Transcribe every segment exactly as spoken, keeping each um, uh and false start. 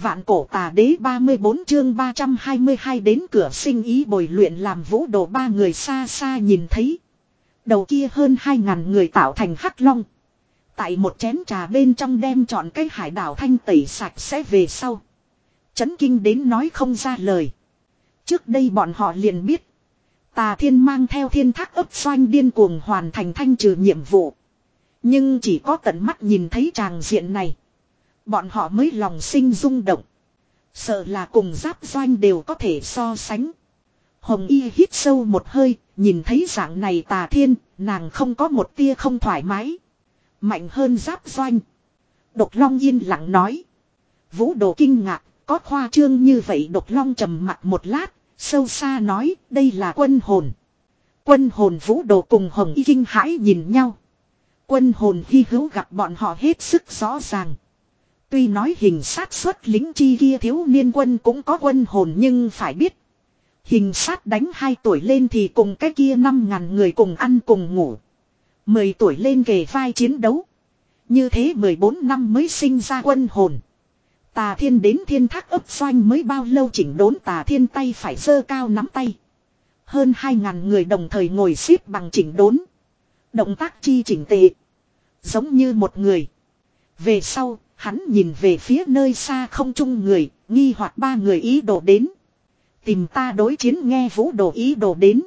Vạn cổ tà đế ba mươi bốn chương ba trăm hai mươi hai đến cửa sinh ý bồi luyện làm vũ đồ ba người xa xa nhìn thấy. Đầu kia hơn hai ngàn người tạo thành hắc long. Tại một chén trà bên trong đem chọn cái hải đảo thanh tẩy sạch sẽ về sau. Chấn kinh đến nói không ra lời. Trước đây bọn họ liền biết. Tà Thiên mang theo thiên thác ấp xoanh điên cuồng hoàn thành thanh trừ nhiệm vụ. Nhưng chỉ có tận mắt nhìn thấy tràng diện này. Bọn họ mới lòng sinh rung động. Sợ là cùng giáp doanh đều có thể so sánh. Hồng Y hít sâu một hơi, nhìn thấy dạng này Tà Thiên, nàng không có một tia không thoải mái. Mạnh hơn giáp doanh. Độc Long yên lặng nói. Vũ Đồ kinh ngạc, có khoa trương như vậy. Độc Long trầm mặt một lát, sâu xa nói, đây là quân hồn. Quân hồn Vũ Đồ cùng Hồng Y kinh hãi nhìn nhau. Quân hồn hy hữu gặp bọn họ hết sức rõ ràng. Tuy nói hình sát xuất lính chi kia thiếu niên quân cũng có quân hồn, nhưng phải biết. Hình sát đánh hai tuổi lên thì cùng cái kia năm ngàn người cùng ăn cùng ngủ. Mười tuổi lên kề vai chiến đấu. Như thế mười bốn năm mới sinh ra quân hồn. Tà Thiên đến thiên thác ấp doanh mới bao lâu chỉnh đốn Tà Thiên tay phải giơ cao nắm tay. Hơn hai ngàn người đồng thời ngồi xếp bằng chỉnh đốn. Động tác chi chỉnh tề. Giống như một người. Về sau, hắn nhìn về phía nơi xa không trung người, nghi hoặc ba người ý đồ đến. Tìm ta đối chiến nghe Vũ Đồ ý đồ đến.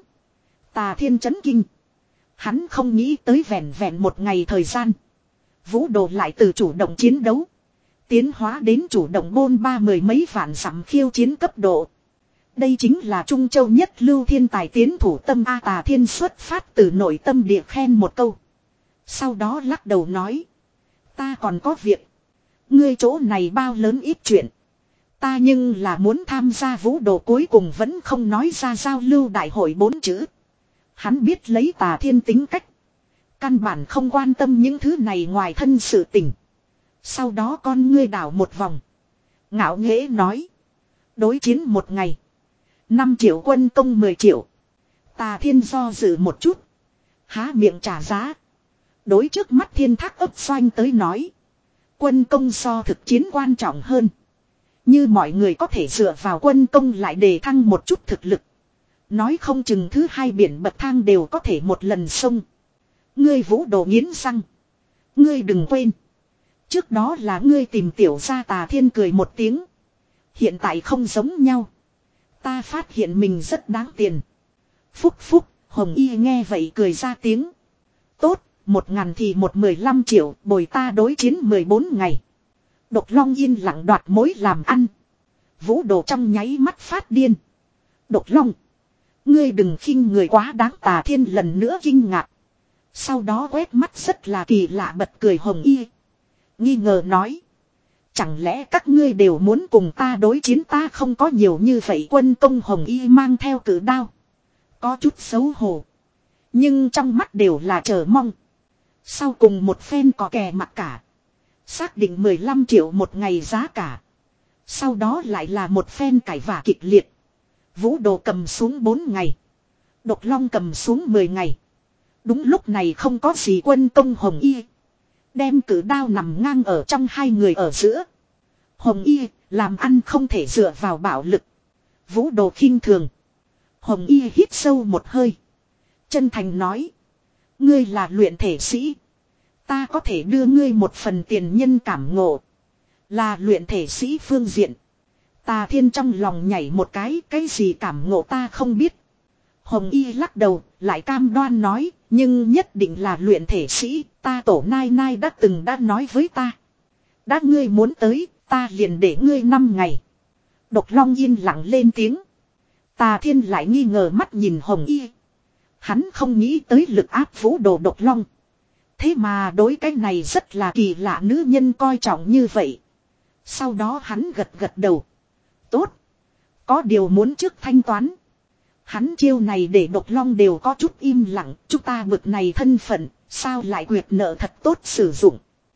Tà Thiên chấn kinh. Hắn không nghĩ tới vẹn vẹn một ngày thời gian. Vũ Đồ lại từ chủ động chiến đấu. Tiến hóa đến chủ động bôn ba mười mấy vạn dặm khiêu chiến cấp độ. Đây chính là Trung Châu nhất lưu thiên tài tiến thủ tâm A. Tà Thiên xuất phát từ nội tâm địa khen một câu. Sau đó lắc đầu nói. Ta còn có việc. Ngươi chỗ này bao lớn ít chuyện. Ta nhưng là muốn tham gia Vũ Đồ cuối cùng vẫn không nói ra giao lưu đại hội bốn chữ. Hắn biết lấy Tà Thiên tính cách. Căn bản không quan tâm những thứ này ngoài thân sự tình. Sau đó con ngươi đảo một vòng. Ngạo nghễ nói. Đối chiến một ngày. năm triệu quân công mười triệu. Tà Thiên do dự một chút. Há miệng trả giá. Đối trước mắt thiên thác ấp xoanh tới nói. Quân công so thực chiến quan trọng hơn. Như mọi người có thể dựa vào quân công lại đề thăng một chút thực lực. Nói không chừng thứ hai biển bậc thang đều có thể một lần xông. Ngươi Vũ Đồ nghiến răng. Ngươi đừng quên. Trước đó là ngươi tìm tiểu gia. Tà Thiên cười một tiếng. Hiện tại không giống nhau. Ta phát hiện mình rất đáng tiền. Phúc phúc, Hồng Y nghe vậy cười ra tiếng. Tốt, một ngàn thì một mười lăm triệu, bồi ta đối chiến mười bốn ngày. Độc Long yên lặng đoạt mối làm ăn. Vũ Đồ trong nháy mắt phát điên. Độc Long, ngươi đừng khinh người quá đáng. Tà Thiên lần nữa kinh ngạc. Sau đó quét mắt rất là kỳ lạ bật cười Hồng Y. Nghi ngờ nói. Chẳng lẽ các ngươi đều muốn cùng ta đối chiến? Ta không có nhiều như vậy quân công. Hồng Y mang theo cử đao. Có chút xấu hổ. Nhưng trong mắt đều là chờ mong. Sau cùng một phen có kè mặt cả. Xác định mười lăm triệu một ngày giá cả. Sau đó lại là một phen cãi vã kịch liệt. Vũ Đồ cầm xuống bốn ngày. Độc Long cầm xuống mười ngày. Đúng lúc này không có gì quân công. Hồng Y đem cử đao nằm ngang ở trong hai người ở giữa. Hồng Y, làm ăn không thể dựa vào bạo lực. Vũ Đồ khinh thường. Hồng Y hít sâu một hơi. Chân thành nói. Ngươi là luyện thể sĩ. Ta có thể đưa ngươi một phần tiền nhân cảm ngộ. Là luyện thể sĩ phương diện. Tà Thiên trong lòng nhảy một cái. Cái gì cảm ngộ ta không biết. Hồng Y lắc đầu, lại cam đoan nói. Nhưng nhất định là luyện thể sĩ. Ta tổ nai nai đã từng đã nói với ta. Đã ngươi muốn tới, ta liền để ngươi năm ngày. Độc Long yên lặng lên tiếng. Tà Thiên lại nghi ngờ mắt nhìn Hồng Y. Hắn không nghĩ tới lực áp Vũ Đồ Độc Long. Thế mà đối cái này rất là kỳ lạ nữ nhân coi trọng như vậy. Sau đó hắn gật gật đầu. Tốt. Có điều muốn trước thanh toán. Hắn chiêu này để Độc Long đều có chút im lặng. Chúng ta bực này thân phận. Sao lại quyệt nợ thật tốt sử dụng.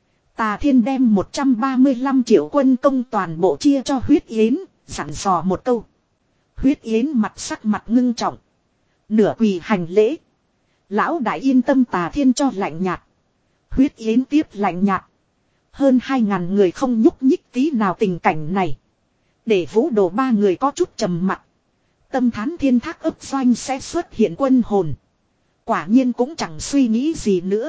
Tà Thiên đem một trăm ba mươi lăm triệu quân công toàn bộ chia cho Huyết Yến. Dặn dò một câu. Huyết Yến mặt sắc mặt ngưng trọng. Nửa quỳ hành lễ. Lão đại yên tâm. Tà Thiên cho lạnh nhạt. Huyết Yến tiếp lạnh nhạt. Hơn hai ngàn người không nhúc nhích tí nào tình cảnh này. Để vũ đồ ba người có chút trầm mặc. Tâm thán thiên thác ấp doanh sẽ xuất hiện quân hồn. Quả nhiên cũng chẳng suy nghĩ gì nữa.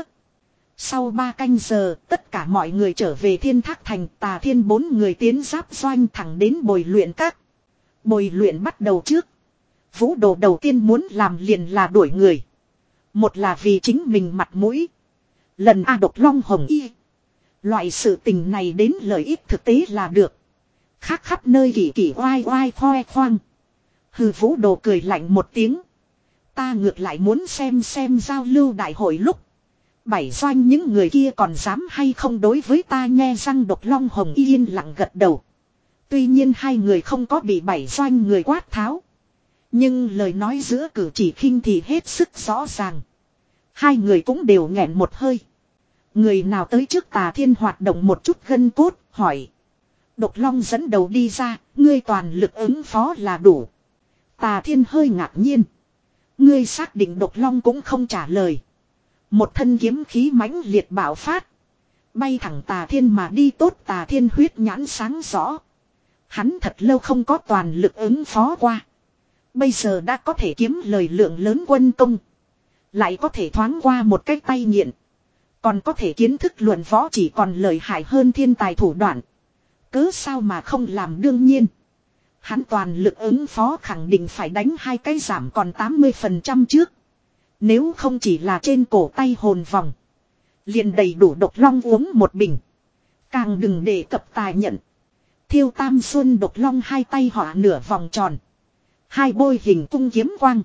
Sau ba canh giờ, tất cả mọi người trở về thiên thác thành. Tà Thiên bốn người tiến giáp doanh thẳng đến bồi luyện các. Bồi luyện bắt đầu trước. Vũ đồ đầu tiên muốn làm liền là đuổi người. Một là vì chính mình mặt mũi. Lần A độc long hồng y. Loại sự tình này đến lợi ích thực tế là được. Khác khắp nơi kỳ kỳ oai oai khoe khoang. Hừ, vũ đồ cười lạnh một tiếng. Ta ngược lại muốn xem xem giao lưu đại hội lúc. Bảy doanh những người kia còn dám hay không đối với ta, nghe răng độc long hồng y yên lặng gật đầu. Tuy nhiên hai người không có bị bảy doanh người quát tháo. Nhưng lời nói giữa cử chỉ khinh thì hết sức rõ ràng. Hai người cũng đều nghẹn một hơi. Người nào tới trước Tà Thiên hoạt động một chút gân cốt, hỏi. Độc long dẫn đầu đi ra, ngươi toàn lực ứng phó là đủ. Tà Thiên hơi ngạc nhiên. Ngươi xác định độc long cũng không trả lời. Một thân kiếm khí mãnh liệt bạo phát. Bay thẳng Tà Thiên mà đi, tốt. Tà Thiên huyết nhãn sáng rõ. Hắn thật lâu không có toàn lực ứng phó qua. Bây giờ đã có thể kiếm lời lượng lớn quân công. Lại có thể thoáng qua một cái tay nghiện. Còn có thể kiến thức luận võ chỉ còn lợi hại hơn thiên tài thủ đoạn. Cớ sao mà không làm, đương nhiên. Hắn toàn lực ứng phó khẳng định phải đánh hai cái giảm còn tám mươi phần trăm trước. Nếu không chỉ là trên cổ tay hồn vòng. Liền đầy đủ độc long uống một bình. Càng đừng đề cập tài nhận. Thiêu Tam Xuân độc long hai tay họa nửa vòng tròn. Hai bôi hình cung kiếm quang.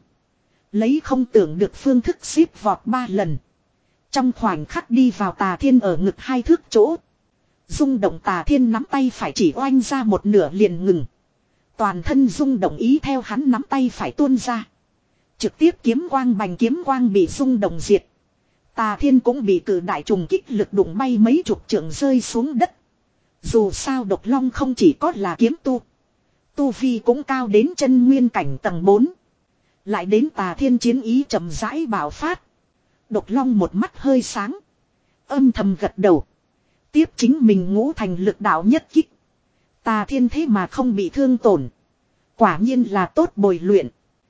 Lấy không tưởng được phương thức xếp vọt ba lần. Trong khoảnh khắc đi vào Tà Thiên ở ngực hai thước chỗ. Rung động Tà Thiên nắm tay phải chỉ oanh ra một nửa liền ngừng. Toàn thân rung động ý theo hắn nắm tay phải tuôn ra. Trực tiếp kiếm quang bành kiếm quang bị rung động diệt. Tà Thiên cũng bị cử đại trùng kích lực đụng bay mấy chục trượng rơi xuống đất. Dù sao độc long không chỉ có là kiếm tu. Tu vi cũng cao đến chân nguyên cảnh tầng bốn. Lại đến Tà Thiên chiến ý chậm rãi bạo phát. Độc long một mắt hơi sáng. Âm thầm gật đầu. Tiếp chính mình ngũ thành lực đạo nhất kích. Tà Thiên thế mà không bị thương tổn. Quả nhiên là tốt bồi luyện.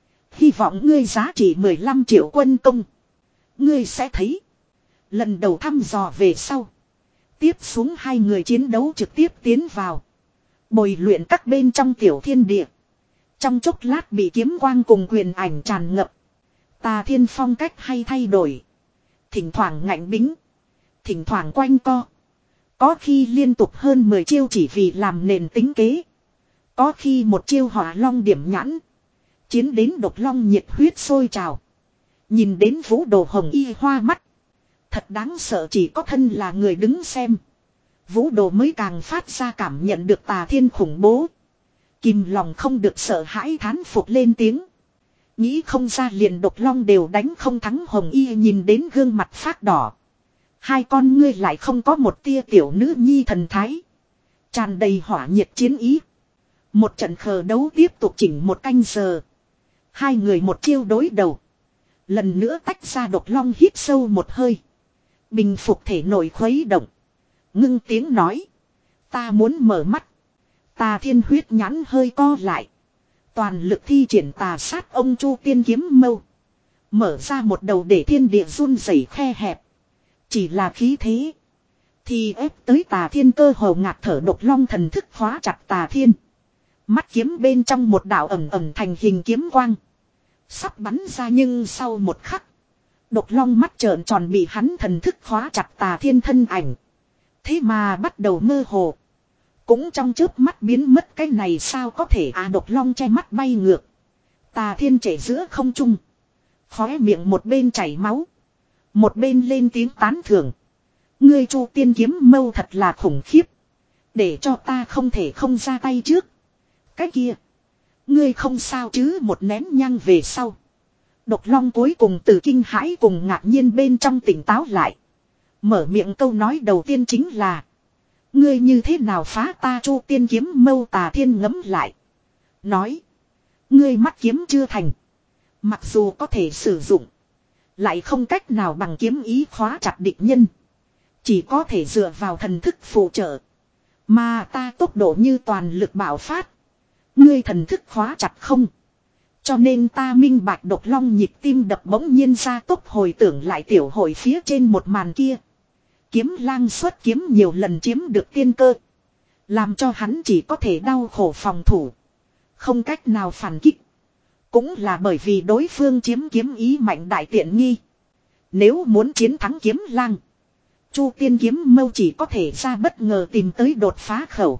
Hy vọng ngươi giá trị mười lăm triệu quân công. Ngươi sẽ thấy. Lần đầu thăm dò về sau. Tiếp xuống hai người chiến đấu trực tiếp tiến vào. Bồi luyện các bên trong tiểu thiên địa. Trong chốc lát bị kiếm quang cùng quyền ảnh tràn ngập. Tà Thiên phong cách hay thay đổi. Thỉnh thoảng ngạnh bính. Thỉnh thoảng quanh co. Có khi liên tục hơn mười chiêu chỉ vì làm nền tính kế. Có khi một chiêu hỏa long điểm nhãn. Chiến đến độc long nhiệt huyết sôi trào. Nhìn đến vũ đồ hồng y hoa mắt. Thật đáng sợ, chỉ có thân là người đứng xem. Vũ đồ mới càng phát ra cảm nhận được Tà Thiên khủng bố. Kìm lòng không được sợ hãi thán phục lên tiếng. Nghĩ không ra liền độc long đều đánh không thắng hồng y, nhìn đến gương mặt phát đỏ. Hai con ngươi lại không có một tia tiểu nữ nhi thần thái. Tràn đầy hỏa nhiệt chiến ý. Một trận khờ đấu tiếp tục chỉnh một canh giờ. Hai người một chiêu đối đầu. Lần nữa tách ra, độc long hít sâu một hơi. Bình phục thể nội khuấy động. Ngưng tiếng nói. Ta muốn mở mắt. Tà Thiên huyết nhãn hơi co lại. Toàn lực thi triển tà sát ông Chu Tiên kiếm mâu. Mở ra một đầu để thiên địa run rẩy khe hẹp. Chỉ là khí thế. Thì ép tới Tà Thiên cơ hồ ngạt thở, độc long thần thức khóa chặt Tà Thiên. Mắt kiếm bên trong một đạo ẩm ẩm thành hình kiếm quang. Sắp bắn ra, nhưng sau một khắc. Độc long mắt trợn tròn, bị hắn thần thức khóa chặt Tà Thiên thân ảnh. Thế mà bắt đầu mơ hồ. Cũng trong chớp mắt biến mất, cái này sao có thể à, độc long che mắt bay ngược. Tà Thiên chảy giữa không trung. Khóe miệng một bên chảy máu. Một bên lên tiếng tán thưởng. Ngươi Chu Tiên kiếm mâu thật là khủng khiếp. Để cho ta không thể không ra tay trước. Cái kia. Ngươi không sao chứ, một nén nhang về sau. Độc long cuối cùng từ kinh hãi cùng ngạc nhiên bên trong tỉnh táo lại. Mở miệng câu nói đầu tiên chính là. Ngươi như thế nào phá ta Chu Tiên kiếm mâu? Tà Thiên ngấm lại. Nói. Ngươi mắt kiếm chưa thành. Mặc dù có thể sử dụng. Lại không cách nào bằng kiếm ý khóa chặt địch nhân. Chỉ có thể dựa vào thần thức phụ trợ. Mà ta tốc độ như toàn lực bạo phát. Ngươi thần thức khóa chặt không? Cho nên ta minh bạch Độc Long nhịp tim đập bỗng nhiên ra tốc hồi tưởng lại tiểu hội phía trên một màn kia. Kiếm lang xuất kiếm nhiều lần chiếm được tiên cơ. Làm cho hắn chỉ có thể đau khổ phòng thủ. Không cách nào phản kích. Cũng là bởi vì đối phương chiếm kiếm ý mạnh đại tiện nghi. Nếu muốn chiến thắng kiếm lang. Chu tiên kiếm mâu chỉ có thể ra bất ngờ tìm tới đột phá khẩu.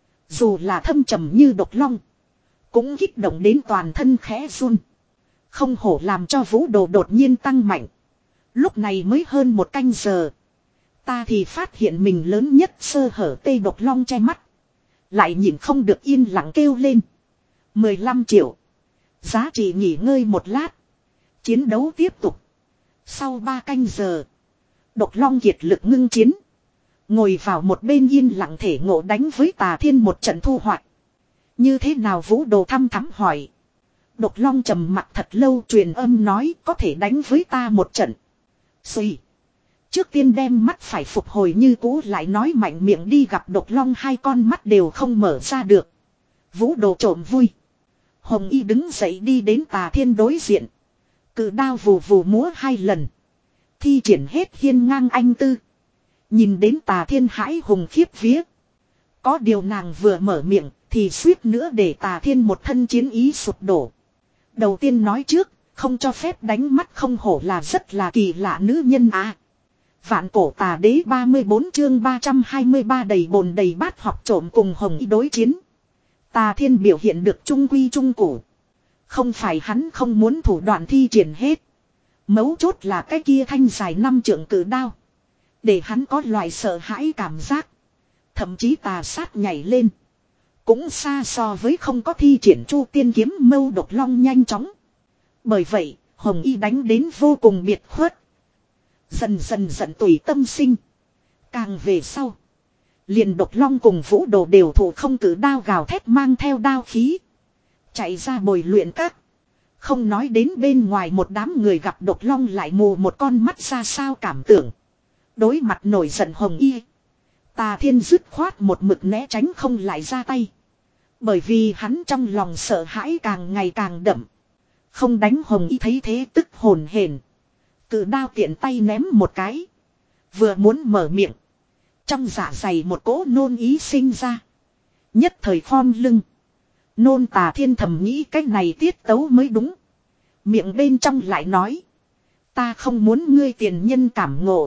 Dù là thâm trầm như Độc Long. Cũng kích động đến toàn thân khẽ run. Không hổ làm cho vũ độ đột nhiên tăng mạnh. Lúc này mới hơn một canh giờ. Ta thì phát hiện mình lớn nhất sơ hở tê Độc Long che mắt. Lại nhìn không được yên lặng kêu lên. mười lăm triệu. Giá trị nghỉ ngơi một lát. Chiến đấu tiếp tục. Sau ba canh giờ. Độc Long kiệt lực ngưng chiến. Ngồi vào một bên yên lặng thể ngộ đánh với Tà Thiên một trận thu hoạch. Như thế nào Vũ Đồ thăm thắm hỏi. Độc Long trầm mặt thật lâu truyền âm nói có thể đánh với ta một trận. Xùi. Trước tiên đem mắt phải phục hồi như cũ lại nói mạnh miệng đi gặp Độc Long hai con mắt đều không mở ra được. Vũ Đồ trộm vui. Hồng Y đứng dậy đi đến Tà Thiên đối diện. Cự đao vù vù múa hai lần. Thi triển hết hiên ngang anh tư. Nhìn đến Tà Thiên hãi hùng khiếp vía. Có điều nàng vừa mở miệng thì suýt nữa để Tà Thiên một thân chiến ý sụp đổ. Đầu tiên nói trước, không cho phép đánh mắt không hổ là rất là kỳ lạ nữ nhân à. Vạn cổ tà đế ba mươi bốn chương ba trăm hai mươi ba đầy bồn đầy bát học trộm cùng Hồng Y đối chiến. Tà Thiên biểu hiện được trung quy trung củ. Không phải hắn không muốn thủ đoạn thi triển hết. Mấu chốt là cái kia thanh dài năm trượng cử đao. Để hắn có loại sợ hãi cảm giác. Thậm chí tà sát nhảy lên. Cũng xa so với không có thi triển chu tiên kiếm mâu Độc Long nhanh chóng. Bởi vậy, Hồng Y đánh đến vô cùng biệt khuất. Dần dần dần tùy tâm sinh. Càng về sau. Liền Độc Long cùng Vũ Đồ đều thủ không cử đao gào thét mang theo đao khí. Chạy ra bồi luyện các. Không nói đến bên ngoài một đám người gặp Độc Long lại mù một con mắt ra sao cảm tưởng. Đối mặt nổi giận Hồng Y. Tà Thiên dứt khoát một mực né tránh không lại ra tay. Bởi vì hắn trong lòng sợ hãi càng ngày càng đậm. Không đánh Hồng Y thấy thế tức hồn hển. Cự đao tiện tay ném một cái. Vừa muốn mở miệng. Trong dạ dày một cỗ nôn ý sinh ra. Nhất thời khom lưng. Nôn Tà Thiên thầm nghĩ cách này tiết tấu mới đúng. Miệng bên trong lại nói. Ta không muốn ngươi tiền nhân cảm ngộ.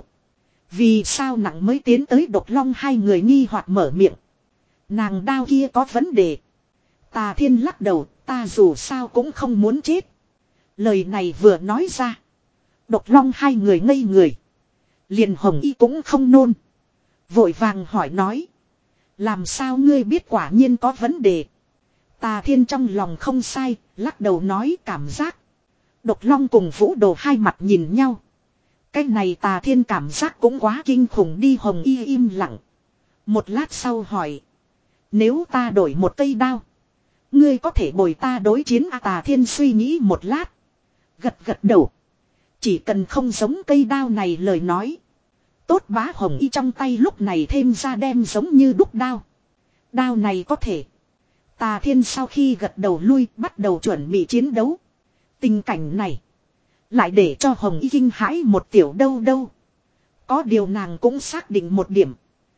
Vì sao nặng mới tiến tới Độc Long hai người nghi hoặc mở miệng. Nàng đao kia có vấn đề. Tà Thiên lắc đầu, ta dù sao cũng không muốn chết. Lời này vừa nói ra. Độc Long hai người ngây người. Liền Hồng Y cũng không nôn. Vội vàng hỏi nói. Làm sao ngươi biết quả nhiên có vấn đề. Tà Thiên trong lòng không sai, lắc đầu nói cảm giác. Độc Long cùng Vũ Đồ hai mặt nhìn nhau. Cái này Tà Thiên cảm giác cũng quá kinh khủng đi. Hồng Y im lặng. Một lát sau hỏi. Nếu ta đổi một cây đao. Ngươi có thể bồi ta đối chiến à? Tà Thiên suy nghĩ một lát. Gật gật đầu. Chỉ cần không giống cây đao này lời nói. Tốt bá. Hồng Y trong tay lúc này thêm ra đem giống như đúc đao. Đao này có thể. Tà Thiên sau khi gật đầu lui bắt đầu chuẩn bị chiến đấu. Tình cảnh này. Lại để cho Hồng Y kinh hãi một tiểu đâu đâu. Có điều nàng cũng xác định một điểm.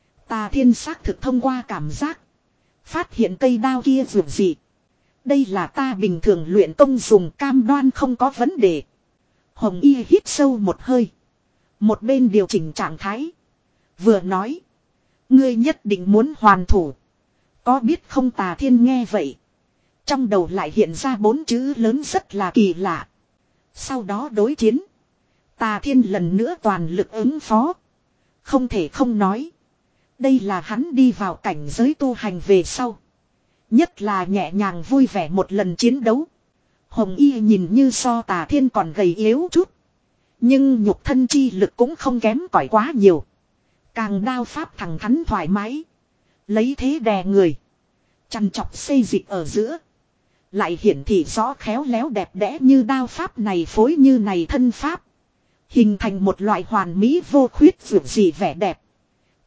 Tà Thiên xác thực thông qua cảm giác. Phát hiện cây đao kia vượt gì. Đây là ta bình thường luyện công dùng cam đoan không có vấn đề. Hồng Y hít sâu một hơi. Một bên điều chỉnh trạng thái. Vừa nói. Ngươi nhất định muốn hoàn thủ. Có biết không? Tà Thiên nghe vậy. Trong đầu lại hiện ra bốn chữ lớn rất là kỳ lạ. Sau đó đối chiến. Tà Thiên lần nữa toàn lực ứng phó. Không thể không nói. Đây là hắn đi vào cảnh giới tu hành về sau. Nhất là nhẹ nhàng vui vẻ một lần chiến đấu. Hồng Y nhìn như so Tà Thiên còn gầy yếu chút. Nhưng nhục thân chi lực cũng không kém cỏi quá nhiều. Càng đao pháp thẳng thắn thoải mái. Lấy thế đè người. Chằn chọc xây dịch ở giữa. Lại hiển thị rõ khéo léo đẹp đẽ như đao pháp này phối như này thân pháp. Hình thành một loại hoàn mỹ vô khuyết vượt gì vẻ đẹp.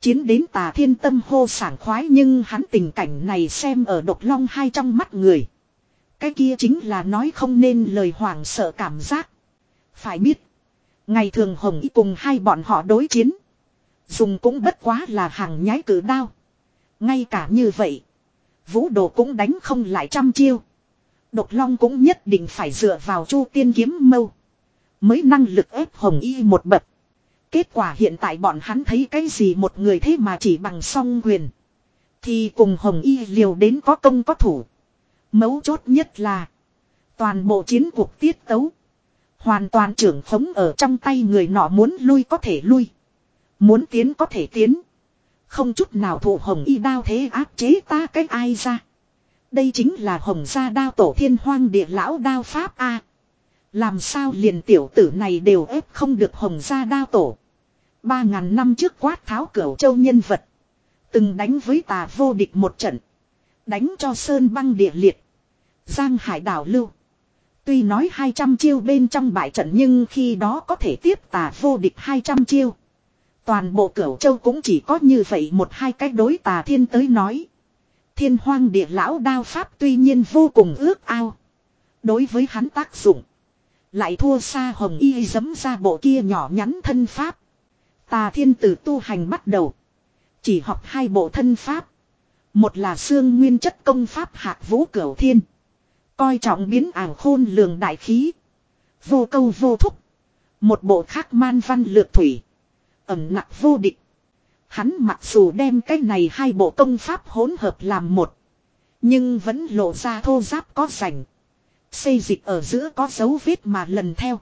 Chiến đến Tà Thiên tâm hô sảng khoái, nhưng hắn tình cảnh này xem ở Độc Long hai trong mắt người. Cái kia chính là nói không nên lời hoảng sợ cảm giác. Phải biết, ngày thường Hồng Y cùng hai bọn họ đối chiến, dùng cũng bất quá là hàng nhái cử đao. Ngay cả như vậy, Vũ Đồ cũng đánh không lại trăm chiêu. Độc Long cũng nhất định phải dựa vào Chu Tiên kiếm mâu mới năng lực ép Hồng Y một bậc. Kết quả hiện tại bọn hắn thấy cái gì một người thế mà chỉ bằng song quyền, thì cùng Hồng Y liều đến có công có thủ. Mấu chốt nhất là toàn bộ chiến cuộc tiết tấu hoàn toàn trưởng khống ở trong tay người nọ, muốn lui có thể lui, muốn tiến có thể tiến, không chút nào thụ Hồng Y đao thế áp chế ta cách ai ra. Đây chính là Hồng gia đao tổ Thiên Hoang Địa Lão đao pháp a. Làm sao liền tiểu tử này đều ép không được Hồng gia đao tổ. Ba ngàn năm trước quát tháo Cửu Châu nhân vật, từng đánh với Tà vô địch một trận, đánh cho sơn băng địa liệt, giang hải đảo lưu. Tuy nói hai trăm chiêu bên trong bại trận, nhưng khi đó có thể tiếp Tà vô địch hai trăm chiêu. Toàn bộ Cửu Châu cũng chỉ có như vậy một hai cái, đối Tà Thiên tới nói, Thiên Hoang Địa Lão đao pháp tuy nhiên vô cùng ước ao, đối với hắn tác dụng lại thua xa Hồng Y giấm ra bộ kia nhỏ nhắn thân pháp. Tà Thiên từ tu hành bắt đầu, chỉ học hai bộ thân pháp. Một là xương nguyên chất công pháp Hạc Vũ Cửu Thiên, coi trọng biến ảo khôn lường đại khí, vô câu vô thúc. Một bộ khác man văn lược thủy, ẩm nặng vô địch. Hắn mặc dù đem cái này hai bộ công pháp hỗn hợp làm một, nhưng vẫn lộ ra thô giáp có rảnh, xây dịch ở giữa có dấu vết mà lần theo.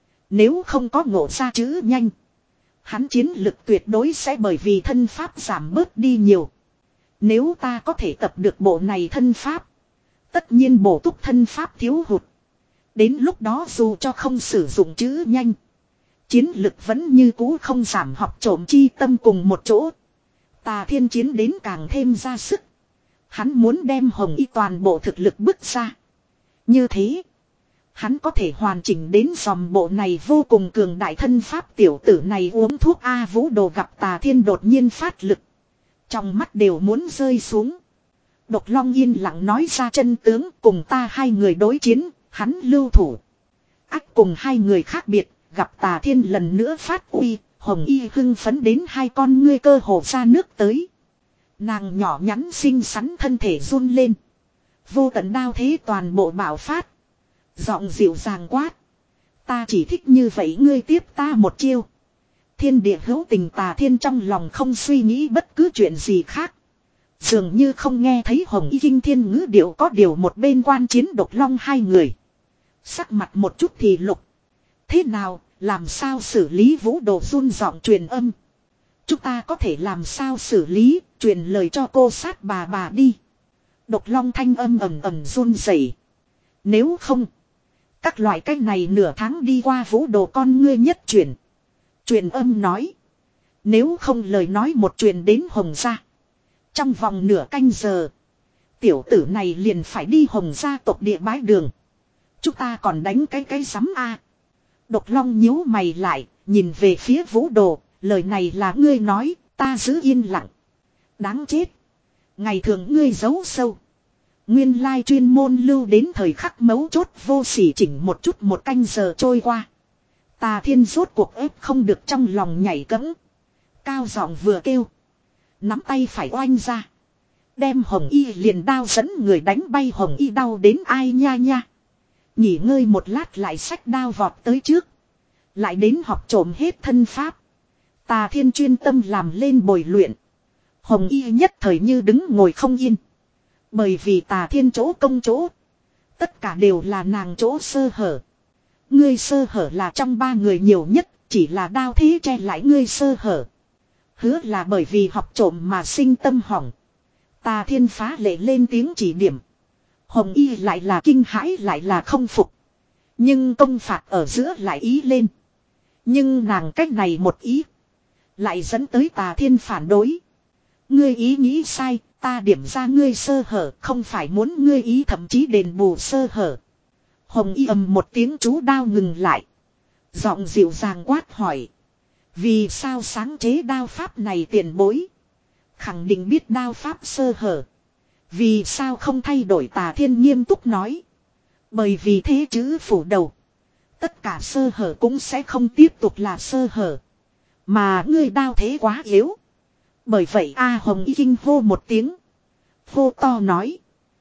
Nếu không có ngộ ra chữ nhanh, hắn chiến lực tuyệt đối sẽ bởi vì thân pháp giảm bớt đi nhiều. Nếu ta có thể tập được bộ này thân pháp, tất nhiên bổ túc thân pháp thiếu hụt. Đến lúc đó dù cho không sử dụng chữ nhanh, chiến lực vẫn như cũ không giảm, học trộm chi tâm cùng một chỗ. Tà Thiên chiến đến càng thêm ra sức. Hắn muốn đem Hồng Y toàn bộ thực lực bứt ra. Như thế, hắn có thể hoàn chỉnh đến dòng bộ này vô cùng cường đại thân pháp. Tiểu tử này uống thuốc A. Vũ Đồ gặp Tà Thiên đột nhiên phát lực, trong mắt đều muốn rơi xuống. Độc Long yên lặng nói ra chân tướng, cùng ta hai người đối chiến, hắn lưu thủ. Ách cùng hai người khác biệt, gặp Tà Thiên lần nữa phát uy, Hồng Y hưng phấn đến hai con ngươi cơ hồ ra nước tới. Nàng nhỏ nhắn xinh xắn thân thể run lên, vô tận đao thế toàn bộ bạo phát, giọng dịu dàng quát: ta chỉ thích như vậy, ngươi tiếp ta một chiêu. Thiên địa hữu tình. Tà Thiên trong lòng không suy nghĩ bất cứ chuyện gì khác, dường như không nghe thấy Hồng Y kinh thiên ngữ điệu. Có điều một bên quan chiến Độc Long hai người, sắc mặt một chút thì lục. Thế nào, làm sao xử lý? Vũ Đồ run giọng truyền âm. Chúng ta có thể làm sao xử lý, truyền lời cho cô sát bà bà đi. Độc Long thanh âm ầm ầm run rẩy. Nếu không, các loại cách này nửa tháng đi qua. Vũ Đồ con ngươi nhất chuyển, truyền âm nói: nếu không lời nói một truyền đến Hồng gia, trong vòng nửa canh giờ, tiểu tử này liền phải đi Hồng gia tộc địa bái đường. Chúng ta còn đánh cái cái sắm a. Độc Long nhíu mày lại, nhìn về phía Vũ Đồ: lời này là ngươi nói, ta giữ yên lặng. Đáng chết. Ngày thường ngươi giấu sâu, nguyên lai chuyên môn lưu đến thời khắc mấu chốt vô sỉ. Chỉnh một chút một canh giờ trôi qua, Tà Thiên rốt cuộc ép không được trong lòng nhảy cẫng, cao giọng vừa kêu, nắm tay phải oanh ra, đem Hồng Y liền đao dẫn người đánh bay. Hồng Y đau đến ai nha nha. Nghỉ ngơi một lát lại xách đao vọt tới trước, lại đến học trộm hết thân pháp. Tà Thiên chuyên tâm làm lên bồi luyện, Hồng Y nhất thời như đứng ngồi không yên. Bởi vì Tà Thiên chỗ công chỗ, tất cả đều là nàng chỗ sơ hở. Ngươi sơ hở là trong ba người nhiều nhất, chỉ là đao thế che lại ngươi sơ hở. Hứa là bởi vì học trộm mà sinh tâm hỏng. Tà Thiên phá lệ lên tiếng chỉ điểm, Hồng Y lại là kinh hãi lại là không phục. Nhưng công phạt ở giữa lại ý lên. Nhưng nàng cách này một ý, lại dẫn tới Tà Thiên phản đối. Ngươi ý nghĩ sai, ta điểm ra ngươi sơ hở, không phải muốn ngươi ý thậm chí đền bù sơ hở. Hồng Y ầm một tiếng, chú đao ngừng lại, giọng dịu dàng quát hỏi: Vì sao sáng chế đao pháp này tiền bối? Khẳng định biết đao pháp sơ hở. Vì sao không thay đổi Tà Thiên nghiêm túc nói. Bởi vì thế chữ phủ đầu. Tất cả sơ hở cũng sẽ không tiếp tục là sơ hở. Mà ngươi đao thế quá yếu. Bởi vậy A Hồng Y kinh hô một tiếng. Hô to nói.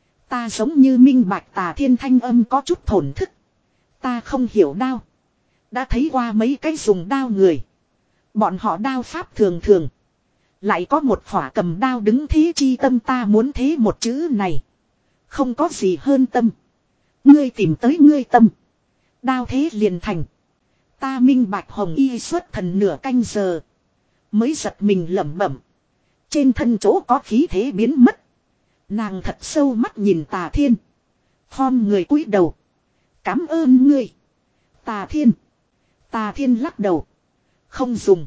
Ta giống như minh bạch Tà Thiên thanh âm có chút thổn thức. Ta không hiểu đao. Đã thấy qua mấy cái dùng đao người. Bọn họ đao pháp thường thường. Lại có một khỏa cầm đao đứng thế chi tâm, ta muốn thế một chữ này. Không có gì hơn tâm. Ngươi tìm tới ngươi tâm. Đao thế liền thành. Ta minh bạch Hồng Y xuất thần nửa canh giờ. Mới giật mình lẩm bẩm. Trên thân chỗ có khí thế biến mất. Nàng thật sâu mắt nhìn Tà Thiên. Khom người cúi đầu. Cảm ơn ngươi. Tà Thiên. Tà Thiên lắc đầu. Không dùng.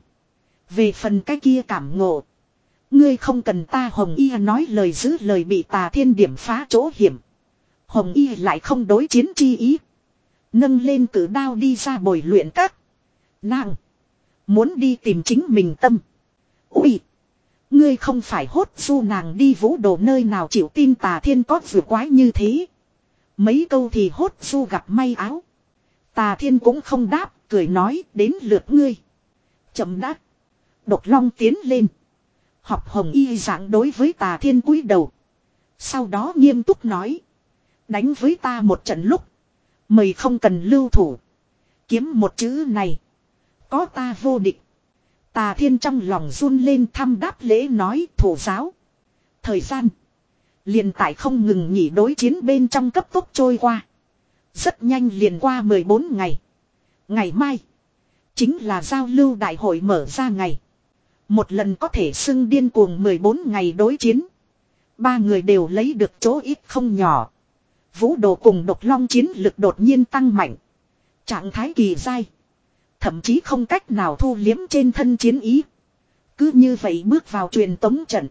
Về phần cái kia cảm ngộ. Ngươi không cần ta. Hồng Y nói lời giữ lời bị Tà Thiên điểm phá chỗ hiểm. Hồng Y lại không đối chiến chi ý. Nâng lên cử đao đi ra bồi luyện các. Nàng. Muốn đi tìm chính mình tâm. Ui. Ngươi không phải hốt du nàng đi vũ đồ nơi nào chịu tin Tà Thiên có vừa quái như thế. Mấy câu thì hốt du gặp may áo. Tà Thiên cũng không đáp. Cười nói đến lượt ngươi. Chậm đáp. Độc Long tiến lên. Học Hồng Y dạng đối với Tà Thiên cúi đầu. Sau đó nghiêm túc nói. Đánh với ta một trận lúc. Mời không cần lưu thủ. Kiếm một chữ này. Có ta vô địch. Tà Thiên trong lòng run lên thăm đáp lễ nói thủ giáo. Thời gian. Liền tại không ngừng nghỉ đối chiến bên trong cấp tốc trôi qua. Rất nhanh liền qua mười bốn ngày. Ngày mai. Chính là giao lưu đại hội mở ra ngày. Một lần có thể xưng điên cuồng mười bốn ngày đối chiến. Ba người đều lấy được chỗ ít không nhỏ. Vũ Đồ cùng Độc Long chiến lực đột nhiên tăng mạnh. Trạng thái kỳ dai. Thậm chí không cách nào thu liếm trên thân chiến ý. Cứ như vậy bước vào truyền tống trận.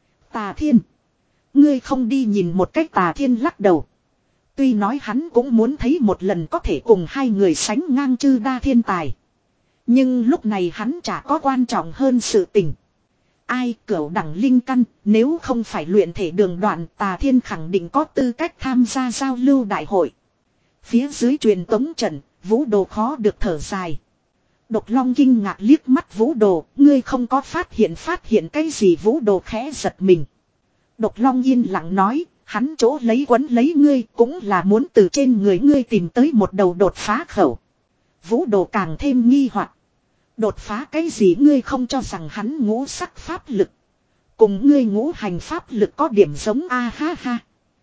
Tà Thiên. Ngươi không đi nhìn một cách. Tà Thiên lắc đầu. Tuy nói hắn cũng muốn thấy một lần có thể cùng hai người sánh ngang chư đa thiên tài. Nhưng lúc này hắn chả có quan trọng hơn sự tình. Ai cửu đẳng linh căn, nếu không phải luyện thể đường đoạn, Tà Thiên khẳng định có tư cách tham gia giao lưu đại hội. Phía dưới truyền tống trận, Vũ Đồ khó được thở dài. Độc Long kinh ngạc liếc mắt Vũ Đồ, ngươi không có phát hiện phát hiện cái gì. Vũ Đồ khẽ giật mình. Độc Long yên lặng nói, hắn chỗ lấy quấn lấy ngươi cũng là muốn từ trên người ngươi tìm tới một đầu đột phá khẩu. Vũ Đồ càng thêm nghi hoặc. Đột phá cái gì? Ngươi không cho rằng hắn ngũ sắc pháp lực cùng ngươi ngũ hành pháp lực có điểm giống a ha ha.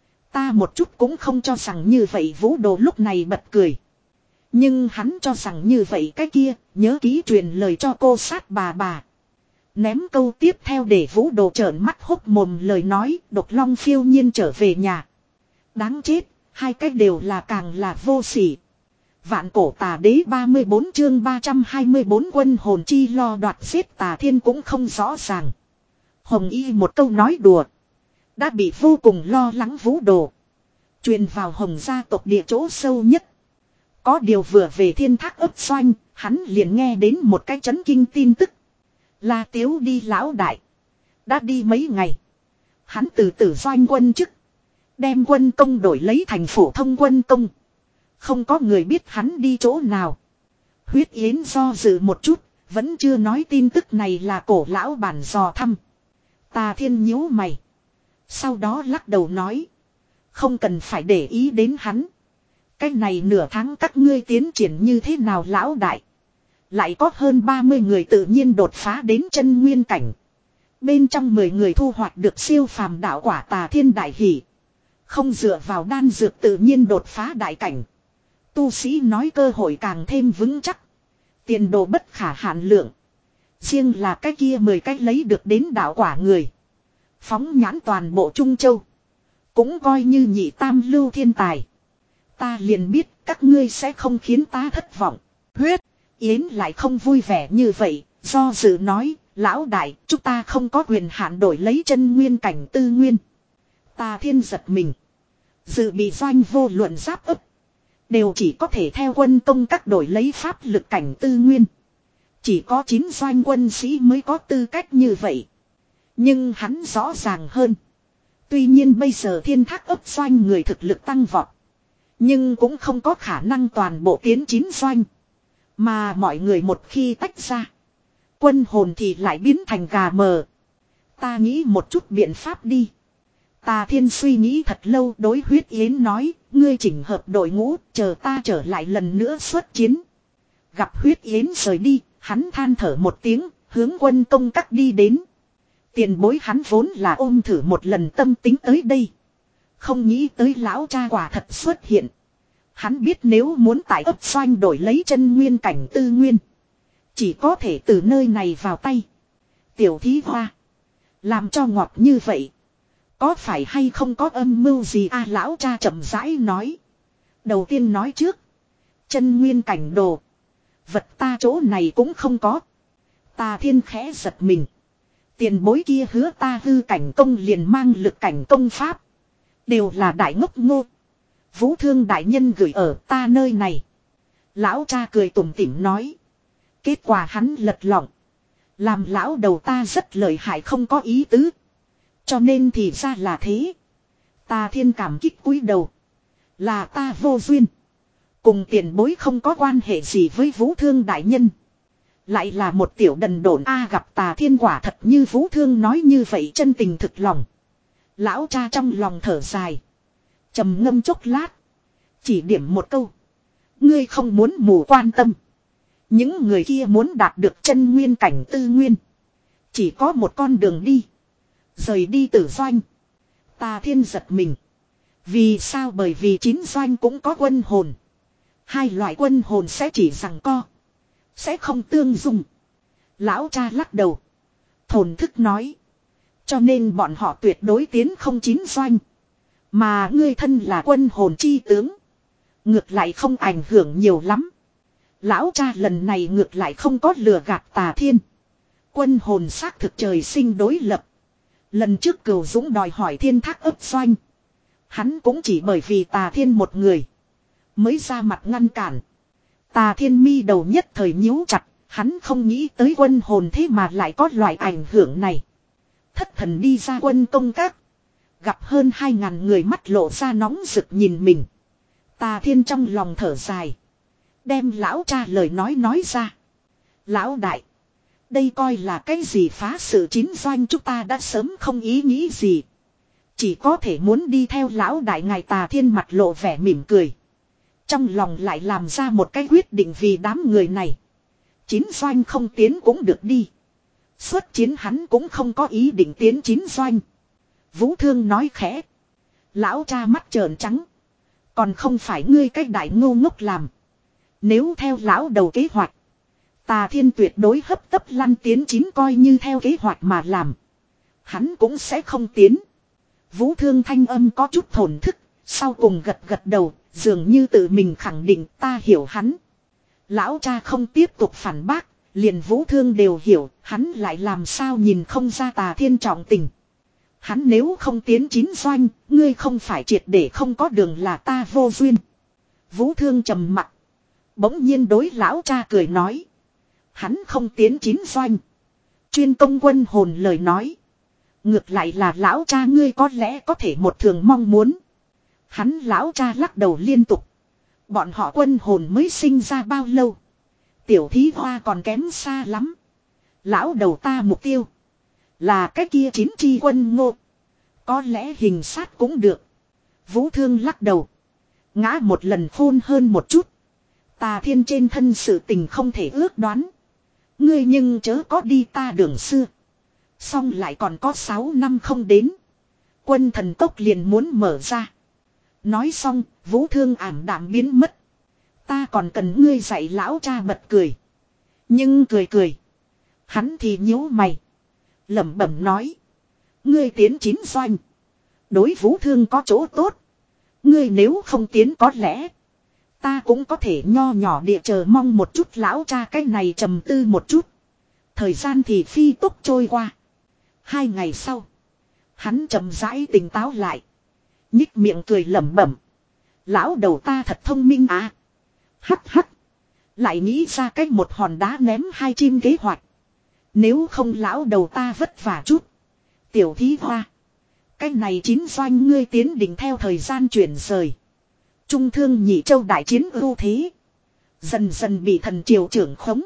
Ta một chút cũng không cho rằng như vậy. Vũ Đồ lúc này bật cười. Nhưng hắn cho rằng như vậy cái kia, nhớ ký truyền lời cho cô sát bà bà. Ném câu tiếp theo để Vũ Đồ trợn mắt hốc mồm lời nói. Độc Long phiêu nhiên trở về nhà. Đáng chết, hai cách đều là càng là vô sỉ. Vạn cổ tà đế ba mươi bốn chương ba trăm hai mươi bốn quân hồn chi lo đoạt giết Tà Thiên cũng không rõ ràng. Hồng Y một câu nói đùa. Đã bị vô cùng lo lắng Vũ Đồ. Truyền vào Hồng gia tộc địa chỗ sâu nhất. Có điều vừa về Thiên Thác ấp xoanh, hắn liền nghe đến một cái chấn kinh tin tức. La Tiếu đi lão đại. Đã đi mấy ngày. Hắn từ tử doanh quân chức. Đem quân công đổi lấy thành phổ thông quân công. Không có người biết hắn đi chỗ nào. Huyết Yến do dự một chút. Vẫn chưa nói tin tức này là cổ lão bản dò thăm. Tà Thiên nhíu mày. Sau đó lắc đầu nói. Không cần phải để ý đến hắn. Cái này nửa tháng các ngươi tiến triển như thế nào lão đại. Lại có hơn ba mươi người tự nhiên đột phá đến chân nguyên cảnh. Bên trong mười người thu hoạch được siêu phàm đạo quả. Tà Thiên đại hỷ. Không dựa vào đan dược tự nhiên đột phá đại cảnh. Tu sĩ nói cơ hội càng thêm vững chắc. Tiền đồ bất khả hạn lượng. Riêng là cái kia mười cách lấy được đến đạo quả người. Phóng nhãn toàn bộ Trung Châu. Cũng coi như nhị tam lưu thiên tài. Ta liền biết các ngươi sẽ không khiến ta thất vọng. Huyết Yến lại không vui vẻ như vậy. Do dự nói, lão đại, chúng ta không có quyền hạn đổi lấy chân nguyên cảnh tư nguyên. Tà Thiên giật mình. Dự bị doanh vô luận giáp ấp. Đều chỉ có thể theo quân công các đổi lấy pháp lực cảnh tư nguyên. Chỉ có chín doanh quân sĩ mới có tư cách như vậy. Nhưng hắn rõ ràng hơn. Tuy nhiên bây giờ thiên thác ấp doanh người thực lực tăng vọt. Nhưng cũng không có khả năng toàn bộ tiến chín doanh. Mà mọi người một khi tách ra. Quân hồn thì lại biến thành gà mờ. Ta nghĩ một chút biện pháp đi. Tà Thiên suy nghĩ thật lâu, đối Huyết Yến nói, ngươi chỉnh hợp đội ngũ, chờ ta trở lại lần nữa xuất chiến. Gặp Huyết Yến rời đi, hắn than thở một tiếng, hướng quân công các đi đến. Tiền bối hắn vốn là ôm thử một lần tâm tính tới đây. Không nghĩ tới lão cha quả thật xuất hiện. Hắn biết nếu muốn tại ấp doanh đổi lấy chân nguyên cảnh tư nguyên. Chỉ có thể từ nơi này vào tay. Tiểu thí hoa. Làm cho ngọt như vậy. Có phải hay không có âm mưu gì à, lão cha chậm rãi nói. Đầu tiên nói trước. Chân nguyên cảnh đồ. Vật ta chỗ này cũng không có. Tà Thiên khẽ giật mình. Tiền bối kia hứa ta hư cảnh công liền mang lực cảnh công pháp. Đều là đại ngốc ngô. Vũ Thương đại nhân gửi ở ta nơi này. Lão cha cười tủm tỉm nói. Kết quả hắn lật lọng. Làm lão đầu ta rất lợi hại không có ý tứ. Cho nên thì ra là thế. Tà Thiên cảm kích cúi đầu. Là ta vô duyên. Cùng tiền bối không có quan hệ gì với Vũ Thương đại nhân. Lại là một tiểu đần độn a, gặp Tà Thiên quả thật như Vũ Thương nói như vậy chân tình thực lòng. Lão cha trong lòng thở dài. Trầm ngâm chốc lát. Chỉ điểm một câu. Ngươi không muốn mù quan tâm. Những người kia muốn đạt được chân nguyên cảnh tư nguyên. Chỉ có một con đường đi. Rời đi tử doanh. Tà Thiên giật mình. Vì sao? Bởi vì chín doanh cũng có quân hồn. Hai loại quân hồn sẽ chỉ giằng co. Sẽ không tương dung. Lão cha lắc đầu. Thổn thức nói. Cho nên bọn họ tuyệt đối tiến không chín doanh. Mà ngươi thân là quân hồn chi tướng. Ngược lại không ảnh hưởng nhiều lắm. Lão cha lần này ngược lại không có lừa gạt Tà Thiên. Quân hồn xác thực trời sinh đối lập. Lần trước Cửu Dũng đòi hỏi thiên thác ấp doanh. Hắn cũng chỉ bởi vì Tà Thiên một người. Mới ra mặt ngăn cản. Tà Thiên mi đầu nhất thời nhíu chặt. Hắn không nghĩ tới quân hồn thế mà lại có loại ảnh hưởng này. Thất thần đi ra quân công các. Gặp hơn hai ngàn người mắt lộ ra nóng rực nhìn mình. Tà Thiên trong lòng thở dài. Đem lão cha lời nói nói ra. Lão đại. Đây coi là cái gì phá sự chín doanh, chúng ta đã sớm không ý nghĩ gì. Chỉ có thể muốn đi theo lão đại ngài. Tà Thiên mặt lộ vẻ mỉm cười. Trong lòng lại làm ra một cái quyết định vì đám người này. Chín doanh không tiến cũng được đi. Xuất chiến hắn cũng không có ý định tiến chín doanh. Vũ Thương nói khẽ. Lão cha mắt trợn trắng. Còn không phải ngươi cái đại ngô ngốc làm. Nếu theo lão đầu kế hoạch. Tà Thiên tuyệt đối hấp tấp lăn tiến chín, coi như theo kế hoạch mà làm. Hắn cũng sẽ không tiến. Vũ Thương thanh âm có chút thổn thức. Sau cùng gật gật đầu. Dường như tự mình khẳng định ta hiểu hắn. Lão cha không tiếp tục phản bác. Liền Vũ Thương đều hiểu. Hắn lại làm sao nhìn không ra Tà Thiên trọng tình. Hắn nếu không tiến chín doanh. Ngươi không phải triệt để không có đường là ta vô duyên. Vũ Thương trầm mặc. Bỗng nhiên đối lão cha cười nói. Hắn không tiến chín doanh. Chuyên công quân hồn lời nói. Ngược lại là lão cha ngươi có lẽ có thể một thường mong muốn. Hắn lão cha lắc đầu liên tục. Bọn họ quân hồn mới sinh ra bao lâu. Tiểu thí hoa còn kém xa lắm. Lão đầu ta mục tiêu. Là cái kia chín chi quân ngô. Có lẽ hình sát cũng được. Vũ Thương lắc đầu. Ngã một lần khôn hơn một chút. Tà Thiên trên thân sự tình không thể ước đoán. Ngươi nhưng chớ có đi ta đường xưa. Xong lại còn có sáu năm không đến. Quân thần tốc liền muốn mở ra. Nói xong, Vũ Thương ảm đạm biến mất. Ta còn cần ngươi dạy, lão cha bật cười. Nhưng cười cười. Hắn thì nhíu mày. Lẩm bẩm nói. Ngươi tiến chín doanh. Đối Vũ Thương có chỗ tốt. Ngươi nếu không tiến có lẽ. Ta cũng có thể nho nhỏ địa chờ mong một chút. Lão cha cái này trầm tư một chút. Thời gian thì phi tốc trôi qua. Hai ngày sau. Hắn chậm rãi tỉnh táo lại. Nhích miệng cười lẩm bẩm. Lão đầu ta thật thông minh à. Hắc hắc. Lại nghĩ ra cách một hòn đá ném hai chim kế hoạch. Nếu không lão đầu ta vất vả chút. Tiểu thí hoa. Cách này chín doanh ngươi tiến định theo thời gian chuyển rời. Trung thương nhị châu đại chiến ưu thế. Dần dần bị thần triều trưởng khống.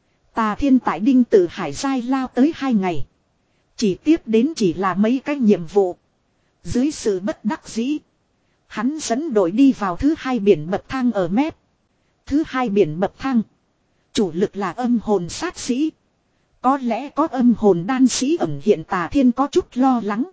Tà Thiên tại Đinh Tự Hải giai lao tới hai ngày. Chỉ tiếp đến chỉ là mấy cái nhiệm vụ. Dưới sự bất đắc dĩ. Hắn dẫn đội đi vào thứ hai biển bậc thang ở mép. Thứ hai biển bậc thang. Chủ lực là âm hồn sát sĩ. Có lẽ có âm hồn đan sĩ ẩn hiện. Tà Thiên có chút lo lắng.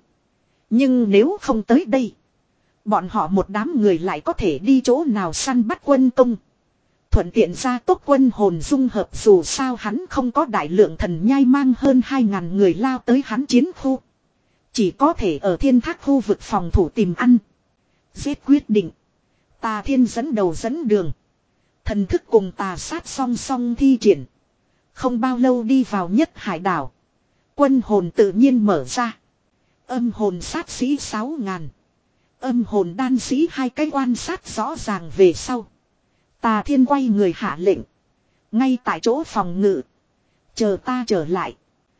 Nhưng nếu không tới đây. Bọn họ một đám người lại có thể đi chỗ nào săn bắt quân công. Thuận tiện ra tốc quân hồn dung hợp, dù sao hắn không có đại lượng thần nhai mang hơn hai ngàn người lao tới hắn chiến khu. Chỉ có thể ở thiên thác khu vực phòng thủ tìm ăn. Giết quyết định. Tà Thiên dẫn đầu dẫn đường. Thần thức cùng tà sát song song thi triển. Không bao lâu đi vào nhất hải đảo. Quân hồn tự nhiên mở ra. Âm hồn sát sĩ sáu ngàn. Âm hồn đan sĩ hai cái quan sát rõ ràng về sau. Tà Thiên quay người hạ lệnh. Ngay tại chỗ phòng ngự. Chờ ta trở lại.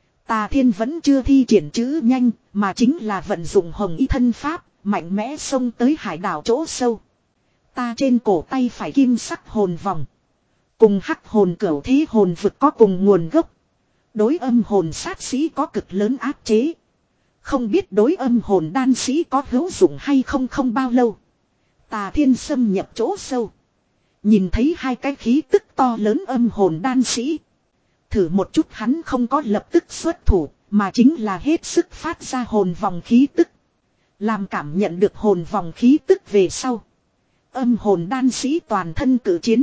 Tà Thiên vẫn chưa thi triển chữ nhanh. Mà chính là vận dụng hồng y thân pháp. Mạnh mẽ xông tới hải đảo chỗ sâu. Ta trên cổ tay phải kim sắc hồn vòng. Cùng hắc hồn cửu thế hồn vực có cùng nguồn gốc. Đối âm hồn sát sĩ có cực lớn áp chế. Không biết đối âm hồn đan sĩ có hữu dụng hay không. Không bao lâu. Tà Thiên xâm nhập chỗ sâu. Nhìn thấy hai cái khí tức to lớn âm hồn đan sĩ. Thử một chút hắn không có lập tức xuất thủ. Mà chính là hết sức phát ra hồn vòng khí tức. Làm cảm nhận được hồn vòng khí tức về sau. Âm hồn đan sĩ toàn thân cử chiến.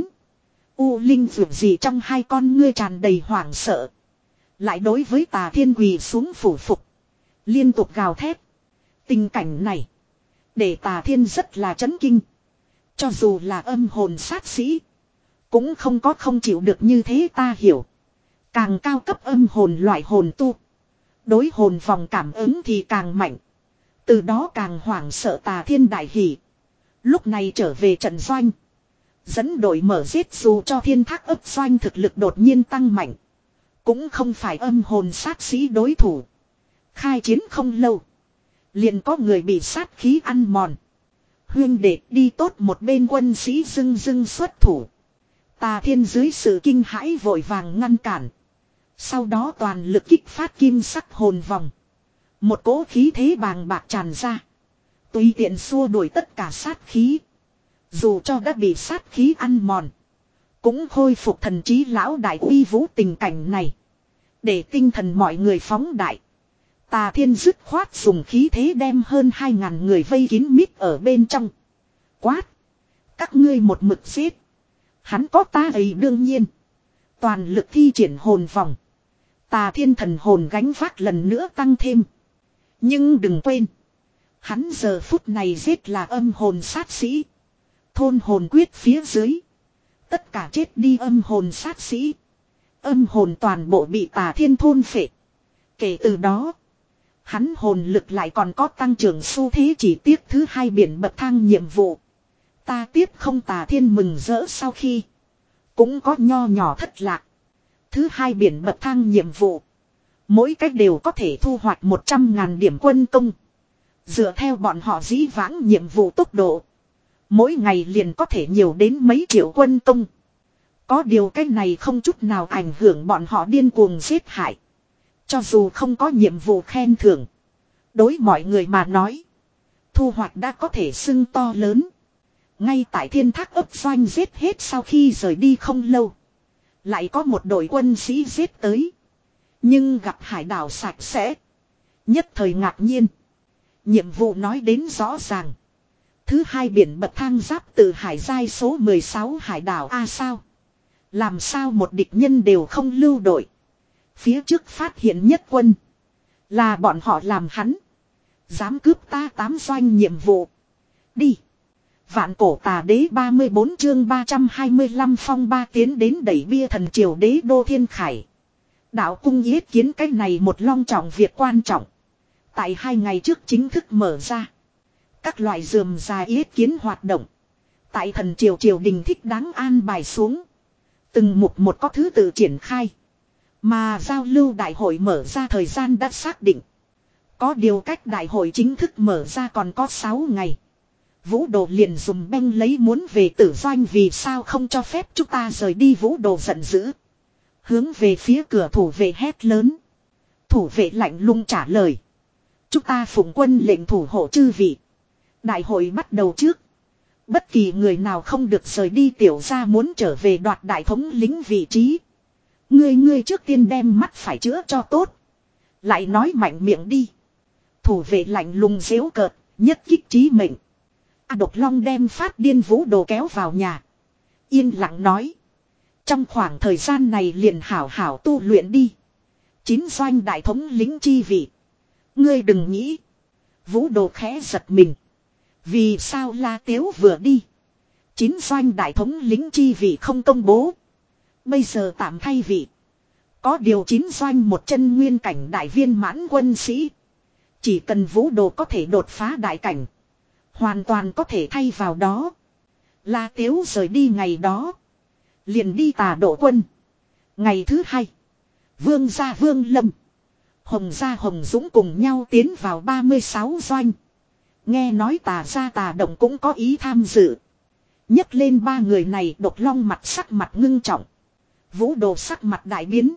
U Linh vượt gì trong hai con ngươi tràn đầy hoảng sợ. Lại đối với Tà Thiên quỳ xuống phủ phục. Liên tục gào thét. Tình cảnh này. Để Tà Thiên rất là chấn kinh. Cho dù là âm hồn sát sĩ. Cũng không có không chịu được như thế ta hiểu. Càng cao cấp âm hồn loại hồn tu. Đối hồn vòng cảm ứng thì càng mạnh. Từ đó càng hoảng sợ. Tà Thiên đại hỉ. Lúc này trở về trận doanh. Dẫn đội mở giết, dù cho thiên thác ấp doanh thực lực đột nhiên tăng mạnh. Cũng không phải âm hồn sát sĩ đối thủ. Khai chiến không lâu. Liền có người bị sát khí ăn mòn. Huyên đệ đi tốt, một bên quân sĩ dưng dưng xuất thủ. Tà Thiên dưới sự kinh hãi vội vàng ngăn cản. Sau đó toàn lực kích phát kim sắc hồn vòng. Một cỗ khí thế bàng bạc tràn ra. Tùy tiện xua đuổi tất cả sát khí. Dù cho đã bị sát khí ăn mòn. Cũng khôi phục thần trí lão đại uy vũ. Tình cảnh này. Để tinh thần mọi người phóng đại. Tà Thiên dứt khoát dùng khí thế đem hơn hai ngàn người vây kín mít ở bên trong. Quát. Các ngươi một mực giết. Hắn có ta ấy đương nhiên. Toàn lực thi triển hồn vòng. Tà Thiên thần hồn gánh vác lần nữa tăng thêm. Nhưng đừng quên. Hắn giờ phút này giết là âm hồn sát sĩ. Thôn hồn quyết phía dưới. Tất cả chết đi âm hồn sát sĩ. Âm hồn toàn bộ bị Tà Thiên thôn phệ. Kể từ đó. Hắn hồn lực lại còn có tăng trưởng xu thế, chỉ tiếc thứ hai biển bậc thang nhiệm vụ. Ta tiếp không. Tà Thiên mừng rỡ sau khi. Cũng có nho nhỏ thất lạc. Thứ hai biển bậc thang nhiệm vụ. Mỗi cách đều có thể thu hoạch một trăm ngàn điểm quân công. Dựa theo bọn họ dĩ vãng nhiệm vụ tốc độ. Mỗi ngày liền có thể nhiều đến mấy triệu quân công. Có điều cái này không chút nào ảnh hưởng bọn họ điên cuồng giết hại. Cho dù không có nhiệm vụ khen thưởng. Đối mọi người mà nói. Thu hoạch đã có thể xưng to lớn. Ngay tại thiên thác ấp doanh giết hết sau khi rời đi không lâu. Lại có một đội quân sĩ giết tới. Nhưng gặp hải đảo sạch sẽ. Nhất thời ngạc nhiên. Nhiệm vụ nói đến rõ ràng. Thứ hai biển bậc thang giáp từ hải giai số mười sáu hải đảo A sao. Làm sao một địch nhân đều không lưu đội. Phía trước phát hiện nhất quân. Là bọn họ làm hắn. Dám cướp ta tám doanh nhiệm vụ. Đi. Vạn cổ tà đế ba mươi bốn chương ba trăm hai mươi lăm phong ba tiến đến đẩy bia thần triều đế đô thiên khải. Đạo cung yết kiến cái này một long trọng việc quan trọng. Tại hai ngày trước chính thức mở ra. Các loại dườm già yết kiến hoạt động. Tại thần triều triều đình thích đáng an bài xuống. Từng mục một có thứ tự triển khai. Mà giao lưu đại hội mở ra thời gian đã xác định. Có điều cách đại hội chính thức mở ra còn có sáu ngày. Vũ Đồ liền dùng beng lấy muốn về tử doanh, vì sao không cho phép chúng ta rời đi. Vũ Đồ giận dữ. Hướng về phía cửa thủ vệ hét lớn. Thủ vệ lạnh lùng trả lời. Chúng ta phụng quân lệnh thủ hộ chư vị. Đại hội bắt đầu trước. Bất kỳ người nào không được rời đi, tiểu gia muốn trở về đoạt đại thống lĩnh vị trí. Ngươi ngươi trước tiên đem mắt phải chữa cho tốt. Lại nói mạnh miệng đi. Thủ vệ lạnh lùng giễu cợt, nhất kích chí mệnh. A Độc Long đem phát điên Vũ Đồ kéo vào nhà. Yên lặng nói. Trong khoảng thời gian này liền hảo hảo tu luyện đi. Chín doanh đại thống lĩnh chi vị. Ngươi đừng nghĩ. Vũ Đồ khẽ giật mình. Vì sao La Tiếu vừa đi. Chín doanh đại thống lĩnh chi vị không công bố. Bây giờ tạm thay vị. Có điều chín doanh một chân nguyên cảnh đại viên mãn quân sĩ. Chỉ cần Vũ Đồ có thể đột phá đại cảnh. Hoàn toàn có thể thay vào đó. La Tiếu rời đi ngày đó. Liền đi Tà Độ quân. Ngày thứ hai. Vương gia Vương Lâm. Hồng gia Hồng Dũng cùng nhau tiến vào ba mươi sáu doanh. Nghe nói Tà gia Tà Động cũng có ý tham dự. Nhấc lên ba người này, Độc Long mặt sắc mặt ngưng trọng. Vũ Đồ sắc mặt đại biến.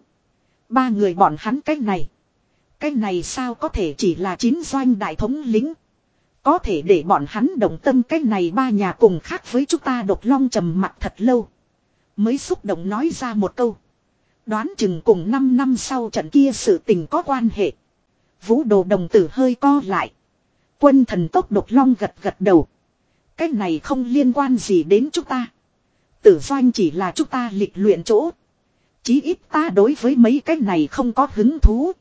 Ba người bọn hắn cách này. Cách này sao có thể chỉ là chín doanh đại thống lĩnh. Có thể để bọn hắn đồng tâm, cách này ba nhà cùng khác với chúng ta. Độc Long trầm mặt thật lâu. Mới xúc động nói ra một câu. Đoán chừng cùng năm năm sau trận kia sự tình có quan hệ. Vũ Đồ đồng tử hơi co lại. Quân thần tốc Độc Long gật gật đầu. Cái này không liên quan gì đến chúng ta. Tử doanh chỉ là chúng ta lịch luyện chỗ. Chí ít ta đối với mấy cái này không có hứng thú.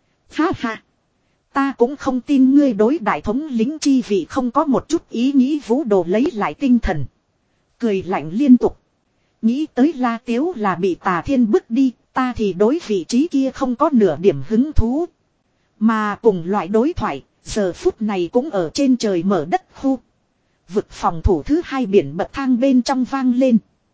Ha ha. Ta cũng không tin ngươi đối đại thống lĩnh chi vị không có một chút ý nghĩ. Vũ Đồ lấy lại tinh thần. Cười lạnh liên tục. Nghĩ tới La Tiếu là bị Tà Thiên bức đi. Ta thì đối vị trí kia không có nửa điểm hứng thú. Mà cùng loại đối thoại. Giờ phút này cũng ở trên trời mở đất khu. Vực phòng thủ thứ hai biển bậc thang bên trong vang lên.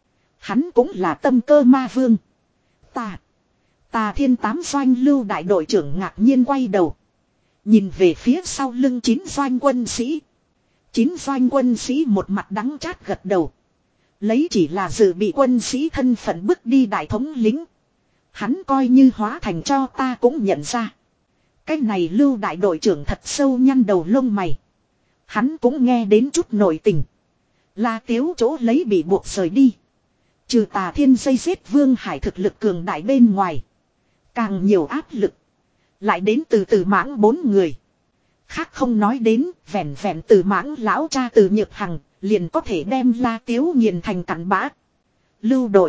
Hắn cũng là Tâm Cơ Ma Vương. Ta. Tà Thiên tám doanh lưu đại đội trưởng ngạc nhiên quay đầu. Nhìn về phía sau lưng chín doanh quân sĩ. Chín doanh quân sĩ một mặt đắng chát gật đầu. Lấy chỉ là dự bị quân sĩ thân phận bước đi đại thống lĩnh. Hắn coi như hóa thành cho ta cũng nhận ra. Cái này lưu đại đội trưởng thật sâu nhăn đầu lông mày. Hắn cũng nghe đến chút nội tình. La Tiếu chỗ lấy bị buộc rời đi. Trừ Tà Thiên dây giết Vương Hải thực lực cường đại bên ngoài. Càng nhiều áp lực. Lại đến từ từ mãng bốn người. Khác không nói đến, vẹn vẹn từ mãng lão cha từ Nhược Hằng, liền có thể đem La Tiếu nghiền thành cặn bã. Lưu đội.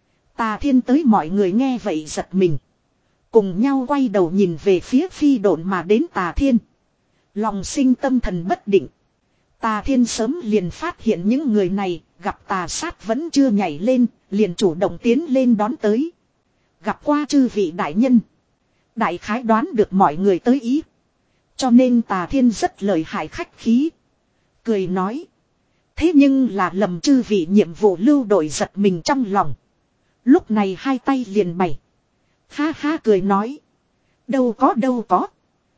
Tà Thiên tới, mọi người nghe vậy giật mình. Cùng nhau quay đầu nhìn về phía phi độn mà đến Tà Thiên. Lòng sinh tâm thần bất định. Tà Thiên sớm liền phát hiện những người này, gặp tà sát vẫn chưa nhảy lên, liền chủ động tiến lên đón tới. Gặp qua chư vị đại nhân. Đại khái đoán được mọi người tới ý. Cho nên Tà Thiên rất lời hại khách khí. Cười nói. Thế nhưng là lầm chư vị nhiệm vụ. Lưu đội giật mình trong lòng. Lúc này hai tay liền bày. Ha ha cười nói. Đâu có đâu có.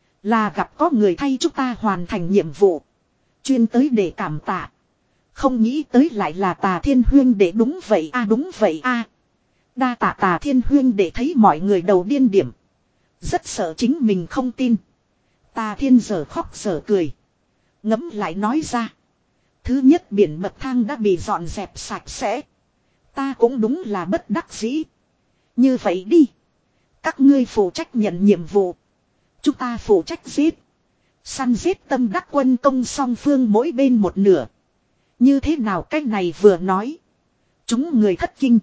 Là gặp có người thay chúng ta hoàn thành nhiệm vụ. Chuyên tới để cảm tạ. Không nghĩ tới lại là Tà Thiên huyên để. Đúng vậy a, đúng vậy a. Đa tạ Tà Thiên huyên để. Thấy mọi người đầu điên điểm. Rất sợ chính mình không tin. Tà Thiên giờ khóc giờ cười. Ngẫm lại nói ra. Thứ nhất biển bậc thang đã bị dọn dẹp sạch sẽ. Ta cũng đúng là bất đắc dĩ. Như vậy đi. Các ngươi phụ trách nhận nhiệm vụ. Chúng ta phụ trách giết. Săn giết Tâm Đắc quân công song phương mỗi bên một nửa. Như thế nào cách này vừa nói. Chúng người thất kinh.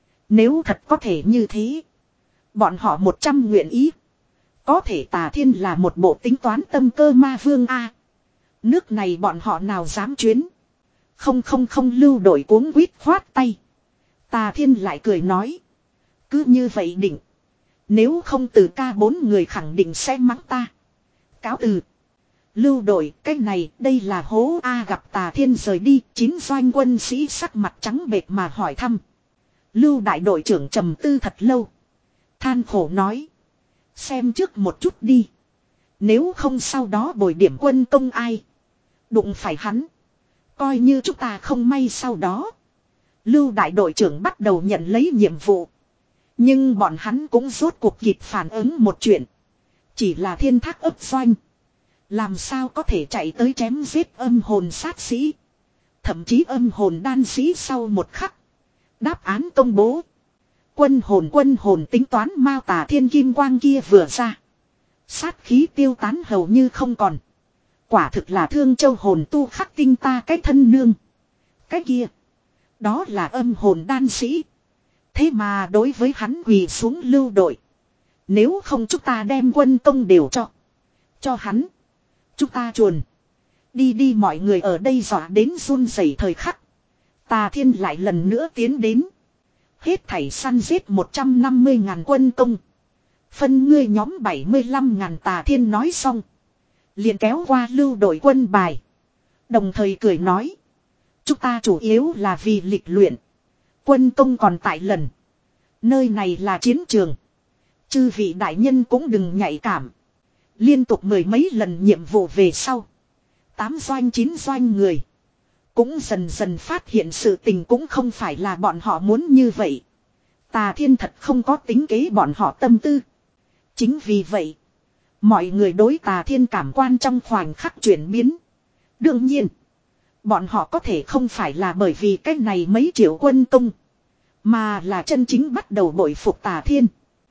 Nếu thật có thể như thế. Bọn họ một trăm nguyện ý. Có thể Tà Thiên là một bộ tính toán Tâm Cơ Ma Vương a. Nước này bọn họ nào dám chuyến. Không không không. Lưu đội cuống quýt khoát tay. Tà Thiên lại cười nói. Cứ như vậy định. Nếu không từ ca bốn người khẳng định sẽ mắng ta. Cáo từ. Lưu đội cái này đây là hố a. Gặp Tà Thiên rời đi. Chín doanh quân sĩ sắc mặt trắng bệch mà hỏi thăm. Lưu đại đội trưởng trầm tư thật lâu. Than khổ nói. Xem trước một chút đi. Nếu không sau đó bồi điểm quân công ai. Đụng phải hắn. Coi như chúng ta không may sau đó. Lưu đại đội trưởng bắt đầu nhận lấy nhiệm vụ. Nhưng bọn hắn cũng rốt cuộc kịp phản ứng một chuyện. Chỉ là thiên thác ấp doanh. Làm sao có thể chạy tới chém giết âm hồn sát sĩ. Thậm chí âm hồn đan sĩ sau một khắc. Đáp án công bố. Quân hồn quân hồn tính toán mao tà thiên kim quang kia vừa ra. Sát khí tiêu tán hầu như không còn. Quả thực là thương châu hồn tu khắc tinh ta cái thân nương. Cái kia. Đó là âm hồn đan sĩ. Thế mà đối với hắn quỳ xuống lưu đội. Nếu không chúng ta đem quân công đều cho. Cho hắn. Chúng ta chuồn. Đi đi mọi người ở đây dọa đến run rẩy thời khắc. Tà thiên lại lần nữa tiến đến. Hết thảy săn giết một trăm năm mươi ngàn quân công. Phân ngươi nhóm bảy mươi lăm ngàn tà thiên nói xong. Liền kéo qua lưu đội quân bài. Đồng thời cười nói. Chúng ta chủ yếu là vì lịch luyện. Quân công còn tại lần. Nơi này là chiến trường. Chư vị đại nhân cũng đừng nhạy cảm. Liên tục mười mấy lần nhiệm vụ về sau. Tám doanh chín doanh người. Cũng dần dần phát hiện sự tình cũng không phải là bọn họ muốn như vậy. Tà thiên thật không có tính kế bọn họ tâm tư. Chính vì vậy. Mọi người đối tà thiên cảm quan trong khoảnh khắc chuyển biến. Đương nhiên. Bọn họ có thể không phải là bởi vì cái này mấy triệu quân công. Mà là chân chính bắt đầu bội phục tà thiên.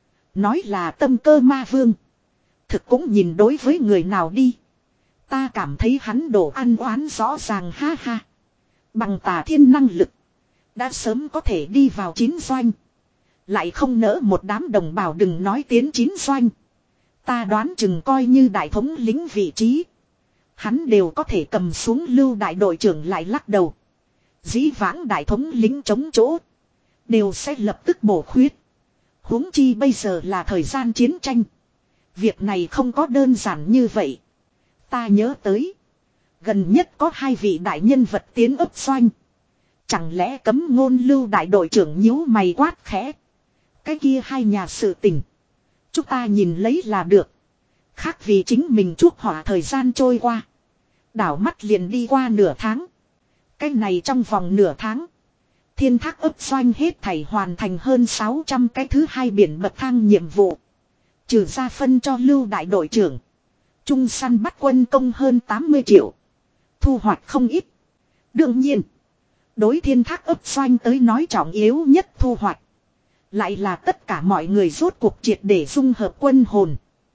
Nói là tâm cơ ma vương. Thực cũng nhìn đối với người nào đi. Ta cảm thấy hắn đổ ăn oán rõ ràng ha ha. Bằng tà thiên năng lực. Đã sớm có thể đi vào chín doanh. Lại không nỡ một đám đồng bào đừng nói tiến chín doanh. Ta đoán chừng coi như đại thống lĩnh vị trí. Hắn đều có thể cầm xuống lưu đại đội trưởng lại lắc đầu. Dĩ vãng đại thống lĩnh chống chỗ. Đều sẽ lập tức bổ khuyết. Huống chi bây giờ là thời gian chiến tranh. Việc này không có đơn giản như vậy. Ta nhớ tới. Gần nhất có hai vị đại nhân vật tiến ấp doanh. Chẳng lẽ cấm ngôn lưu đại đội trưởng nhíu mày quát khẽ. Cái kia hai nhà sự tình. Chúng ta nhìn lấy là được. Khác vì chính mình chuốc họa thời gian trôi qua. Đảo mắt liền đi qua nửa tháng. Cái này trong vòng nửa tháng. Thiên thác ấp doanh hết thảy hoàn thành hơn sáu trăm cái thứ hai biển bậc thang nhiệm vụ. Trừ ra phân cho lưu đại đội trưởng. Trung săn bắt quân công hơn tám mươi triệu. Thu hoạch không ít. Đương nhiên. Đối thiên thác ấp doanh tới nói trọng yếu nhất thu hoạch. Lại là tất cả mọi người rốt cuộc triệt để dung hợp quân hồn.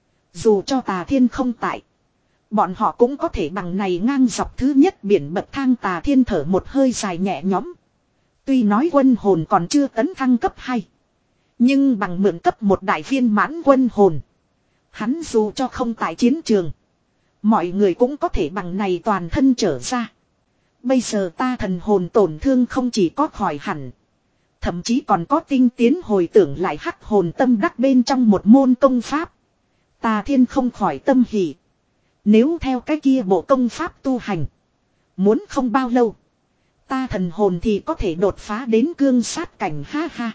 Dù cho tà thiên không tại. Bọn họ cũng có thể bằng này ngang dọc thứ nhất biển bậc thang tà thiên thở một hơi dài nhẹ nhõm. Tuy nói quân hồn còn chưa tấn thăng cấp hai. Nhưng bằng mượn cấp một đại viên mãn quân hồn. Hắn dù cho không tại chiến trường. Mọi người cũng có thể bằng này toàn thân trở ra. Bây giờ ta thần hồn tổn thương không chỉ có khỏi hẳn. Thậm chí còn có tinh tiến hồi tưởng lại hắc hồn tâm đắc bên trong một môn công pháp. Tà thiên không khỏi tâm hỉ. Nếu theo cái kia bộ công pháp tu hành. Muốn không bao lâu. Ta thần hồn thì có thể đột phá đến cương sát cảnh ha ha.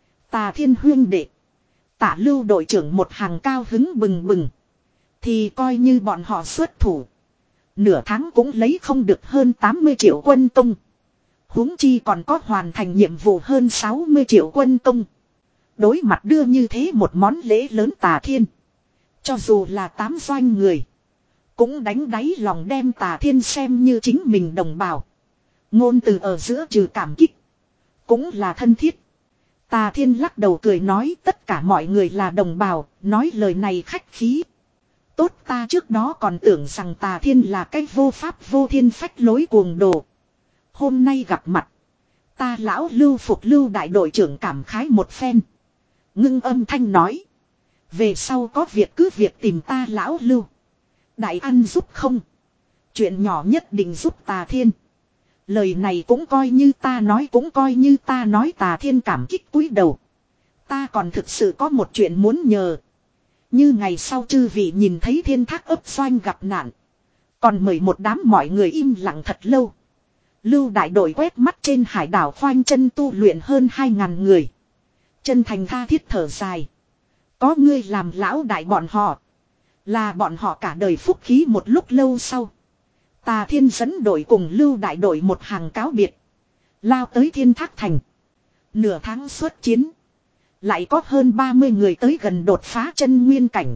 Tà thiên huyên đệ. Tả lưu đội trưởng một hàng cao hứng bừng bừng. Thì coi như bọn họ xuất thủ. Nửa tháng cũng lấy không được hơn tám mươi triệu quân công. Huống chi còn có hoàn thành nhiệm vụ hơn sáu mươi triệu quân công. Đối mặt đưa như thế một món lễ lớn tà thiên. Cho dù là tám doanh người. Cũng đánh đáy lòng đem tà thiên xem như chính mình đồng bào. Ngôn từ ở giữa trừ cảm kích. Cũng là thân thiết. Tà thiên lắc đầu cười nói tất cả mọi người là đồng bào. Nói lời này khách khí. Tốt ta trước đó còn tưởng rằng tà thiên là cái vô pháp vô thiên phách lối cuồng đồ. Hôm nay gặp mặt. Ta lão lưu phục lưu đại đội trưởng cảm khái một phen. Ngưng âm thanh nói. Về sau có việc cứ việc tìm ta lão lưu. Đại ăn giúp không. Chuyện nhỏ nhất định giúp tà thiên. Lời này cũng coi như ta nói cũng coi như ta nói tà thiên cảm kích cúi đầu. Ta còn thực sự có một chuyện muốn nhờ. Như ngày sau chư vị nhìn thấy thiên thác ấp doanh gặp nạn. Còn mời một đám mọi người im lặng thật lâu. Lưu đại đội quét mắt trên hải đảo khoanh chân tu luyện hơn hai ngàn người. Chân thành tha thiết thở dài. Có ngươi làm lão đại bọn họ. Là bọn họ cả đời phúc khí. Một lúc lâu sau, Tà Thiên dẫn đội cùng Lưu đại đội một hàng cáo biệt. Lao tới Thiên Thác Thành. Nửa tháng xuất chiến. Lại có hơn ba mươi người tới gần đột phá chân nguyên cảnh.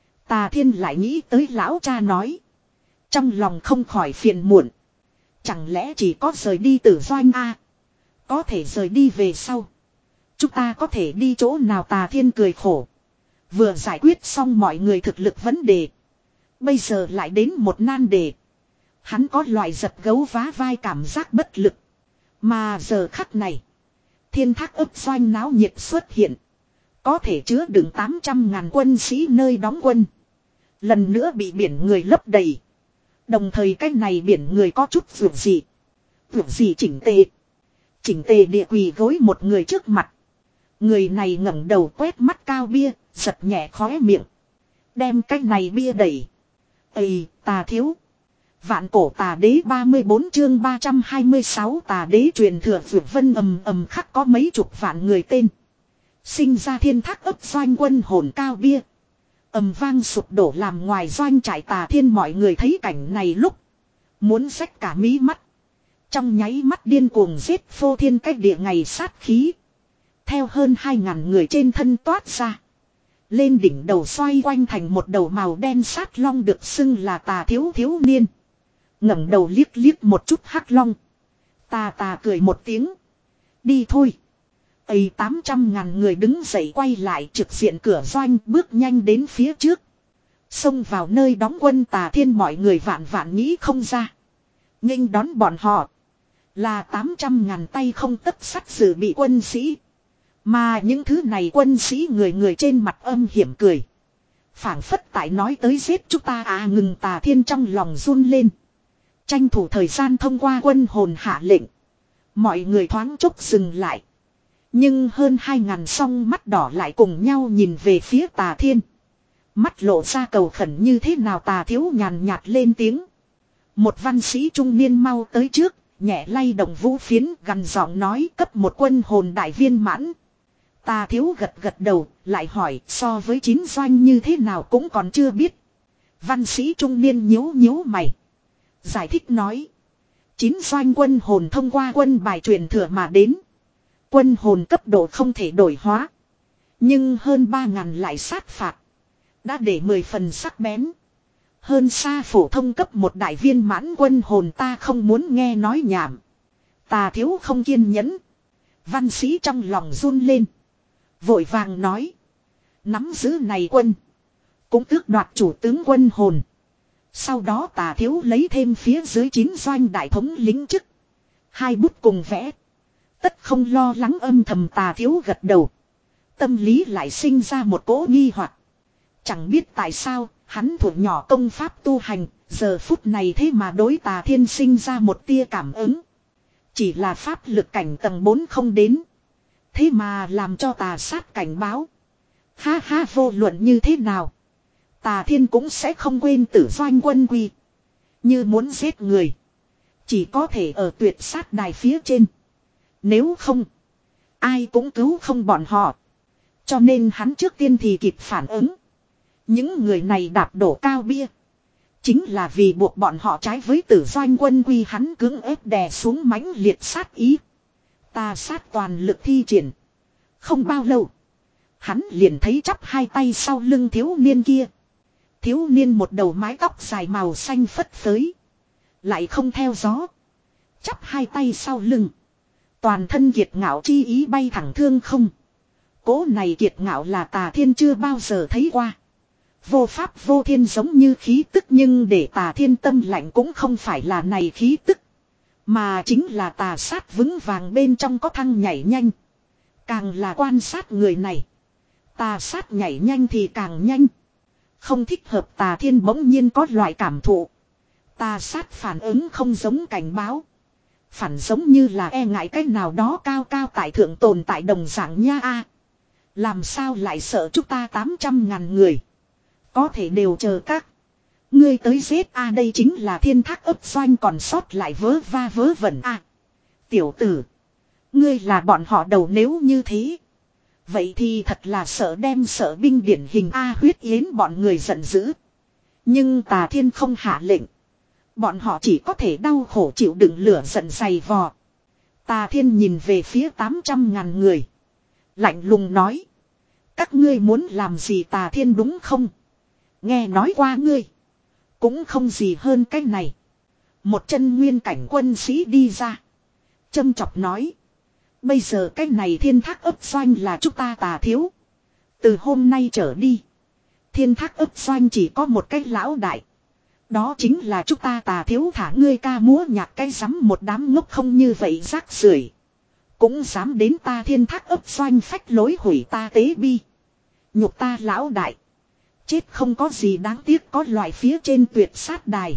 Tà Thiên lại nghĩ tới lão cha nói. Trong lòng không khỏi phiền muộn. Chẳng lẽ chỉ có rời đi Tử Doanh a? Có thể rời đi về sau. Chúng ta có thể đi chỗ nào? Tà Thiên cười khổ. Vừa giải quyết xong mọi người thực lực vấn đề. Bây giờ lại đến một nan đề. Hắn có loại giật gấu vá vai cảm giác bất lực. Mà giờ khắc này, Thiên Thác ấp Doanh náo nhiệt xuất hiện. Có thể chứa đựng tám trăm ngàn quân sĩ nơi đóng quân. Lần nữa bị biển người lấp đầy. Đồng thời cái này biển người có chút vượt gì. Vượt gì chỉnh tề. Chỉnh tề địa quỳ gối một người trước mặt. Người này ngẩng đầu quét mắt cao bia, giật nhẹ khóe miệng. Đem cái này bia đẩy. Ây, Tà thiếu. Vạn cổ Tà đế ba mươi bốn chương ba trăm hai mươi sáu Tà đế truyền thừa vượt vân ầm ầm khắc có mấy chục vạn người tên. Sinh ra Thiên Thác ấp Doanh quân hồn cao bia. Ầm vang sụp đổ làm ngoài doanh trại. Tà Thiên mọi người thấy cảnh này lúc muốn xách cả mí mắt. Trong nháy mắt điên cuồng giết phô thiên cách địa ngày sát khí. Theo hơn hai ngàn người trên thân toát ra. Lên đỉnh đầu xoay quanh thành một đầu màu đen sát long được xưng là Tà thiếu thiếu niên. Ngẩng đầu liếc liếc một chút hắc long. Tà tà cười một tiếng. Đi thôi. Ấy tám trăm ngàn người đứng dậy quay lại trực diện cửa doanh bước nhanh đến phía trước. Xông vào nơi đóng quân. Tà Thiên mọi người vạn vạn nghĩ không ra. Nghênh đón bọn họ. Là tám trăm ngàn tay không tấc sắt dự bị quân sĩ. Mà những thứ này quân sĩ người người trên mặt âm hiểm cười. Phảng phất tại nói tới giết chúng ta à. Ngừng. Tà Thiên trong lòng run lên. Tranh thủ thời gian thông qua quân hồn hạ lệnh. Mọi người thoáng chốc dừng lại. Nhưng hơn hai ngàn song mắt đỏ lại cùng nhau nhìn về phía Tà Thiên. Mắt lộ ra cầu khẩn như thế nào. Tà thiếu nhàn nhạt lên tiếng. Một văn sĩ trung niên mau tới trước. Nhẹ lay động vũ phiến gằn giọng nói cấp một quân hồn đại viên mãn. Tà thiếu gật gật đầu lại hỏi so với chín doanh như thế nào cũng còn chưa biết. Văn sĩ trung niên nhíu nhíu mày. Giải thích nói. Chín doanh quân hồn thông qua quân bài truyền thừa mà đến. Quân hồn cấp độ không thể đổi hóa. Nhưng hơn ba ngàn lại sát phạt. Đã để mười phần sắc bén. Hơn xa phổ thông cấp một đại viên mãn quân hồn. Ta không muốn nghe nói nhảm. Tà thiếu không kiên nhẫn. Văn sĩ trong lòng run lên. Vội vàng nói. Nắm giữ này quân. Cũng tước đoạt chủ tướng quân hồn. Sau đó Tà thiếu lấy thêm phía dưới chín doanh đại thống lính chức. Hai bút cùng vẽ. Tất không lo lắng âm thầm. Tà thiếu gật đầu. Tâm lý lại sinh ra một cỗ nghi hoặc. Chẳng biết tại sao hắn thuộc nhỏ công pháp tu hành. Giờ phút này thế mà đối Tà Thiên sinh ra một tia cảm ứng. Chỉ là pháp lực cảnh tầng bốn không đến. Thế mà làm cho Tà sát cảnh báo. Ha ha, vô luận như thế nào. Tà Thiên cũng sẽ không quên Tử Doanh quân quy. Như muốn giết người. Chỉ có thể ở tuyệt sát đài phía trên. Nếu không. Ai cũng cứu không bọn họ. Cho nên hắn trước tiên thì kịp phản ứng. Những người này đạp đổ cao bia. Chính là vì buộc bọn họ trái với Tử Doanh quân quy. Hắn cưỡng ép đè xuống mãnh liệt sát ý. Tà sát toàn lực thi triển. Không bao lâu. Hắn liền thấy chắp hai tay sau lưng thiếu niên kia. Thiếu niên một đầu mái tóc dài màu xanh phất phới. Lại không theo gió. Chắp hai tay sau lưng. Toàn thân kiệt ngạo chi ý bay thẳng thương không. Cố này kiệt ngạo là Tà Thiên chưa bao giờ thấy qua. Vô pháp vô thiên giống như khí tức. Nhưng để Tà Thiên tâm lạnh cũng không phải là này khí tức. Mà chính là tà sát vững vàng bên trong có thăng nhảy nhanh. Càng là quan sát người này. Tà sát nhảy nhanh thì càng nhanh. Không thích hợp. Tà Thiên bỗng nhiên có loại cảm thụ. Tà sát phản ứng không giống cảnh báo. Phản giống như là e ngại cái nào đó cao cao tại thượng tồn tại đồng dạng nha a. Làm sao lại sợ chúng ta tám trăm ngàn người. Có thể đều chờ các. Ngươi tới giết a đây chính là thiên thác ấp doanh còn sót lại vớ va vớ vẩn a. Tiểu tử. Ngươi là bọn họ đầu nếu như thế. Vậy thì thật là sợ đem sợ binh điển hình A Huyết Yến bọn người giận dữ. Nhưng Tà Thiên không hạ lệnh. Bọn họ chỉ có thể đau khổ chịu đựng lửa giận dày vò. Tà Thiên nhìn về phía tám trăm ngàn người. Lạnh lùng nói. Các ngươi muốn làm gì Tà Thiên đúng không? Nghe nói qua ngươi. Cũng không gì hơn cái này. Một chân nguyên cảnh quân sĩ đi ra. Châm chọc nói. Bây giờ cái này thiên thác ấp doanh là chúng ta Tà thiếu. Từ hôm nay trở đi. Thiên thác ấp doanh chỉ có một cái lão đại. Đó chính là chúng ta Tà thiếu thả ngươi ca múa nhạc cái rắm một đám ngốc không như vậy rác rưởi. Cũng dám đến ta thiên thác ấp doanh phách lối hủy ta tế bi. Nhục ta lão đại. Chết không có gì đáng tiếc có loại phía trên tuyệt sát đài.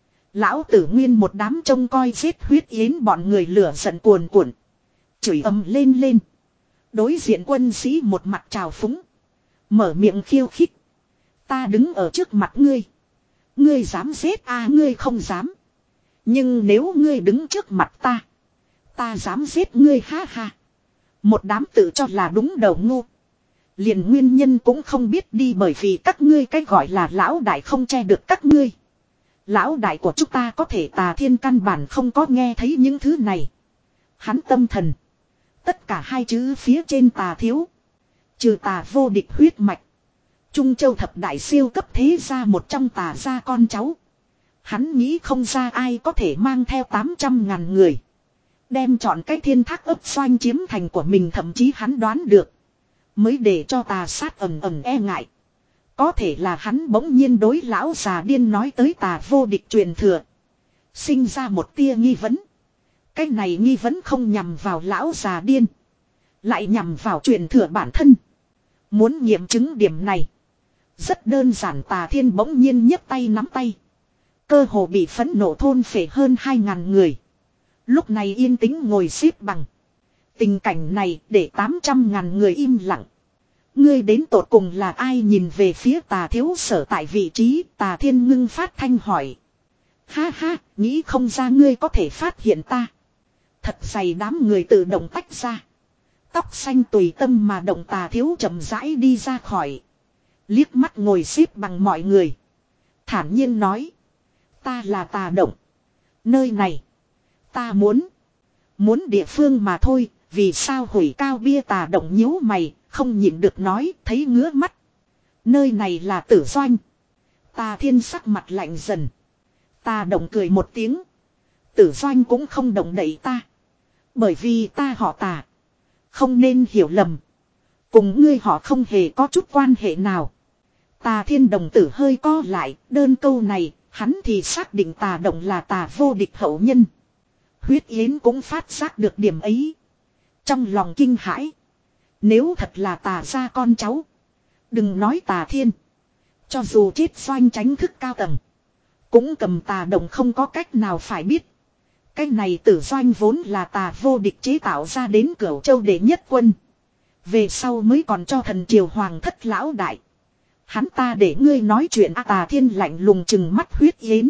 Lão tử nguyên một đám trông coi giết huyết yến bọn người lửa giận cuồn cuộn. Chửi ầm lên lên. Đối diện quân sĩ một mặt trào phúng. Mở miệng khiêu khích. Ta đứng ở trước mặt ngươi. Ngươi dám giết à ngươi không dám. Nhưng nếu ngươi đứng trước mặt ta. Ta dám giết ngươi ha ha. Một đám tự cho là đúng đầu ngu. Liền nguyên nhân cũng không biết đi bởi vì các ngươi cái gọi là lão đại không che được các ngươi. Lão đại của chúng ta có thể Tà Thiên căn bản không có nghe thấy những thứ này. Hắn tâm thần. Tất cả hai chữ phía trên Tà thiếu. Trừ Tà vô địch huyết mạch. Trung Châu thập đại siêu cấp thế gia một trong Tà gia con cháu. Hắn nghĩ không ra ai có thể mang theo tám trăm ngàn người. Đem chọn cái thiên thác ấp doanh chiếm thành của mình thậm chí hắn đoán được. Mới để cho Tà sát ầm ầm e ngại. Có thể là hắn bỗng nhiên đối lão già điên nói tới Tà vô địch truyền thừa. Sinh ra một tia nghi vấn. Cái này nghi vấn không nhằm vào lão già điên. Lại nhằm vào truyền thừa bản thân. Muốn nghiệm chứng điểm này. Rất đơn giản Tà Thiên bỗng nhiên nhấc tay nắm tay. Cơ hồ bị phẫn nộ thôn phệ hơn hai ngàn người. Lúc này yên tĩnh ngồi xếp bằng. Tình cảnh này để tám trăm ngàn người im lặng. Ngươi đến tột cùng là ai nhìn về phía Tà thiếu sở tại vị trí Tà Thiên ngưng phát thanh hỏi. Ha ha, nghĩ không ra ngươi có thể phát hiện ta. Thật dày đám người tự động tách ra. Tóc xanh tùy tâm mà động Tà thiếu chậm rãi đi ra khỏi. Liếc mắt ngồi xếp bằng mọi người. Thản nhiên nói. Ta là Tà động. Nơi này. Ta muốn. Muốn địa phương mà thôi. Vì sao hủy cao bia Tà động nhíu mày. Không nhịn được nói. Thấy ngứa mắt. Nơi này là Tử Doanh. Tà Thiên sắc mặt lạnh dần. Tà động cười một tiếng. Tử Doanh cũng không động đậy ta. Bởi vì ta họ Tà. Không nên hiểu lầm. Cùng ngươi họ không hề có chút quan hệ nào. Tà Thiên đồng tử hơi co lại. Đơn câu này. Hắn thì xác định Tà động là Tà vô địch hậu nhân. Huyết Yến cũng phát giác được điểm ấy. Trong lòng kinh hãi. Nếu thật là Tà gia con cháu. Đừng nói Tà Thiên. Cho dù chết Doanh tránh thức cao tầng. Cũng cầm Tà động không có cách nào phải biết. Cái này Tử Doanh vốn là Tà vô địch chế tạo ra đến Cửu Châu đệ nhất quân. Về sau mới còn cho thần triều hoàng thất lão đại. Hắn ta để ngươi nói chuyện à, Tà Thiên lạnh lùng chừng mắt Huyết Yến.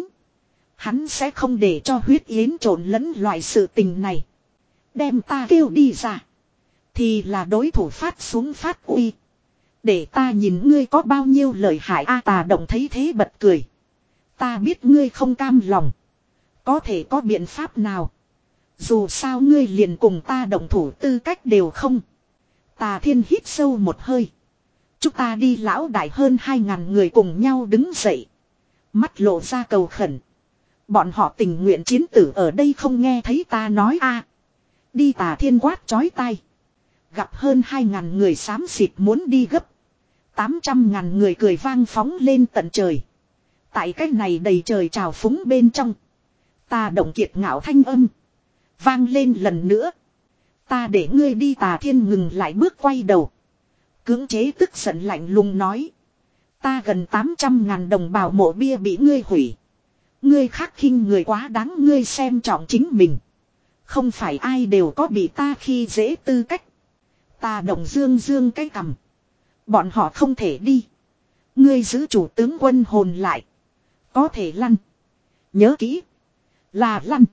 Hắn sẽ không để cho Huyết Yến trộn lẫn loại sự tình này. Đem ta kêu đi ra. Thì là đối thủ phát xuống phát uy. Để ta nhìn ngươi có bao nhiêu lời hại a à, Tà động thấy thế bật cười. Ta biết ngươi không cam lòng. Có thể có biện pháp nào. Dù sao ngươi liền cùng ta động thủ tư cách đều không. Tà Thiên hít sâu một hơi. Chúng ta đi lão đại hơn hai ngàn người cùng nhau đứng dậy. Mắt lộ ra cầu khẩn. Bọn họ tình nguyện chiến tử ở đây không nghe thấy ta nói a à. Đi Tà Thiên quát chói tai. Gặp hơn hai ngàn người xám xịt muốn đi gấp. Tám trăm ngàn người cười vang phóng lên tận trời. Tại cái này đầy trời trào phúng bên trong. Tà động kiệt ngạo thanh âm. Vang lên lần nữa. Ta để ngươi đi Tà Thiên ngừng lại bước quay đầu. Cưỡng chế tức giận lạnh lùng nói. Ta gần tám trăm ngàn đồng bào mộ bia bị ngươi hủy. Ngươi khắc khinh người quá đáng ngươi xem trọng chính mình. Không phải ai đều có bị ta khi dễ tư cách. Tà động dương dương cái cằm. Bọn họ không thể đi. Ngươi giữ chủ tướng quân hồn lại. Có thể lăn. Nhớ kỹ. Là lăn.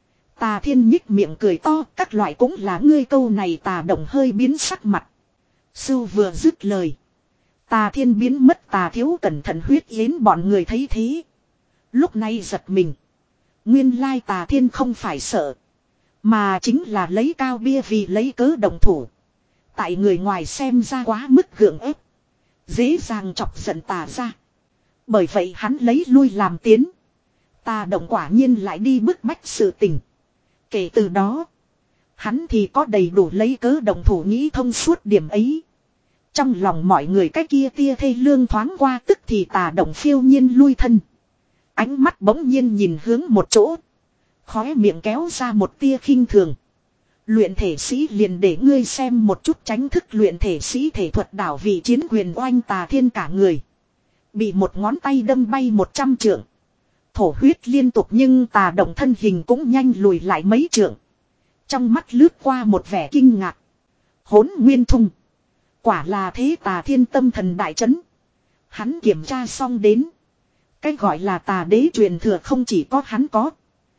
Tà Thiên nhích miệng cười to, các loại cũng là ngươi câu này. Tà Đồng hơi biến sắc mặt. Sưu vừa dứt lời. Tà Thiên biến mất. Tà Thiếu cẩn thận Huyết Yến bọn người thấy thế. Lúc này giật mình. Nguyên lai Tà Thiên không phải sợ. Mà chính là lấy cao bia vì lấy cớ đồng thủ. Tại người ngoài xem ra quá mức gượng ép. Dễ dàng chọc giận Tà ra. Bởi vậy hắn lấy lui làm tiến. Tà Đồng quả nhiên lại đi bức bách sự tình. Kể từ đó. Hắn thì có đầy đủ lấy cớ đồng thủ nghĩ thông suốt điểm ấy. Trong lòng mọi người cái kia tia thê lương thoáng qua tức thì Tà Đồng phiêu nhiên lui thân. Ánh mắt bỗng nhiên nhìn hướng một chỗ. Khóe miệng kéo ra một tia khinh thường. Luyện thể sĩ liền để ngươi xem một chút tránh thức luyện thể sĩ thể thuật đảo vị chiến quyền oanh. Tà Thiên cả người. Bị một ngón tay đâm bay một trăm trượng. Thổ huyết liên tục nhưng Tà Đồng thân hình cũng nhanh lùi lại mấy trượng. Trong mắt lướt qua một vẻ kinh ngạc. Hỗn nguyên thung. Quả là thế. Tà Thiên tâm thần đại chấn. Hắn kiểm tra xong đến. Cái gọi là Tà đế truyền thừa không chỉ có hắn có.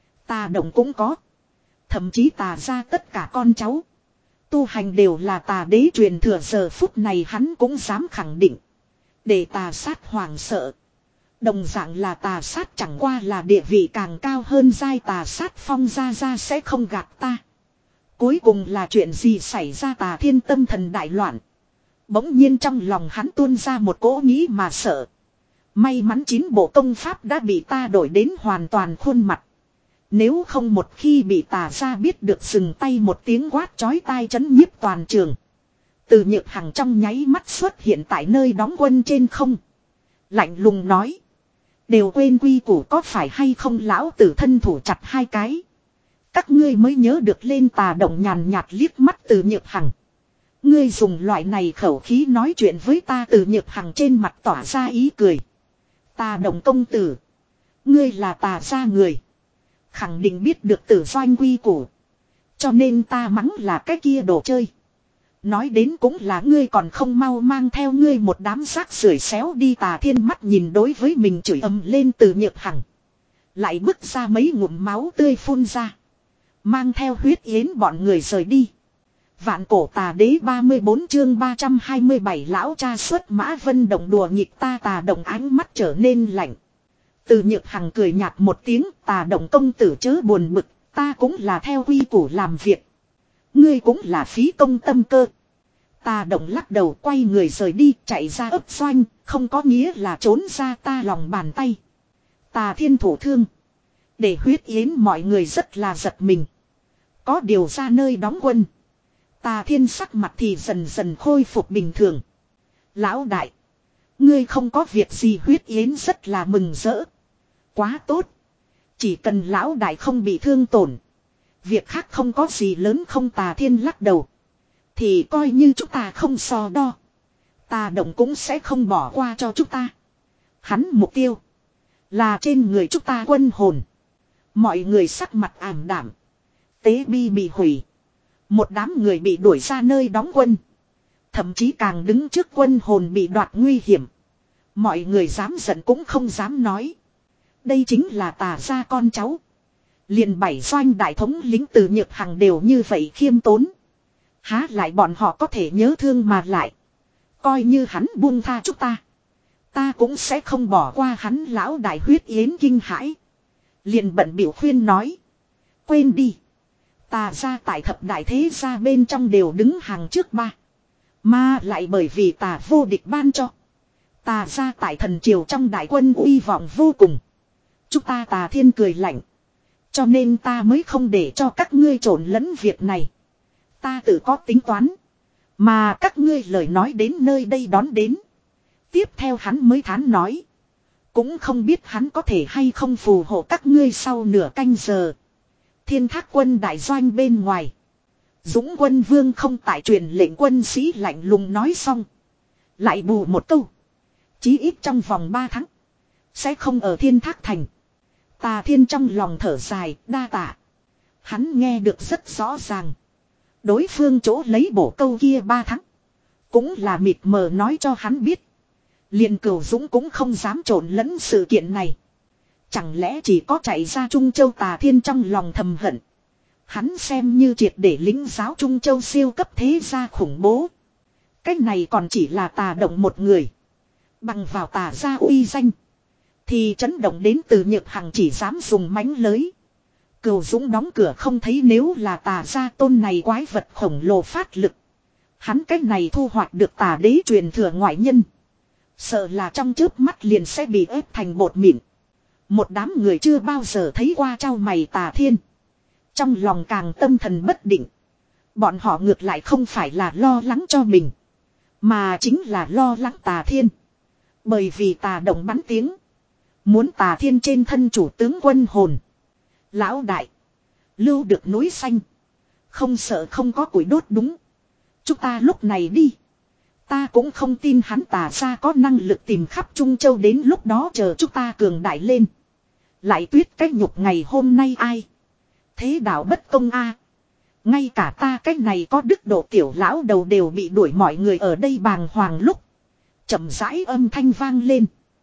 Tà Đồng cũng có. Thậm chí Tà ra tất cả con cháu. Tu hành đều là Tà đế truyền thừa. Giờ phút này hắn cũng dám khẳng định. Để Tà sát hoàng sợ. Đồng dạng là Tà sát chẳng qua là địa vị càng cao hơn giai. Tà sát phong ra ra sẽ không gạt ta. Cuối cùng là chuyện gì xảy ra? Tà Thiên tâm thần đại loạn. Bỗng nhiên trong lòng hắn tuôn ra một cỗ nghĩ mà sợ. May mắn chín bộ công pháp đã bị ta đổi đến hoàn toàn khuôn mặt. Nếu không một khi bị Tà ra biết được dừng tay một tiếng quát chói tai chấn nhiếp toàn trường. Từ Nhược Hằng trong nháy mắt xuất hiện tại nơi đóng quân trên không. Lạnh lùng nói. Đều quên quy củ có phải hay không? Lão tử thân thủ chặt hai cái. Các ngươi mới nhớ được lên. Tà Đồng nhàn nhạt liếc mắt Từ Nhược Hằng. Ngươi dùng loại này khẩu khí nói chuyện với ta? Từ Nhược Hằng trên mặt tỏa ra ý cười. Tà Đồng công tử. Ngươi là Tà gia người. Khẳng định biết được Tử Doanh quy củ. Cho nên ta mắng là cái kia đồ chơi. Nói đến cũng là ngươi còn không mau mang theo ngươi một đám rác rưởi xéo đi. Tà Thiên mắt nhìn đối với mình chửi ầm lên Từ Nhược Hằng. Lại bứt ra mấy ngụm máu tươi phun ra. Mang theo Huyết Yến bọn người rời đi. Vạn cổ Tà đế ba mươi bốn chương ba trăm hai mươi bảy lão cha xuất mã vân động đùa nghịch ta. Tà Đồng ánh mắt trở nên lạnh. Từ Nhược Hằng cười nhạt một tiếng. Tà Đồng công tử chớ buồn bực. Ta cũng là theo quy củ làm việc. Ngươi cũng là phí công tâm cơ. Tà Đồng lắc đầu quay người rời đi. Chạy ra ấp doanh. Không có nghĩa là trốn ra ta lòng bàn tay. Tà Thiên thủ thương. Để Huyết Yến mọi người rất là giật mình. Có điều ra nơi đóng quân. Tà Thiên sắc mặt thì dần dần khôi phục bình thường. Lão đại. Ngươi không có việc gì? Huyết Yến rất là mừng rỡ. Quá tốt. Chỉ cần lão đại không bị thương tổn. Việc khác không có gì lớn không? Tà Thiên lắc đầu. Thì coi như chúng ta không so đo. Tà Đồng cũng sẽ không bỏ qua cho chúng ta. Hắn mục tiêu. Là trên người chúng ta quân hồn. Mọi người sắc mặt ảm đạm. Tế bi bị hủy. Một đám người bị đuổi ra nơi đóng quân. Thậm chí càng đứng trước quân hồn bị đoạt nguy hiểm. Mọi người dám giận cũng không dám nói. Đây chính là Tà gia con cháu. Liền bảy doanh đại thống lính Từ Nhược Hằng đều như vậy khiêm tốn. Há lại bọn họ có thể nhớ thương mà lại. Coi như hắn buông tha chúng ta. Ta cũng sẽ không bỏ qua hắn. Lão đại Huyết Yến kinh hãi. Liền bận biểu khuyên nói. Quên đi. Tà gia tại thập đại thế gia bên trong đều đứng hàng trước ba. Mà lại bởi vì Tà vô địch ban cho. Tà gia tại thần triều trong đại quân uy vọng vô cùng. Chúng ta Tà Thiên cười lạnh. Cho nên ta mới không để cho các ngươi trộn lẫn việc này. Ta tự có tính toán. Mà các ngươi lời nói đến nơi đây đón đến. Tiếp theo hắn mới thán nói. Cũng không biết hắn có thể hay không phù hộ các ngươi. Sau nửa canh giờ. Thiên Thác quân đại doanh bên ngoài. Dũng quân vương không tại truyền lệnh quân sĩ lạnh lùng nói xong. Lại bù một câu. Chí ít trong vòng ba tháng. Sẽ không ở Thiên Thác thành. Tà Thiên trong lòng thở dài đa tạ. Hắn nghe được rất rõ ràng. Đối phương chỗ lấy bổ câu kia ba tháng. Cũng là mịt mờ nói cho hắn biết. Liền Cửu Dũng cũng không dám trộn lẫn sự kiện này. Chẳng lẽ chỉ có chạy ra Trung Châu Tà Thiên trong lòng thầm hận. Hắn xem như triệt để lính giáo Trung Châu siêu cấp thế gia khủng bố. Cái này còn chỉ là tà động một người. Bằng vào tà gia uy danh. Thì chấn động đến từ Nhược Hằng chỉ dám dùng mánh lới. Cừu Dũng đóng cửa không thấy, nếu là tà gia tôn này quái vật khổng lồ phát lực. Hắn cách này thu hoạch được tà đế truyền thừa ngoại nhân. Sợ là trong chớp mắt liền sẽ bị ép thành bột mịn. Một đám người chưa bao giờ thấy qua trao mày Tà Thiên. Trong lòng càng tâm thần bất định. Bọn họ ngược lại không phải là lo lắng cho mình. Mà chính là lo lắng Tà Thiên. Bởi vì tà động bắn tiếng. Muốn Tà Thiên trên thân chủ tướng quân hồn. Lão đại. Lưu được núi xanh. Không sợ không có củi đốt đúng. Chúng ta lúc này đi. Ta cũng không tin hắn Tà gia có năng lực tìm khắp Trung Châu, đến lúc đó chờ chúng ta cường đại lên. Lại tuyết cách nhục ngày hôm nay ai. Thế đạo bất công a. Ngay cả ta cách này có đức độ tiểu lão đầu đều bị đuổi, mọi người ở đây bàng hoàng lúc. Chậm rãi âm thanh vang lên.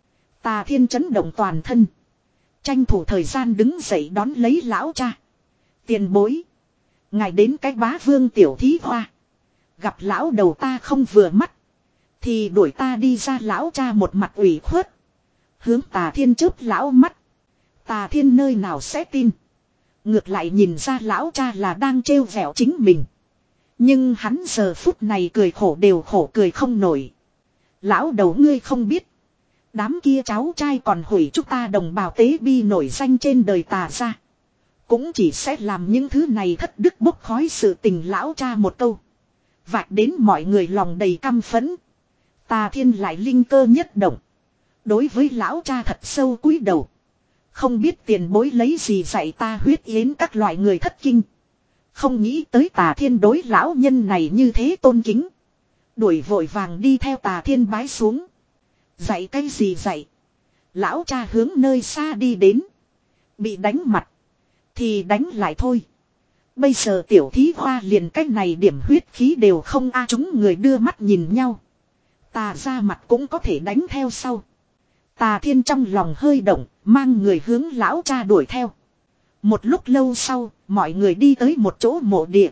Tà Thiên chấn động toàn thân. Tranh thủ thời gian đứng dậy đón lấy lão cha. Tiền bối. Ngài đến cái bá vương tiểu thí hoa. Gặp lão đầu ta không vừa mắt. Thì đuổi ta đi ra, lão cha một mặt ủy khuất. Hướng Tà Thiên chớp lão mắt. Tà Thiên nơi nào sẽ tin. Ngược lại nhìn ra lão cha là đang trêu vẹo chính mình. Nhưng hắn giờ phút này cười khổ đều khổ cười không nổi. Lão đầu ngươi không biết. Đám kia cháu trai còn hủy chúng ta đồng bào tế bi nổi danh trên đời Tà gia. Cũng chỉ sẽ làm những thứ này thất đức bốc khói sự tình, lão cha một câu. Vạch đến mọi người lòng đầy căm phẫn. Tà Thiên lại linh cơ nhất động. Đối với lão cha thật sâu cúi đầu. Không biết tiền bối lấy gì dạy ta huyết yến các loại người thất kinh. Không nghĩ tới Tà Thiên đối lão nhân này như thế tôn kính. Đuổi vội vàng đi theo Tà Thiên bái xuống. Dạy cái gì dạy. Lão cha hướng nơi xa đi đến. Bị đánh mặt. Thì đánh lại thôi. Bây giờ tiểu thí hoa liền cách này điểm huyết khí đều không a. Chúng người đưa mắt nhìn nhau. Tà ra mặt cũng có thể đánh theo sau. Tà Thiên trong lòng hơi động, mang người hướng lão cha đuổi theo. Một lúc lâu sau, mọi người đi tới một chỗ mộ địa.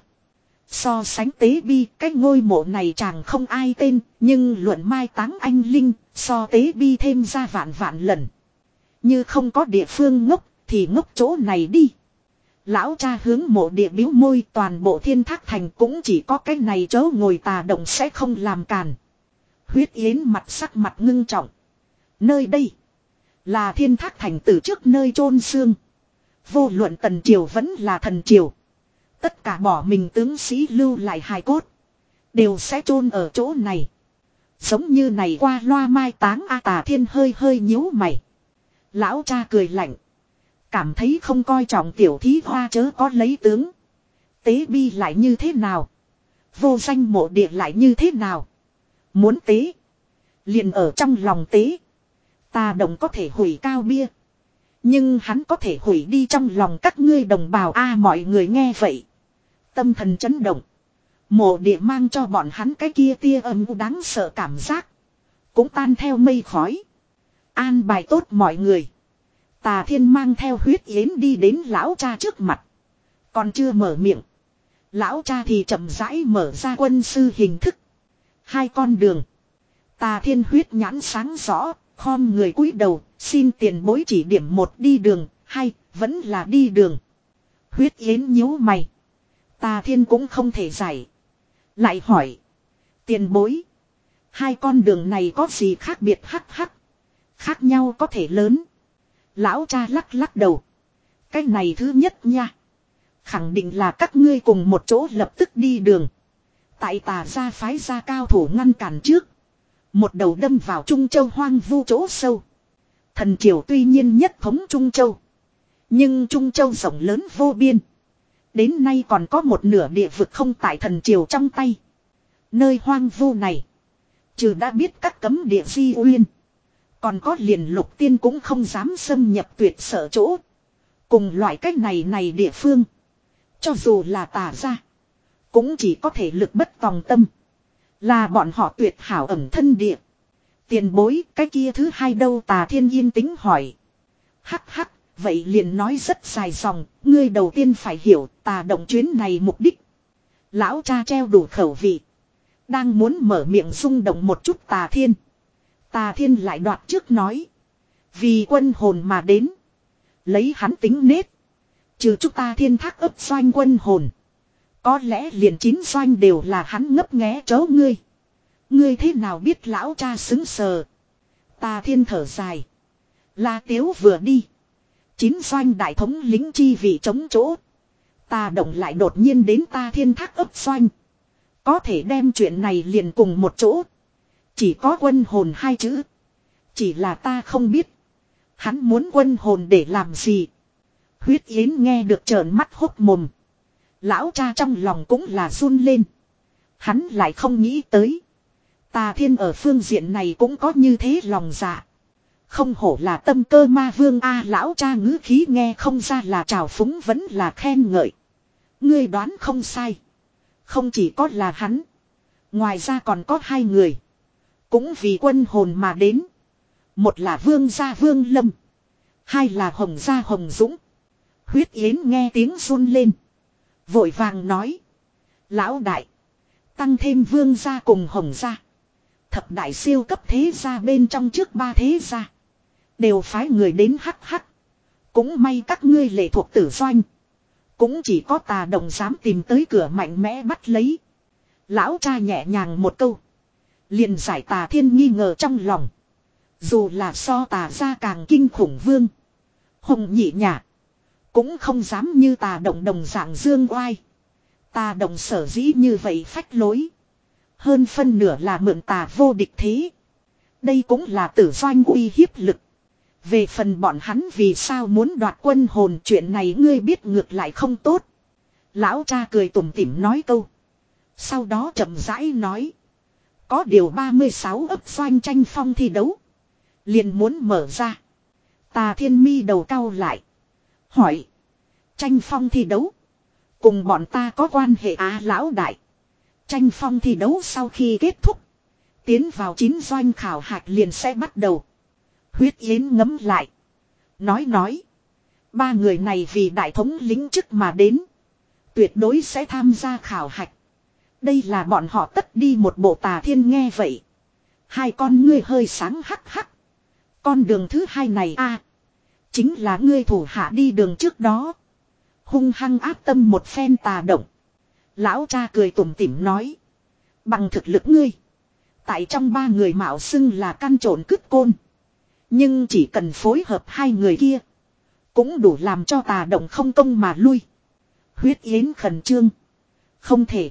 So sánh tế bi, cái ngôi mộ này chàng không ai tên, nhưng luận mai táng anh linh, so tế bi thêm ra vạn vạn lần. Như không có địa phương ngốc, thì ngốc chỗ này đi. Lão cha hướng mộ địa biếu môi, toàn bộ Thiên Thác Thành cũng chỉ có cái này chớ ngồi tà động sẽ không làm càn. Huyết Yến mặt sắc mặt ngưng trọng. Nơi đây là Thiên Thác Thành từ trước nơi chôn xương. Vô luận Tần Triều vẫn là Thần Triều. Tất cả bỏ mình tướng sĩ lưu lại hài cốt. Đều sẽ chôn ở chỗ này. Giống như này qua loa mai táng a. Tà Thiên hơi hơi nhíu mày. Lão cha cười lạnh. Cảm thấy không coi trọng tiểu thí hoa chớ có lấy tướng. Tế bi lại như thế nào? Vô danh mộ địa lại như thế nào? Muốn tế. Liền ở trong lòng tế. Tà đồng có thể hủy cao bia. Nhưng hắn có thể hủy đi trong lòng các ngươi đồng bào a. Mọi người nghe vậy. Tâm thần chấn động. Mộ địa mang cho bọn hắn cái kia tia âm u đáng sợ cảm giác. Cũng tan theo mây khói. An bài tốt mọi người. Tà Thiên mang theo Huyết Yến đi đến lão cha trước mặt. Còn chưa mở miệng. Lão cha thì chậm rãi mở ra quân sư hình thức. Hai con đường. Tà Thiên huyết nhãn sáng rõ. Khom người cúi đầu. Xin tiền bối chỉ điểm một đi đường. Hay vẫn là đi đường. Huyết Yến nhíu mày. Tà Thiên cũng không thể giải. Lại hỏi. Tiền bối. Hai con đường này có gì khác biệt hắc hắc. Khác nhau có thể lớn. Lão cha lắc lắc đầu. Cái này thứ nhất nha. Khẳng định là các ngươi cùng một chỗ lập tức đi đường. Tại Tà gia phái ra cao thủ ngăn cản trước. Một đầu đâm vào Trung Châu hoang vu chỗ sâu. Thần Triều tuy nhiên nhất thống Trung Châu. Nhưng Trung Châu rộng lớn vô biên. Đến nay còn có một nửa địa vực không tại Thần Triều trong tay. Nơi hoang vu này. Trừ đã biết các cấm địa di uyên. Còn có liền lục tiên cũng không dám xâm nhập tuyệt sở chỗ. Cùng loại cách này này địa phương. Cho dù là Tà gia. Cũng chỉ có thể lực bất tòng tâm. Là bọn họ tuyệt hảo ẩm thân địa. Tiền bối cái kia thứ hai đâu? Tà Thiên yên tĩnh hỏi. Hắc hắc, vậy liền nói rất dài dòng, ngươi đầu tiên phải hiểu tà động chuyến này mục đích. Lão cha treo đủ khẩu vị. Đang muốn mở miệng rung động một chút Tà Thiên. Tà Thiên lại đoạt trước nói. Vì quân hồn mà đến. Lấy hắn tính nết. Trừ chúng ta thiên thác ấp doanh quân hồn. Có lẽ liền chín doanh đều là hắn ngấp nghé chớ ngươi. Ngươi thế nào biết lão cha xứng sờ. Tà Thiên thở dài. La Tiếu vừa đi. Chín doanh đại thống lính chi vị chống chỗ. Tà động lại đột nhiên đến ta thiên thác ấp doanh. Có thể đem chuyện này liền cùng một chỗ. Chỉ có quân hồn hai chữ. Chỉ là ta không biết. Hắn muốn quân hồn để làm gì. Huyết Yến nghe được trợn mắt hốc mồm. Lão cha trong lòng cũng là run lên. Hắn lại không nghĩ tới. Tà Thiên ở phương diện này cũng có như thế lòng dạ. Không hổ là tâm cơ ma vương a. Lão cha ngữ khí nghe không ra là trào phúng vẫn là khen ngợi. Ngươi đoán không sai. Không chỉ có là hắn. Ngoài ra còn có hai người. Cũng vì quân hồn mà đến. Một là vương gia Vương Lâm. Hai là Hồng gia Hồng Dũng. Huyết Yến nghe tiếng run lên. Vội vàng nói. Lão đại. Tăng thêm vương gia cùng Hồng gia. Thập đại siêu cấp thế gia bên trong trước ba thế gia. Đều phái người đến hắc hắc. Cũng may các ngươi lệ thuộc tử doanh. Cũng chỉ có Tà Đồng dám tìm tới cửa mạnh mẽ bắt lấy. Lão cha nhẹ nhàng một câu. Liền giải Tà Thiên nghi ngờ trong lòng. Dù là so Tà gia càng kinh khủng vương. Hồng nhị nhả. Cũng không dám như Tà Đồng đồng dạng dương oai. Tà Đồng sở dĩ như vậy phách lối. Hơn phân nửa là mượn tà vô địch thế. Đây cũng là tử doanh uy hiếp lực. Về phần bọn hắn vì sao muốn đoạt quân hồn chuyện này ngươi biết ngược lại không tốt. Lão cha cười tủm tỉm nói câu. Sau đó chậm rãi nói. Có điều ba mươi sáu ấp doanh tranh phong thi đấu. Liền muốn mở ra. Tà Thiên mi đầu cau lại. Hỏi. Tranh phong thi đấu. Cùng bọn ta có quan hệ à lão đại. Tranh phong thi đấu sau khi kết thúc. Tiến vào chín doanh khảo hạch liền sẽ bắt đầu. Huyết Yến ngấm lại. Nói nói. Ba người này vì đại thống lính chức mà đến. Tuyệt đối sẽ tham gia khảo hạch. Đây là bọn họ tất đi một bộ. Tà Thiên nghe vậy. Hai con ngươi hơi sáng hắc hắc. Con đường thứ hai này a chính là ngươi thủ hạ đi đường trước đó. Hung hăng áp tâm một phen Tà Động. Lão cha cười tủm tỉm nói. Bằng thực lực ngươi. Tại trong ba người mạo xưng là căn trộn cứt côn. Nhưng chỉ cần phối hợp hai người kia. Cũng đủ làm cho Tà Động không công mà lui. Huyết Yến khẩn trương. Không thể.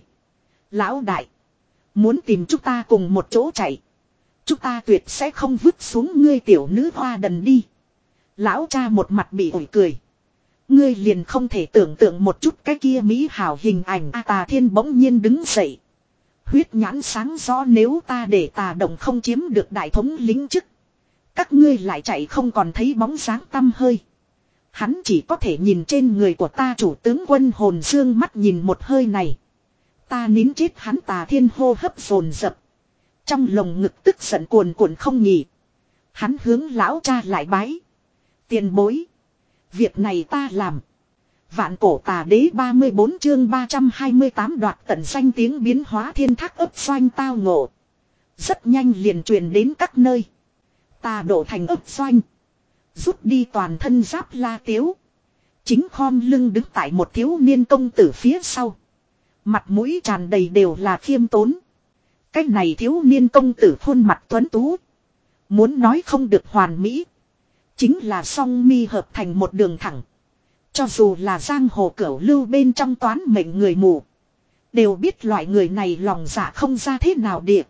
Lão đại. Muốn tìm chúng ta cùng một chỗ chạy. Chúng ta tuyệt sẽ không vứt xuống ngươi tiểu nữ hoa đần đi. Lão cha một mặt bị ủi cười. Ngươi liền không thể tưởng tượng một chút cái kia mỹ hảo hình ảnh. A Tà Thiên bỗng nhiên đứng dậy. Huyết nhãn sáng rõ nếu ta để Tà Động không chiếm được đại thống lính chức. Các ngươi lại chạy không còn thấy bóng dáng tăm hơi. Hắn chỉ có thể nhìn trên người của ta chủ tướng quân hồn dương mắt nhìn một hơi này. Ta nín chết hắn. Tà Thiên hô hấp dồn dập. Trong lồng ngực tức giận cuồn cuộn không nghỉ. Hắn hướng lão cha lại bái. Tiền bối. Việc này ta làm. Vạn cổ tà đế ba mươi bốn chương ba trăm hai mươi tám đoạt tận danh tiếng biến hóa thiên thác ấp doanh tao ngộ. Rất nhanh liền truyền đến các nơi. Tà đổ thành ấp doanh. Rút đi toàn thân giáp La Tiếu. Chính khom lưng đứng tại một thiếu niên công tử phía sau. Mặt mũi tràn đầy đều là khiêm tốn. Cái này thiếu niên công tử khuôn mặt tuấn tú. Muốn nói không được hoàn mỹ. Chính là song mi hợp thành một đường thẳng. Cho dù là giang hồ cửu lưu bên trong toán mệnh người mù. Đều biết loại người này lòng dạ không ra thế nào địa.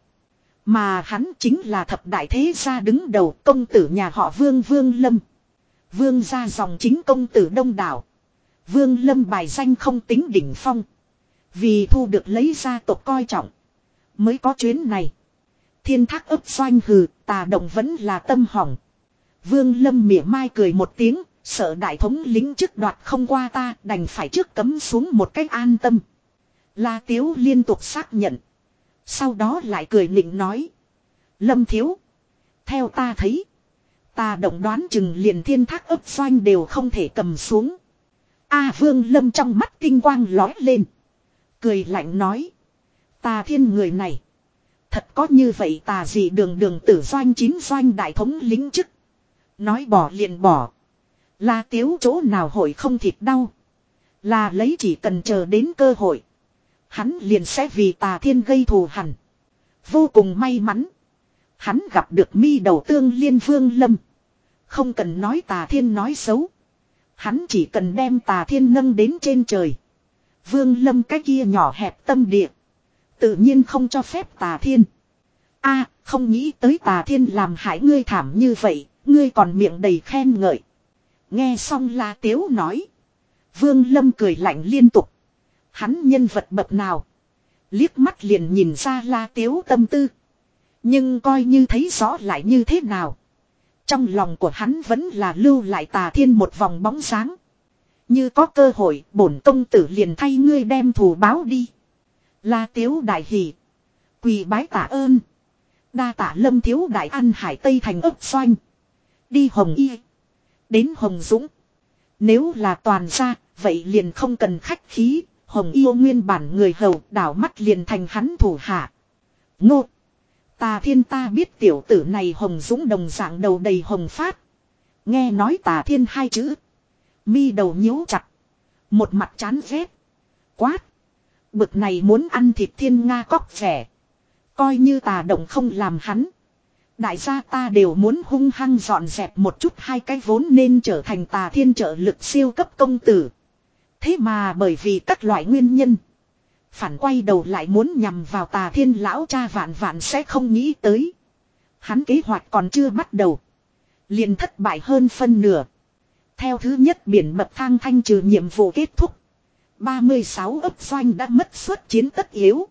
Mà hắn chính là thập đại thế gia đứng đầu công tử nhà họ Vương Vương Lâm. Vương gia dòng chính công tử đông đảo. Vương Lâm bài danh không tính đỉnh phong. Vì thu được lấy gia tộc coi trọng. Mới có chuyến này. Thiên thác ấp doanh hừ, Tà Động vẫn là tâm hỏng. Vương Lâm mỉa mai cười một tiếng, sợ đại thống lính chức đoạt không qua ta, đành phải trước cấm xuống một cách an tâm. La Tiếu liên tục xác nhận. Sau đó lại cười nịnh nói. Lâm thiếu. Theo ta thấy. Ta động đoán chừng liền thiên thác ấp doanh đều không thể cầm xuống. A Vương Lâm trong mắt tinh quang lói lên. Cười lạnh nói. Tà Thiên người này. Thật có như vậy tà gì đường đường tử doanh chín doanh đại thống lính chức. Nói bỏ liền bỏ. Là Tiếu chỗ nào hội không thịt đau. Là lấy chỉ cần chờ đến cơ hội. Hắn liền sẽ vì Tà Thiên gây thù hằn. Vô cùng may mắn. Hắn gặp được mi đầu tương liên Vương Lâm. Không cần nói Tà Thiên nói xấu. Hắn chỉ cần đem Tà Thiên nâng đến trên trời. Vương Lâm cái kia nhỏ hẹp tâm địa. Tự nhiên không cho phép Tà Thiên. A, không nghĩ tới Tà Thiên làm hại ngươi thảm như vậy. Ngươi còn miệng đầy khen ngợi. Nghe xong La Tiếu nói. Vương Lâm cười lạnh liên tục. Hắn nhân vật bậc nào. Liếc mắt liền nhìn ra La Tiếu tâm tư. Nhưng coi như thấy rõ lại như thế nào. Trong lòng của hắn vẫn là lưu lại Tà Thiên một vòng bóng sáng. Như có cơ hội bổn công tử liền thay ngươi đem thù báo đi. La Tiếu đại hỉ. Quỳ bái tạ ơn. Đa tạ Lâm thiếu đại ăn hải Tây thành ấp doanh. Đi Hồng Y. Đến Hồng Dũng. Nếu là toàn gia, vậy liền không cần khách khí. Hồng Y nguyên bản người hầu đảo mắt liền thành hắn thủ hạ. Ngô. Tà Thiên ta biết tiểu tử này Hồng Dũng đồng dạng đầu đầy hồng phát. Nghe nói Tà Thiên hai chữ. Mi đầu nhíu chặt. Một mặt chán ghét. Quát. Bực này muốn ăn thịt thiên nga cóc rẻ. Coi như Tà Động không làm hắn. Đại gia ta đều muốn hung hăng dọn dẹp một chút hai cái vốn nên trở thành Tà Thiên trợ lực siêu cấp công tử. Thế mà bởi vì các loại nguyên nhân. Phản quay đầu lại muốn nhằm vào Tà Thiên lão cha vạn vạn sẽ không nghĩ tới. Hắn kế hoạch còn chưa bắt đầu. Liền thất bại hơn phân nửa. Theo thứ nhất biển bậc thang thanh trừ nhiệm vụ kết thúc. ba mươi sáu ấp doanh đã mất suất chiến tất yếu.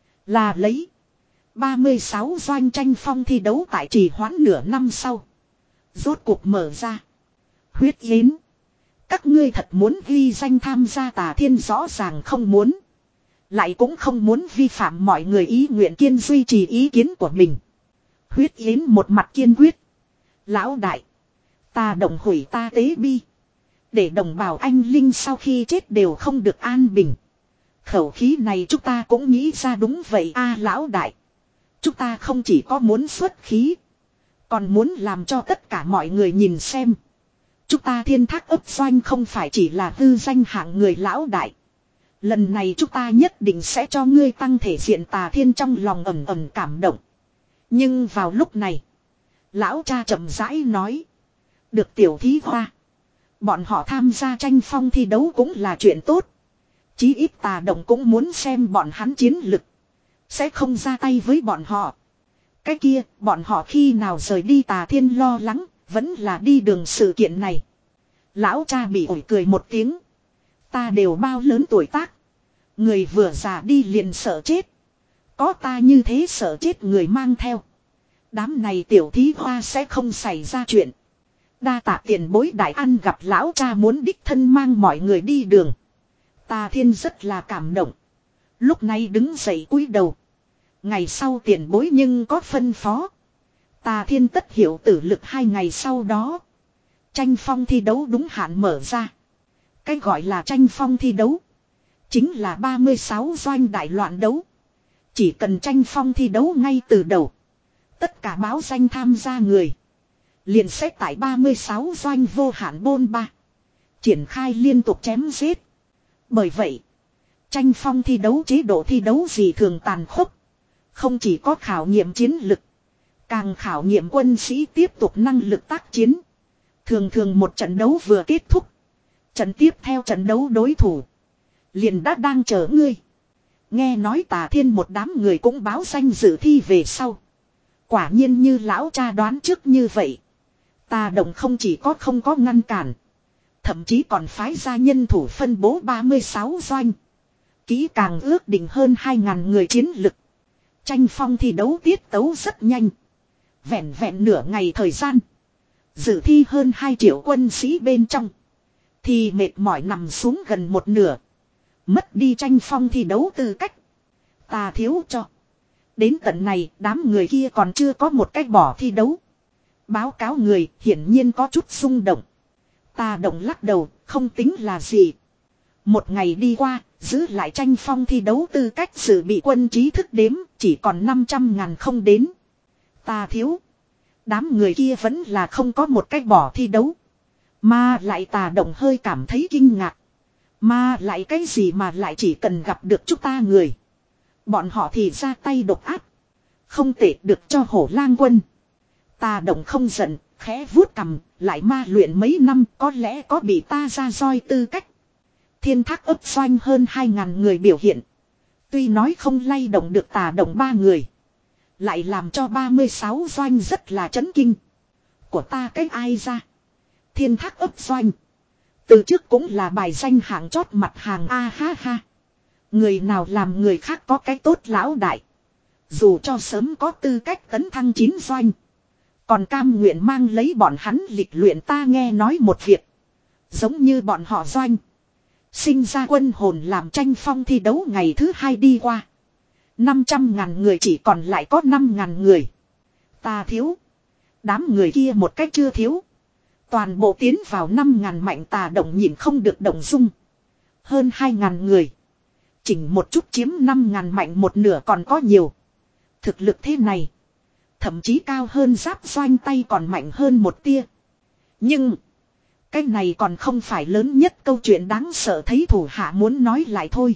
Là lấy. ba mươi sáu doanh tranh phong thi đấu tại trì hoãn nửa năm sau. Rốt cuộc mở ra. Huyết yến. Các ngươi thật muốn ghi danh tham gia Tà Thiên rõ ràng không muốn. Lại cũng không muốn vi phạm mọi người ý nguyện kiên duy trì ý kiến của mình. Huyết yến một mặt kiên quyết. Lão đại. Ta đồng hủy ta tế bi. Để đồng bào anh Linh sau khi chết đều không được an bình. Khẩu khí này chúng ta cũng nghĩ ra đúng vậy a lão đại. Chúng ta không chỉ có muốn xuất khí. Còn muốn làm cho tất cả mọi người nhìn xem. Chúng ta Thiên Thác ấp doanh không phải chỉ là tư danh hạng người lão đại. Lần này chúng ta nhất định sẽ cho ngươi tăng thể diện Tà Thiên trong lòng ầm ầm cảm động. Nhưng vào lúc này. Lão cha chậm rãi nói. Được tiểu thí hoa. Bọn họ tham gia tranh phong thi đấu cũng là chuyện tốt. Chí ít Tà Động cũng muốn xem bọn hắn chiến lực. Sẽ không ra tay với bọn họ. Cái kia, bọn họ khi nào rời đi Tà Thiên lo lắng, vẫn là đi đường sự kiện này. Lão cha bị ổi cười một tiếng. Ta đều bao lớn tuổi tác. Người vừa già đi liền sợ chết. Có ta như thế sợ chết người mang theo. Đám này tiểu thí hoa sẽ không xảy ra chuyện. Đa tạ tiền bối đại ăn gặp lão cha muốn đích thân mang mọi người đi đường. Tà Thiên rất là cảm động. Lúc này đứng dậy cúi đầu. Ngày sau tiền bối nhưng có phân phó. Tà Thiên tất hiểu tử lực hai ngày sau đó. Tranh phong thi đấu đúng hạn mở ra. Cái gọi là tranh phong thi đấu. Chính là ba mươi sáu doanh đại loạn đấu. Chỉ cần tranh phong thi đấu ngay từ đầu. Tất cả báo danh tham gia người. Liền xét tại ba mươi sáu doanh vô hạn bôn ba. Triển khai liên tục chém giết. Bởi vậy. Tranh phong thi đấu chế độ thi đấu gì thường tàn khốc. Không chỉ có khảo nghiệm chiến lực. Càng khảo nghiệm quân sĩ tiếp tục năng lực tác chiến. Thường thường một trận đấu vừa kết thúc. Trận tiếp theo trận đấu đối thủ. Liền đã đang chờ ngươi. Nghe nói Tà Thiên một đám người cũng báo danh dự thi về sau. Quả nhiên như lão cha đoán trước như vậy. Tà Động không chỉ có không có ngăn cản. Thậm chí còn phái ra nhân thủ phân bố ba mươi sáu doanh. Kỹ càng ước định hơn hai ngàn người chiến lực. Tranh phong thi đấu tiết tấu rất nhanh. Vẹn vẹn nửa ngày thời gian. Dự thi hơn hai triệu quân sĩ bên trong. Thì mệt mỏi nằm xuống gần một nửa. Mất đi tranh phong thi đấu tư cách. Ta thiếu cho. Đến tận này đám người kia còn chưa có một cách bỏ thi đấu. Báo cáo người hiển nhiên có chút xung động. Tà động lắc đầu, không tính là gì. Một ngày đi qua, giữ lại tranh phong thi đấu tư cách dự bị quân trí thức đếm, chỉ còn năm trăm ngàn không đến. Ta thiếu. Đám người kia vẫn là không có một cách bỏ thi đấu. Mà lại tà động hơi cảm thấy kinh ngạc. Mà lại cái gì mà lại chỉ cần gặp được chúng ta người. Bọn họ thì ra tay độc ác. Không tệ được cho hổ lang quân. Tà động không giận, khẽ vuốt cằm, lại ma luyện mấy năm có lẽ có bị ta ra roi tư cách. Thiên thác ấp doanh hơn hai ngàn người biểu hiện. Tuy nói không lay động được tà động ba người. Lại làm cho ba mươi sáu doanh rất là chấn kinh. Của ta cách ai ra? Thiên thác ấp doanh. Từ trước cũng là bài danh hạng chót mặt hàng a ha ha. Người nào làm người khác có cái tốt lão đại. Dù cho sớm có tư cách tấn thăng chín doanh. Còn cam nguyện mang lấy bọn hắn lịch luyện ta nghe nói một việc. Giống như bọn họ doanh. Sinh ra quân hồn làm tranh phong thi đấu ngày thứ hai đi qua. năm trăm ngàn người chỉ còn lại có năm ngàn người. Ta thiếu. Đám người kia một cách chưa thiếu. Toàn bộ tiến vào năm ngàn mạnh tà động nhìn không được động dung. Hơn hai ngàn người. Chỉnh một chút chiếm năm ngàn mạnh một nửa còn có nhiều. Thực lực thế này. Thậm chí cao hơn giáp doanh tay còn mạnh hơn một tia. Nhưng. Cái này còn không phải lớn nhất câu chuyện đáng sợ thấy thủ hạ muốn nói lại thôi.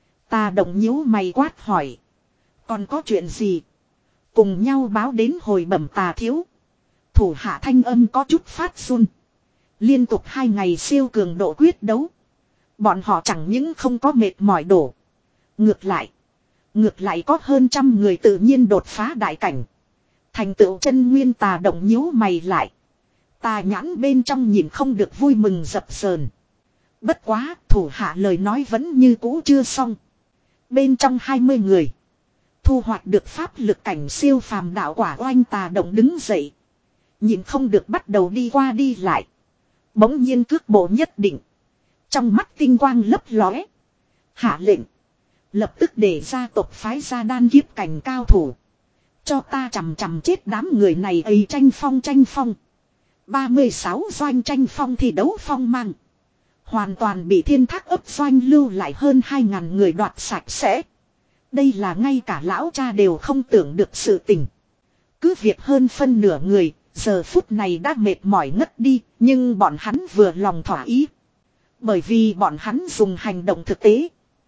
Tà động nhíu mày quát hỏi. Còn có chuyện gì? Cùng nhau báo đến hồi bẩm tà thiếu. Thủ hạ thanh âm có chút phát run. Liên tục hai ngày siêu cường độ quyết đấu. Bọn họ chẳng những không có mệt mỏi đổ. Ngược lại. Ngược lại có hơn trăm người tự nhiên đột phá đại cảnh. Thành tựu chân nguyên tà động nhíu mày lại. Tà nhãn bên trong nhìn không được vui mừng dập sờn. Bất quá thủ hạ lời nói vẫn như cũ chưa xong. Bên trong hai mươi người. Thu hoạch được pháp lực cảnh siêu phàm đạo quả oanh tà động đứng dậy. Nhìn không được bắt đầu đi qua đi lại. Bỗng nhiên cước bộ nhất định. Trong mắt tinh quang lấp lóe. Hạ lệnh. Lập tức để gia tộc phái ra đan kiếp cảnh cao thủ. Cho ta chằm chằm chết đám người này ấy tranh phong tranh phong. ba mươi sáu doanh tranh phong thi đấu phong mang. Hoàn toàn bị thiên thác ấp doanh lưu lại hơn hai ngàn người đoạt sạch sẽ. Đây là ngay cả lão cha đều không tưởng được sự tình. Cứ việc hơn phân nửa người, giờ phút này đã mệt mỏi ngất đi, nhưng bọn hắn vừa lòng thỏa ý. Bởi vì bọn hắn dùng hành động thực tế.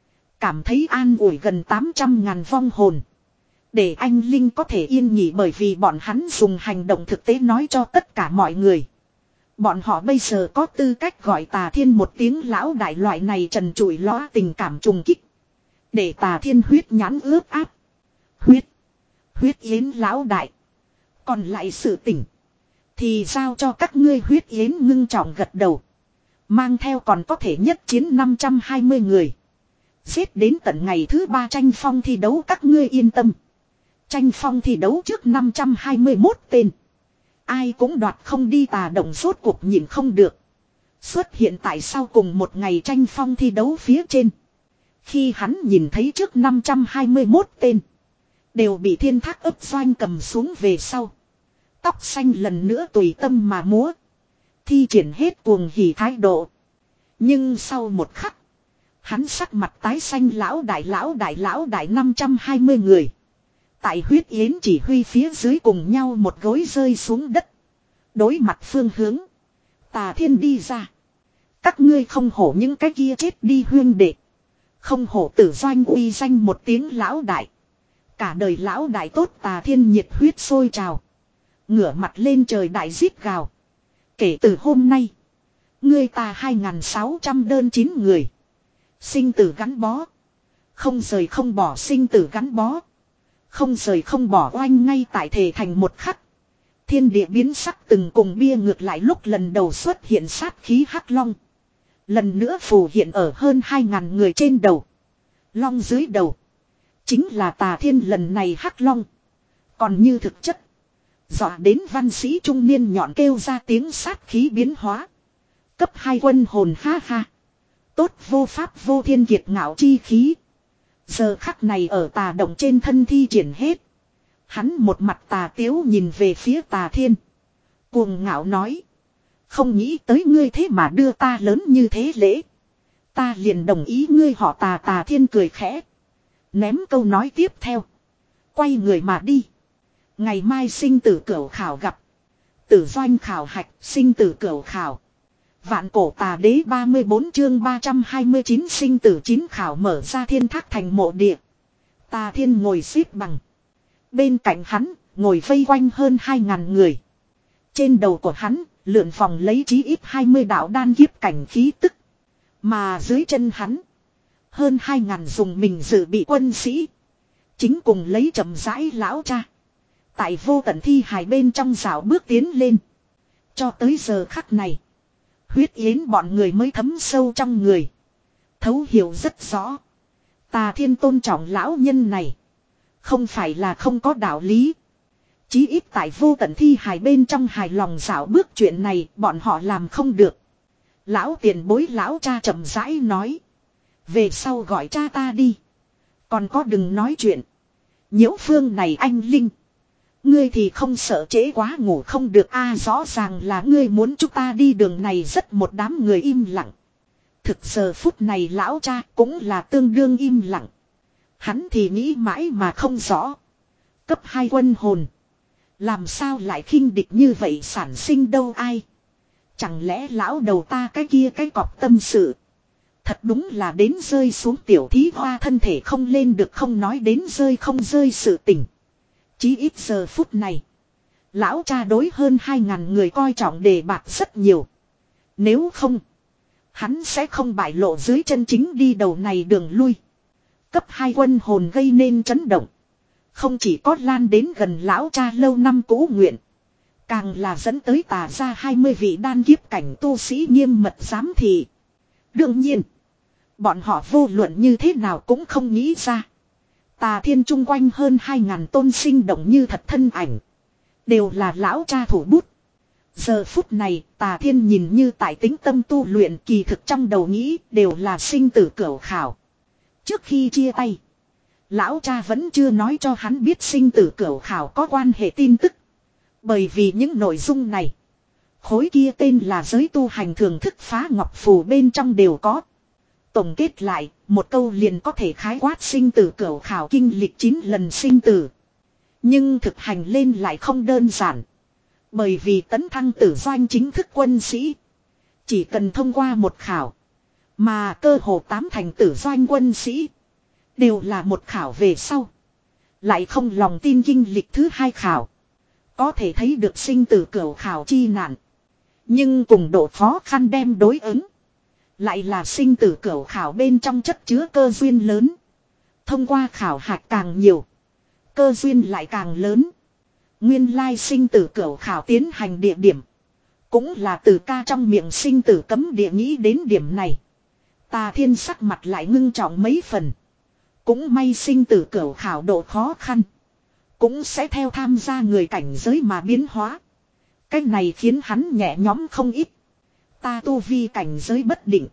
Cảm thấy an ủi gần tám trăm ngàn vong hồn. Để anh Linh có thể yên nghỉ bởi vì bọn hắn dùng hành động thực tế nói cho tất cả mọi người. Bọn họ bây giờ có tư cách gọi Tà Thiên một tiếng lão đại loại này trần trụi lõa tình cảm trùng kích. Để Tà Thiên huyết nhãn ướt áp. Huyết. Huyết yến lão đại. Còn lại sự tỉnh. Thì giao cho các ngươi huyết yến ngưng trọng gật đầu. Mang theo còn có thể nhất chiến năm trăm hai mươi người. Giết đến tận ngày thứ ba tranh phong thi đấu các ngươi yên tâm. Tranh phong thi đấu trước năm trăm hai mươi mốt tên. Ai cũng đoạt không đi tà động rốt cuộc nhìn không được. Xuất hiện tại sau cùng một ngày tranh phong thi đấu phía trên. Khi hắn nhìn thấy trước năm trăm hai mươi mốt tên. Đều bị thiên thác ấp doanh cầm xuống về sau. Tóc xanh lần nữa tùy tâm mà múa. Thi triển hết cuồng hỉ thái độ. Nhưng sau một khắc. Hắn sắc mặt tái xanh lão đại lão đại lão đại năm trăm hai mươi người. Tại huyết yến chỉ huy phía dưới cùng nhau một gối rơi xuống đất. Đối mặt phương hướng. Tà Thiên đi ra. Các ngươi không hổ những cái kia chết đi huyên đệ. Không hổ tử doanh uy danh một tiếng lão đại. Cả đời lão đại tốt Tà Thiên nhiệt huyết sôi trào. Ngửa mặt lên trời đại giết gào. Kể từ hôm nay. Ngươi ta hai nghìn sáu trăm đơn chín người. Sinh tử gắn bó. Không rời không bỏ sinh tử gắn bó. Không rời không bỏ oanh ngay tại thể thành một khắc. Thiên địa biến sắc từng cùng bia ngược lại lúc lần đầu xuất hiện sát khí hắc long. Lần nữa phù hiện ở hơn hai ngàn người trên đầu. Long dưới đầu. Chính là Tà Thiên lần này hắc long. Còn như thực chất. Dọa đến văn sĩ trung niên nhọn kêu ra tiếng sát khí biến hóa. Cấp hai quân hồn ha ha. Tốt vô pháp vô thiên kiệt ngạo chi khí. Giờ khắc này ở tà động trên thân thi triển hết. Hắn một mặt tà tiếu nhìn về phía Tà Thiên. Cuồng ngạo nói. Không nghĩ tới ngươi thế mà đưa ta lớn như thế lễ. Ta liền đồng ý ngươi họ Tà. Tà Thiên cười khẽ. Ném câu nói tiếp theo. Quay người mà đi. Ngày mai sinh tử cửu khảo gặp. Tử doanh khảo hạch, sinh tử cửu khảo. Vạn cổ tà đế ba mươi bốn chương ba trăm hai mươi chín sinh tử chín khảo mở ra thiên thác thành mộ địa. Tà Thiên ngồi xếp bằng. Bên cạnh hắn, ngồi vây quanh hơn hai ngàn người. Trên đầu của hắn, lượn vòng lấy chí ít hai mươi đạo đan kiếp cảnh khí tức. Mà dưới chân hắn, hơn hai ngàn dùng mình dự bị quân sĩ. Chính cùng lấy chậm rãi lão cha. Tại vô tận thi hài bên trong rào bước tiến lên. Cho tới giờ khắc này, huyết yến bọn người mới thấm sâu trong người. Thấu hiểu rất rõ. Tà Thiên tôn trọng lão nhân này. Không phải là không có đạo lý. Chí ít tại vô tận thi hài bên trong hài lòng rào bước chuyện này bọn họ làm không được. Lão tiền bối lão cha chậm rãi nói. Về sau gọi cha ta đi. Còn có đừng nói chuyện. Nhiễu phương này anh Linh. Ngươi thì không sợ trễ quá ngủ không được a rõ ràng là ngươi muốn chúng ta đi đường này rất một đám người im lặng. Thực giờ phút này lão cha cũng là tương đương im lặng. Hắn thì nghĩ mãi mà không rõ. Cấp hai quân hồn. Làm sao lại khinh địch như vậy sản sinh đâu ai. Chẳng lẽ lão đầu ta cái kia cái cọp tâm sự. Thật đúng là đến rơi xuống tiểu thí hoa thân thể không lên được không nói đến rơi không rơi sự tình. Chí ít giờ phút này. Lão cha đối hơn hai ngàn người coi trọng đề bạc rất nhiều. Nếu không. Hắn sẽ không bại lộ dưới chân chính đi đầu này đường lui. Cấp hai quân hồn gây nên chấn động. Không chỉ có lan đến gần lão cha lâu năm cũ nguyện. Càng là dẫn tới tà ra hai mươi vị đan kiếp cảnh tu sĩ nghiêm mật giám thị. Đương nhiên. Bọn họ vô luận như thế nào cũng không nghĩ ra. Tà Thiên chung quanh hơn hai ngàn tôn sinh động như thật thân ảnh. Đều là lão cha thủ bút. Giờ phút này Tà Thiên nhìn như tại tính tâm tu luyện kỳ thực trong đầu nghĩ đều là sinh tử cửu khảo. Trước khi chia tay. Lão cha vẫn chưa nói cho hắn biết sinh tử cửu khảo có quan hệ tin tức. Bởi vì những nội dung này. Khối kia tên là giới tu hành thường thức phá ngọc phù bên trong đều có. Tổng kết lại, một câu liền có thể khái quát sinh tử cửu khảo kinh lịch chín lần sinh tử. Nhưng thực hành lên lại không đơn giản. Bởi vì tấn thăng tử doanh chính thức quân sĩ. Chỉ cần thông qua một khảo. Mà cơ hồ tám thành tử doanh quân sĩ. Đều là một khảo về sau. Lại không lòng tin kinh lịch thứ hai khảo. Có thể thấy được sinh tử cửu khảo chi nạn. Nhưng cùng độ khó khăn đem đối ứng. Lại là sinh tử cửu khảo bên trong chất chứa cơ duyên lớn. Thông qua khảo hạch càng nhiều. Cơ duyên lại càng lớn. Nguyên lai sinh tử cửu khảo tiến hành địa điểm. Cũng là từ ca trong miệng sinh tử cấm địa nghĩ đến điểm này. Tà Thiên sắc mặt lại ngưng trọng mấy phần. Cũng may sinh tử cửu khảo độ khó khăn. Cũng sẽ theo tham gia người cảnh giới mà biến hóa. Cách này khiến hắn nhẹ nhõm không ít. Ta tu vi cảnh giới bất định.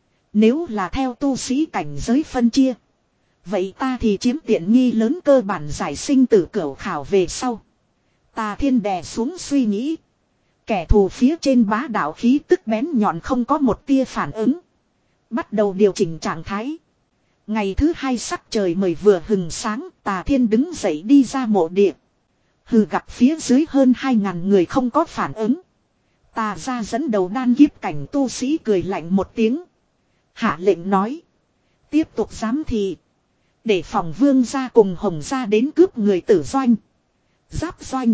Nếu là theo tu sĩ cảnh giới phân chia. Vậy ta thì chiếm tiện nghi lớn cơ bản giải sinh tử cửu khảo về sau. Tà Thiên đè xuống suy nghĩ. Kẻ thù phía trên bá đạo khí tức bén nhọn không có một tia phản ứng. Bắt đầu điều chỉnh trạng thái. Ngày thứ hai sắc trời mời vừa hừng sáng, Tà Thiên đứng dậy đi ra mộ địa. Hừ gặp phía dưới hơn hai ngàn người không có phản ứng. Tà ra dẫn đầu đan kiếp cảnh tu sĩ cười lạnh một tiếng. Hạ lệnh nói. Tiếp tục giám thị. Để phòng vương gia cùng hồng gia đến cướp người tử doanh. Giáp doanh.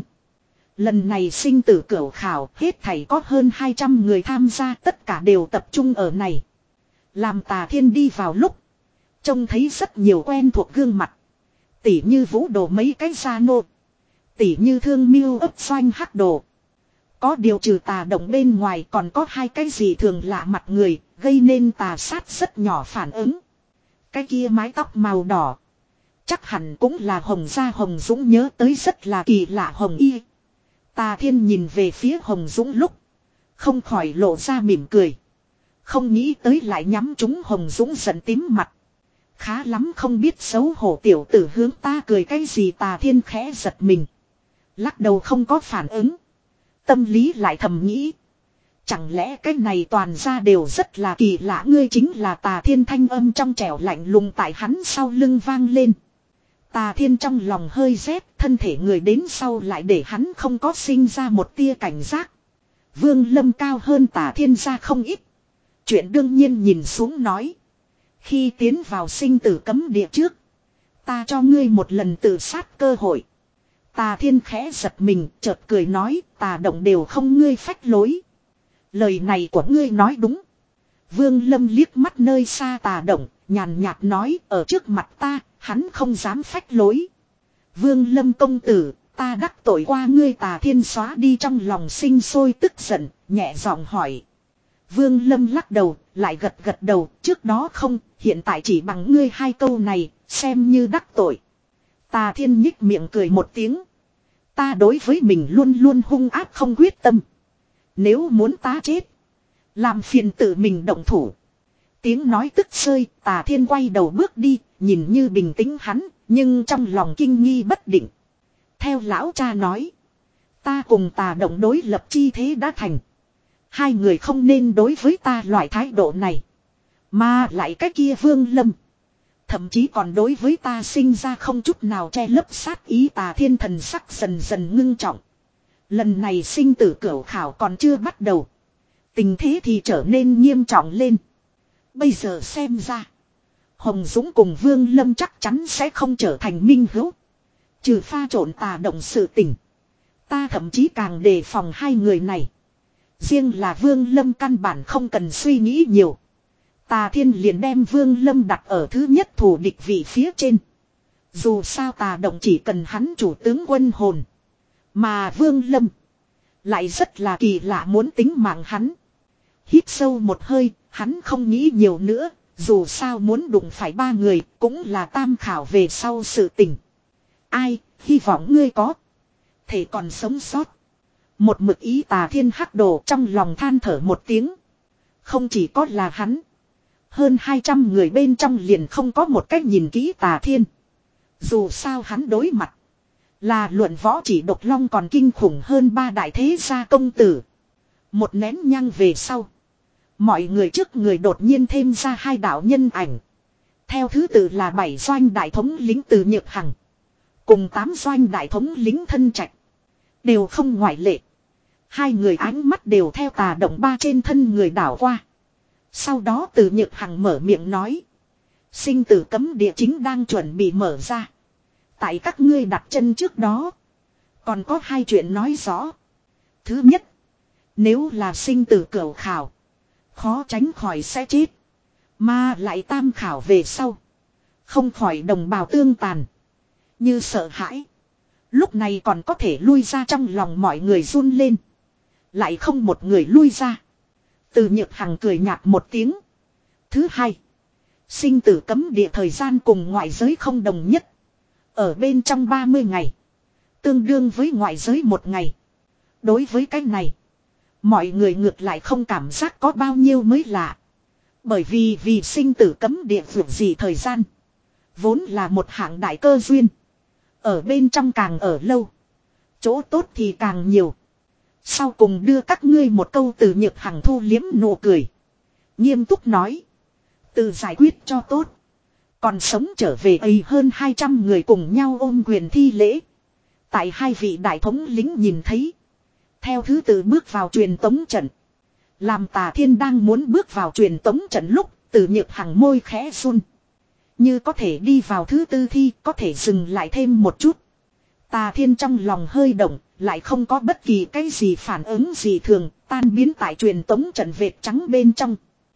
Lần này sinh tử cửu khảo hết thảy có hơn hai trăm người tham gia tất cả đều tập trung ở này. Làm Tà Thiên đi vào lúc. Trông thấy rất nhiều quen thuộc gương mặt. Tỉ như vũ đồ mấy cái gia nô. Tỉ như thương miêu ấp doanh hắc đồ. Có điều trừ tà động bên ngoài còn có hai cái gì thường lạ mặt người. Gây nên tà sát rất nhỏ phản ứng. Cái kia mái tóc màu đỏ. Chắc hẳn cũng là Hồng gia Hồng Dũng nhớ tới rất là kỳ lạ Hồng Y. Tà Thiên nhìn về phía Hồng Dũng lúc. Không khỏi lộ ra mỉm cười. Không nghĩ tới lại nhắm chúng Hồng Dũng giận tím mặt. Khá lắm không biết xấu hổ tiểu tử hướng ta cười cái gì. Tà Thiên khẽ giật mình. Lắc đầu không có phản ứng. Tâm lý lại thầm nghĩ. Chẳng lẽ cái này toàn ra đều rất là kỳ lạ, ngươi chính là Tà Thiên, thanh âm trong trẻo lạnh lùng tại hắn sau lưng vang lên. Tà Thiên trong lòng hơi rét, thân thể người đến sau lại để hắn không có sinh ra một tia cảnh giác. Vương Lâm cao hơn Tà Thiên ra không ít. Chuyện đương nhiên nhìn xuống nói. Khi tiến vào sinh tử cấm địa trước, ta cho ngươi một lần tự sát cơ hội. Tà Thiên khẽ giật mình, chợt cười nói, Tà Động đều không ngươi phách lối. Lời này của ngươi nói đúng. Vương Lâm liếc mắt nơi xa Tà Động, nhàn nhạt nói, ở trước mặt ta, hắn không dám phách lối. Vương Lâm công tử, ta đắc tội qua ngươi. Tà Thiên xóa đi trong lòng sinh sôi tức giận, nhẹ giọng hỏi. Vương Lâm lắc đầu, lại gật gật đầu, trước đó không, hiện tại chỉ bằng ngươi hai câu này, xem như đắc tội. Tà Thiên nhích miệng cười một tiếng. Ta đối với mình luôn luôn hung ác không quyết tâm. Nếu muốn ta chết, làm phiền tự mình động thủ. Tiếng nói tức sơi, Tà Thiên quay đầu bước đi, nhìn như bình tĩnh hắn, nhưng trong lòng kinh nghi bất định. Theo lão cha nói, ta cùng Tà Động đối lập chi thế đã thành. Hai người không nên đối với ta loại thái độ này. Mà lại cái kia Vương Lâm, thậm chí còn đối với ta sinh ra không chút nào che lấp sát ý. Tà Thiên thần sắc dần dần ngưng trọng. Lần này sinh tử cửu khảo còn chưa bắt đầu, tình thế thì trở nên nghiêm trọng lên. Bây giờ xem ra, Hồng Dũng cùng Vương Lâm chắc chắn sẽ không trở thành minh hữu. Trừ pha trộn Tà Động sự tình, ta thậm chí càng đề phòng hai người này. Riêng là Vương Lâm căn bản không cần suy nghĩ nhiều. Tà Thiên liền đem Vương Lâm đặt ở thứ nhất thủ địch vị phía trên. Dù sao Tà Động chỉ cần hắn chủ tướng quân hồn. Mà Vương Lâm lại rất là kỳ lạ, muốn tính mạng hắn. Hít sâu một hơi, hắn không nghĩ nhiều nữa. Dù sao muốn đụng phải ba người cũng là tam khảo về sau sự tình. Ai, hy vọng ngươi có thể còn sống sót. Một mực ý Tà Thiên hắc đồ trong lòng than thở một tiếng. Không chỉ có là hắn, hơn hai trăm người bên trong liền không có một cách nhìn kỹ Tà Thiên. Dù sao hắn đối mặt là luận võ chỉ độc long còn kinh khủng hơn ba đại thế gia công tử. Một nén nhang về sau, mọi người trước người đột nhiên thêm ra hai đạo nhân ảnh. Theo thứ tự là bảy doanh đại thống lính Từ Nhược Hằng cùng tám doanh đại thống lính Thân Trạch. Đều không ngoại lệ. Hai người ánh mắt đều theo Tà Động ba trên thân người đảo qua. Sau đó Từ Nhược Hằng mở miệng nói. Sinh tử cấm địa chính đang chuẩn bị mở ra. Tại các ngươi đặt chân trước đó, còn có hai chuyện nói rõ. Thứ nhất, nếu là sinh tử cửu khảo, khó tránh khỏi sẽ chết. Mà lại tam khảo về sau, không khỏi đồng bào tương tàn. Như sợ hãi, lúc này còn có thể lui ra. Trong lòng mọi người run lên, lại không một người lui ra. Từ Nhược Hằng cười nhạt một tiếng. Thứ hai, sinh tử cấm địa thời gian cùng ngoại giới không đồng nhất. Ở bên trong ba mươi ngày, tương đương với ngoại giới một ngày. Đối với cái này, mọi người ngược lại không cảm giác có bao nhiêu mới lạ. Bởi vì vì sinh tử cấm địa vượt gì thời gian, vốn là một hạng đại cơ duyên. Ở bên trong càng ở lâu, chỗ tốt thì càng nhiều. Sau cùng đưa các ngươi một câu. Từ Nhược Hằng thu liếm nụ cười, nghiêm túc nói. Tự giải quyết cho tốt. Còn sống trở về ấy hơn hai trăm người cùng nhau ôm quyền thi lễ. Tại hai vị đại thống lính nhìn thấy, theo thứ tự bước vào truyền tống trận. Làm Tà Thiên đang muốn bước vào truyền tống trận lúc, Từ Nhược Hằng môi khẽ run. Như có thể đi vào thứ tư thi, có thể dừng lại thêm một chút. Tà Thiên trong lòng hơi động, lại không có bất kỳ cái gì phản ứng gì thường, tan biến tại truyền tống trận vệt trắng bên trong.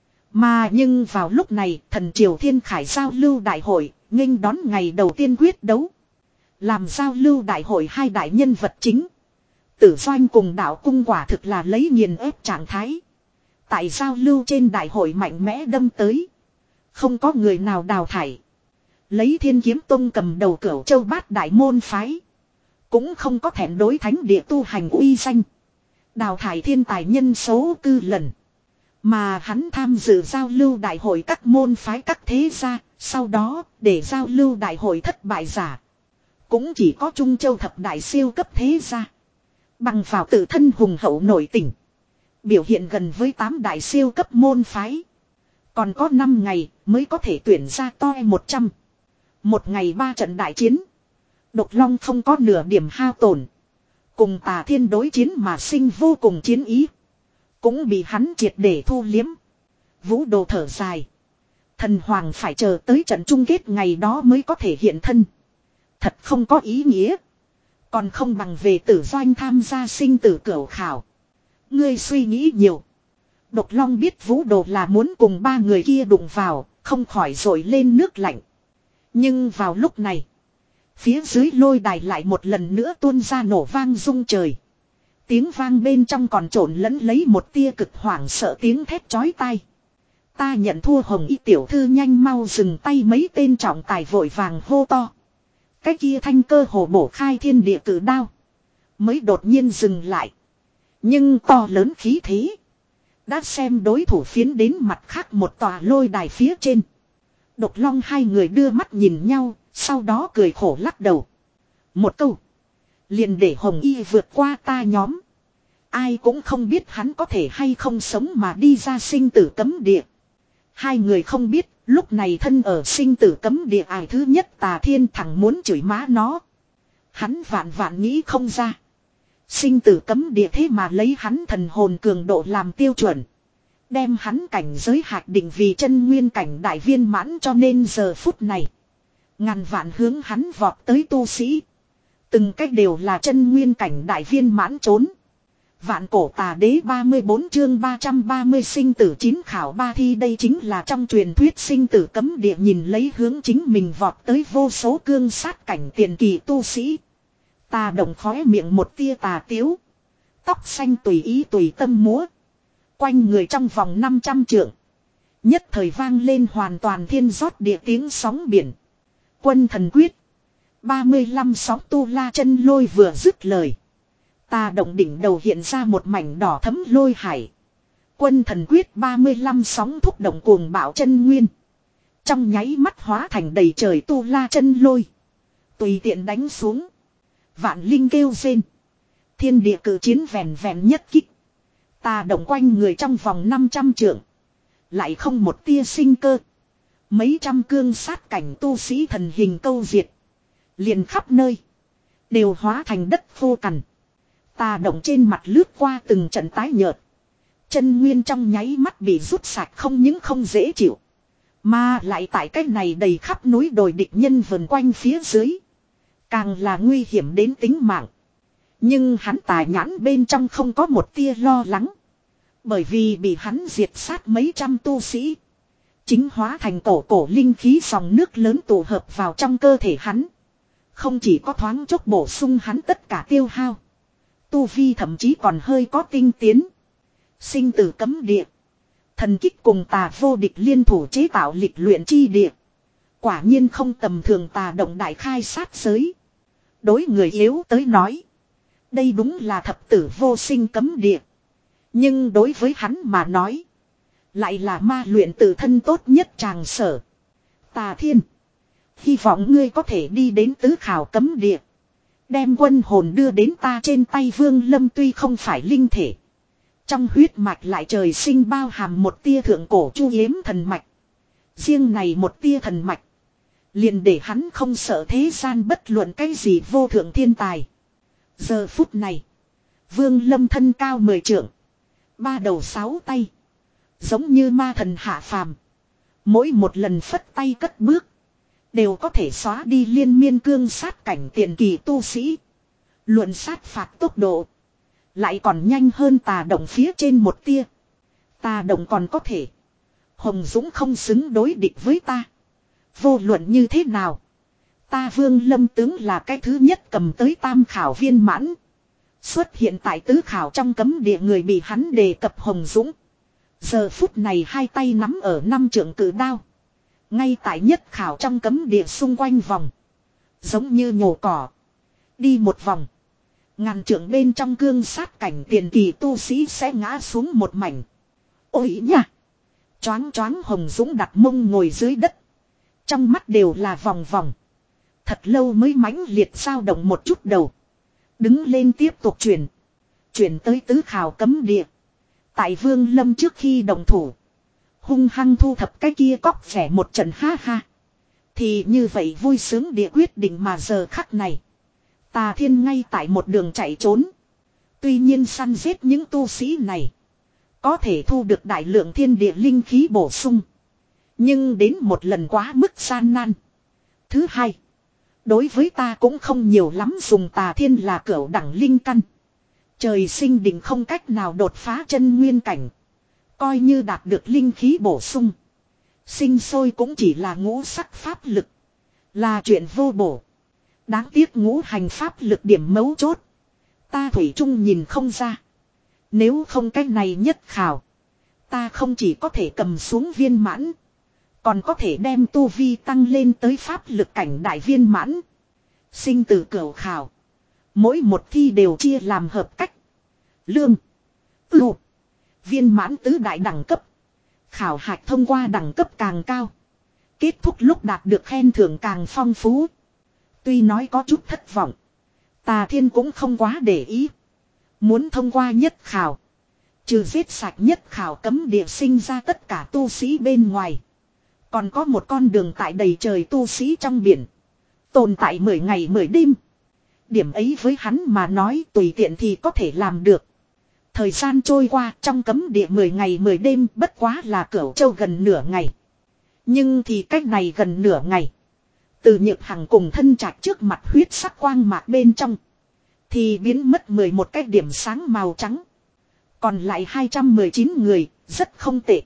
Mà nhưng vào lúc này, thần triều Thiên Khải giao lưu đại hội, nghênh đón ngày đầu tiên quyết đấu. Làm giao lưu đại hội hai đại nhân vật chính, Tử Doanh cùng Đạo Cung quả thực là lấy nghiền ép trạng thái. Tại giao lưu trên đại hội mạnh mẽ đâm tới, không có người nào đào thải. Lấy Thiên Kiếm Tông cầm đầu Cửu Châu Bát đại môn phái, cũng không có thẹn đối thánh địa tu hành uy danh. Đào thải thiên tài nhân số cư lần. Mà hắn tham dự giao lưu đại hội các môn phái các thế gia, sau đó để giao lưu đại hội thất bại giả cũng chỉ có Trung Châu thập đại siêu cấp thế gia. Bằng vào tự thân hùng hậu nội tình. Biểu hiện gần với tám đại siêu cấp môn phái. Còn có năm ngày mới có thể tuyển ra toi một trăm. Một ngày ba trận đại chiến. Độc Long không có nửa điểm hao tổn. Cùng Tà Thiên đối chiến mà sinh vô cùng chiến ý. Cũng bị hắn triệt để thu liếm. Vũ Đồ thở dài. Thần Hoàng phải chờ tới trận chung kết ngày đó mới có thể hiện thân. Thật không có ý nghĩa. Còn không bằng về tử doanh tham gia sinh tử cửu khảo. Ngươi suy nghĩ nhiều. Độc Long biết Vũ Đồ là muốn cùng ba người kia đụng vào, không khỏi dội lên nước lạnh. Nhưng vào lúc này, phía dưới lôi đài lại một lần nữa tuôn ra nổ vang rung trời. Tiếng vang bên trong còn trộn lẫn lấy một tia cực hoảng sợ tiếng thét chói tai. Ta nhận thua. Hồng Y tiểu thư nhanh mau dừng tay, mấy tên trọng tài vội vàng hô to. Cái kia thanh cơ hồ bổ khai thiên địa cử đao mới đột nhiên dừng lại. Nhưng to lớn khí thế đã xem đối thủ phiến đến mặt khác một tòa lôi đài phía trên. Độc Long hai người đưa mắt nhìn nhau, sau đó cười khổ lắc đầu. Một câu liền để Hồng Y vượt qua ta nhóm. Ai cũng không biết hắn có thể hay không sống mà đi ra sinh tử cấm địa. Hai người không biết, lúc này thân ở sinh tử cấm địa ải thứ nhất Tà Thiên thẳng muốn chửi má nó. Hắn vạn vạn nghĩ không ra. Sinh tử cấm địa thế mà lấy hắn thần hồn cường độ làm tiêu chuẩn. Đem hắn cảnh giới hạt định vì chân nguyên cảnh đại viên mãn, cho nên giờ phút này. Ngàn vạn hướng hắn vọt tới tu sĩ. Từng cách đều là chân nguyên cảnh đại viên mãn trốn. Vạn cổ tà đế ba mươi bốn chương ba trăm ba mươi sinh tử chín khảo ba thi, đây chính là trong truyền thuyết sinh tử cấm địa. Nhìn lấy hướng chính mình vọt tới vô số cương sát cảnh tiền kỳ tu sĩ. Tà Đồng khóe miệng một tia tà tiếu. Tóc xanh tùy ý tùy tâm múa. Quanh người trong vòng năm trăm trượng. Nhất thời vang lên hoàn toàn thiên rót địa tiếng sóng biển. Quân thần quyết. ba mươi lăm sóng tu la chân lôi vừa dứt lời. Tà Động đỉnh đầu hiện ra một mảnh đỏ thấm lôi hải. Quân thần quyết ba mươi lăm sóng thúc động cuồng bạo chân nguyên. Trong nháy mắt hóa thành đầy trời tu la chân lôi. Tùy tiện đánh xuống. Vạn linh kêu rên. Thiên địa cử chiến vẹn vẹn nhất kích. Tà Động quanh người trong vòng năm trăm trượng. Lại không một tia sinh cơ. Mấy trăm cương sát cảnh tu sĩ thần hình câu diệt. Liền khắp nơi. Đều hóa thành đất khô cằn. Tà Động trên mặt lướt qua từng trận tái nhợt. Chân nguyên trong nháy mắt bị rút sạch, không những không dễ chịu. Mà lại tại cách này đầy khắp núi đồi địch nhân vần quanh phía dưới. Càng là nguy hiểm đến tính mạng. Nhưng hắn tài nhãn bên trong không có một tia lo lắng. Bởi vì bị hắn diệt sát mấy trăm tu sĩ. Chính hóa thành cổ cổ linh khí dòng nước lớn tụ hợp vào trong cơ thể hắn. Không chỉ có thoáng chốc bổ sung hắn tất cả tiêu hao. Tu vi thậm chí còn hơi có tinh tiến. Sinh tử cấm địa. Thần kích cùng Tà vô địch liên thủ chế tạo lịch luyện chi địa. Quả nhiên không tầm thường. Tà Động đại khai sát giới. Đối người yếu tới nói. Đây đúng là thập tử vô sinh cấm địa. Nhưng đối với hắn mà nói. Lại là ma luyện tự thân tốt nhất tràng sở. Tà Thiên. Hy vọng ngươi có thể đi đến tứ khảo cấm địa. Đem quân hồn đưa đến ta trên tay. Vương Lâm tuy không phải linh thể. Trong huyết mạch lại trời sinh bao hàm một tia thượng cổ chu yếm thần mạch. Riêng này một tia thần mạch. Liền để hắn không sợ thế gian bất luận cái gì vô thượng thiên tài. Giờ phút này. Vương Lâm thân cao mười trượng. Ba đầu sáu tay. Giống như ma thần hạ phàm. Mỗi một lần phất tay cất bước. Đều có thể xóa đi liên miên cương sát cảnh tiền kỳ tu sĩ. Luận sát phạt tốc độ. Lại còn nhanh hơn Tà Động phía trên một tia. Tà Động còn có thể. Hồng Dũng không xứng đối địch với ta. Vô luận như thế nào. Ta Vương Lâm tướng là cái thứ nhất cầm tới tam khảo viên mãn. Xuất hiện tại tứ khảo trong cấm địa người bị hắn đề cập Hồng Dũng. Giờ phút này hai tay nắm ở năm trượng cử đao. Ngay tại nhất khảo trong cấm địa xung quanh vòng. Giống như nhổ cỏ. Đi một vòng. Ngàn trượng bên trong cương sát cảnh tiền kỳ tu sĩ sẽ ngã xuống một mảnh. Ôi nha. Choáng choáng Hồng Dũng đặt mông ngồi dưới đất. Trong mắt đều là vòng vòng. Thật lâu mới mãnh liệt dao động một chút đầu. Đứng lên tiếp tục chuyển. Chuyển tới tứ khảo cấm địa. Tại Vương Lâm trước khi đồng thủ. Hung hăng thu thập cái kia cóc vẻ một trận ha ha. Thì như vậy vui sướng địa quyết định mà giờ khắc này. Tà Thiên ngay tại một đường chạy trốn. Tuy nhiên săn giết những tu sĩ này. Có thể thu được đại lượng thiên địa linh khí bổ sung. Nhưng đến một lần quá mức gian nan. Thứ hai. Đối với ta cũng không nhiều lắm, dùng Tà Thiên là cửu đẳng linh căn. Trời sinh định không cách nào đột phá chân nguyên cảnh. Coi như đạt được linh khí bổ sung. Sinh sôi cũng chỉ là ngũ sắc pháp lực. Là chuyện vô bổ. Đáng tiếc ngũ hành pháp lực điểm mấu chốt. Ta thủy chung nhìn không ra. Nếu không cách này nhất khảo. Ta không chỉ có thể cầm xuống viên mãn. Còn có thể đem tu vi tăng lên tới pháp lực cảnh đại viên mãn. Sinh tử cửu khảo. Mỗi một thi đều chia làm hợp cách. Lương. Ưu. Viên mãn tứ đại đẳng cấp. Khảo hạch thông qua đẳng cấp càng cao. Kết thúc lúc đạt được khen thưởng càng phong phú. Tuy nói có chút thất vọng. Tà Thiên cũng không quá để ý. Muốn thông qua nhất khảo. Trừ giết sạch nhất khảo cấm địa sinh ra tất cả tu sĩ bên ngoài. Còn có một con đường tại đầy trời tu sĩ trong biển. Tồn tại mười ngày mười đêm. Điểm ấy với hắn mà nói tùy tiện thì có thể làm được. Thời gian trôi qua trong cấm địa mười ngày mười đêm bất quá là Cửu Châu gần nửa ngày. Nhưng thì cách này gần nửa ngày. Từ Nhược Hằng cùng Thân Trạch trước mặt huyết sắc quang mạc bên trong. Thì biến mất mười một cái điểm sáng màu trắng. Còn lại hai trăm mười chín người, rất không tệ.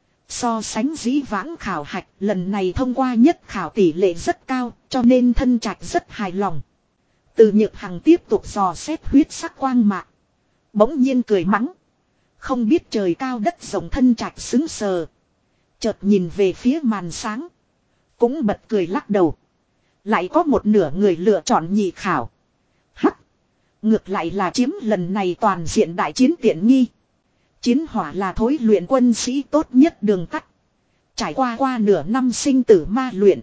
So sánh dĩ vãng khảo hạch, lần này thông qua nhất khảo tỷ lệ rất cao, cho nên Thân Trạch rất hài lòng. Từ Nhược Hằng tiếp tục dò xét huyết sắc quang mạc. Bỗng nhiên cười mắng. Không biết trời cao đất rộng Thân Trạch sững sờ. Chợt nhìn về phía màn sáng. Cũng bật cười lắc đầu. Lại có một nửa người lựa chọn nhị khảo. Hắc. Ngược lại là chiếm lần này toàn diện đại chiến tiện nghi. Chiến hỏa là thối luyện quân sĩ tốt nhất đường tắt. Trải qua qua nửa năm sinh tử ma luyện.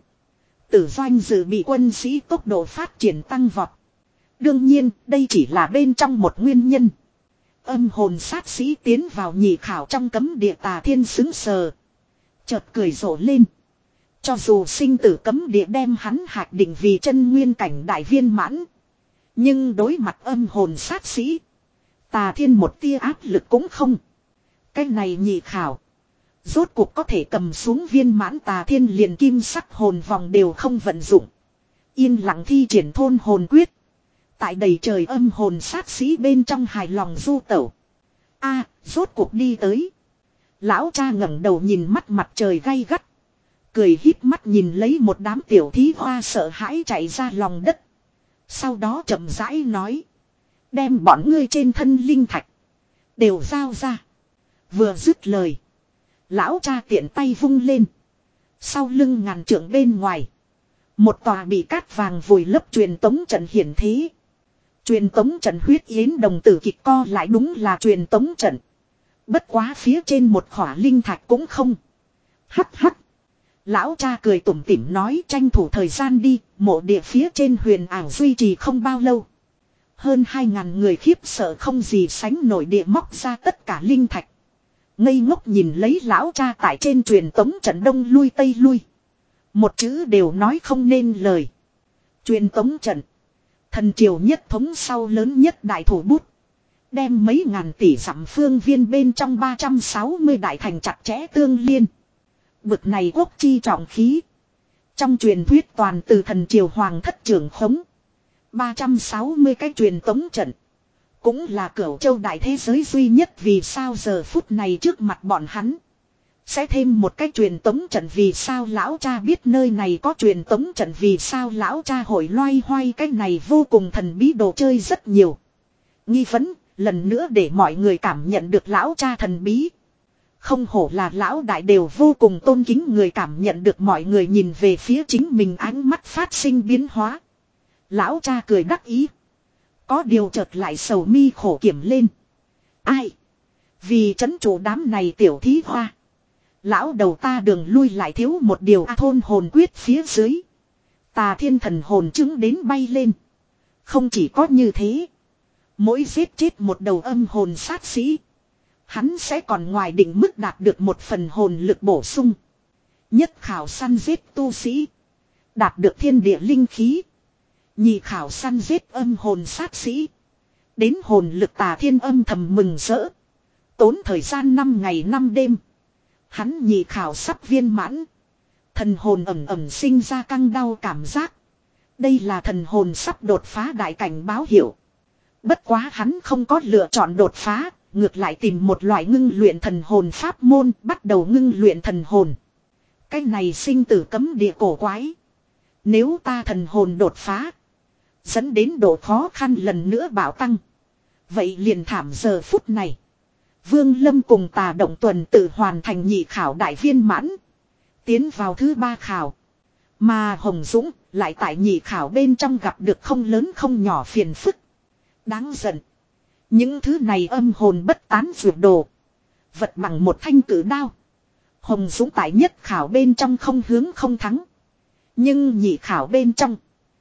Tử doanh dự bị quân sĩ tốc độ phát triển tăng vọt. Đương nhiên đây chỉ là bên trong một nguyên nhân. Âm hồn sát sĩ tiến vào nhị khảo trong cấm địa. Tà Thiên xứng sờ. Chợt cười rộ lên. Cho dù sinh tử cấm địa đem hắn hạch định vì chân nguyên cảnh đại viên mãn. Nhưng đối mặt âm hồn sát sĩ. Tà Thiên một tia áp lực cũng không. Cái này nhị khảo. Rốt cuộc có thể cầm xuống viên mãn. Tà Thiên liền kim sắc hồn vòng đều không vận dụng. Yên lặng thi triển thôn hồn quyết. Tại đầy trời âm hồn sát sĩ bên trong hài lòng du tẩu. A, rốt cuộc đi tới. Lão cha ngẩng đầu nhìn mắt mặt trời gay gắt. Cười híp mắt nhìn lấy một đám tiểu thí hoa sợ hãi chạy ra lòng đất. Sau đó chậm rãi nói. Đem bọn ngươi trên thân linh thạch. Đều giao ra. Vừa dứt lời. Lão cha tiện tay vung lên. Sau lưng ngàn trượng bên ngoài. Một tòa bị cát vàng vùi lấp truyền tống trận hiển thế. Truyền tống trận huyết yến đồng tử kịch co lại đúng là truyền tống trận. Bất quá phía trên một khỏa linh thạch cũng không. Hắc hắc. Lão cha cười tủm tỉm nói tranh thủ thời gian đi, mộ địa phía trên huyền ảo duy trì không bao lâu. Hơn hai ngàn người khiếp sợ không gì sánh nổi địa móc ra tất cả linh thạch. Ngây ngốc nhìn lấy lão cha tại trên truyền tống trận đông lui tây lui. Một chữ đều nói không nên lời. Truyền tống trận. Thần triều nhất thống sau lớn nhất đại thủ bút. Đem mấy ngàn tỷ dặm phương viên bên trong ba trăm sáu mươi đại thành chặt chẽ tương liên. Bực này quốc chi trọng khí. Trong truyền thuyết toàn từ thần triều hoàng thất trưởng khống. ba trăm sáu mươi cái truyền tống trận. Cũng là cửu châu đại thế giới duy nhất vì sao giờ phút này trước mặt bọn hắn. Sẽ thêm một cái truyền tống trận vì sao lão cha biết nơi này có truyền tống trận vì sao lão cha hội loay hoay cái này vô cùng thần bí đồ chơi rất nhiều. Nghi vấn, lần nữa để mọi người cảm nhận được lão cha thần bí. Không hổ là lão đại đều vô cùng tôn kính người cảm nhận được mọi người nhìn về phía chính mình ánh mắt phát sinh biến hóa. Lão cha cười đắc ý. Có điều chợt lại sầu mi khổ kiểm lên. Ai? Vì trấn chủ đám này tiểu thí hoa. Lão đầu ta đường lui lại thiếu một điều a thôn hồn quyết phía dưới. Tà Thiên thần hồn chứng đến bay lên. Không chỉ có như thế. Mỗi giết chết một đầu âm hồn sát sĩ, hắn sẽ còn ngoài định mức đạt được một phần hồn lực bổ sung. Nhất khảo săn giết tu sĩ, đạt được thiên địa linh khí. Nhị khảo săn giết âm hồn sát sĩ, đến hồn lực Tà Thiên âm thầm mừng rỡ. Tốn thời gian năm ngày năm đêm. Hắn nhị khảo sắp viên mãn. Thần hồn ẩm ẩm sinh ra căng đau cảm giác. Đây là thần hồn sắp đột phá đại cảnh báo hiệu. Bất quá hắn không có lựa chọn đột phá, ngược lại tìm một loại ngưng luyện thần hồn pháp môn, bắt đầu ngưng luyện thần hồn. Cái này sinh tử cấm địa cổ quái. Nếu ta thần hồn đột phá, dẫn đến độ khó khăn lần nữa bảo tăng, vậy liền thảm giờ phút này. Vương Lâm cùng Tà Động Tuần tự hoàn thành nhị khảo đại viên mãn, tiến vào thứ ba khảo. Mà Hồng Dũng lại tại nhị khảo bên trong gặp được không lớn không nhỏ phiền phức. Đáng giận. Những thứ này âm hồn bất tán dược đồ, vật bằng một thanh cử đao. Hồng Dũng tại nhất khảo bên trong không hướng không thắng. Nhưng nhị khảo bên trong,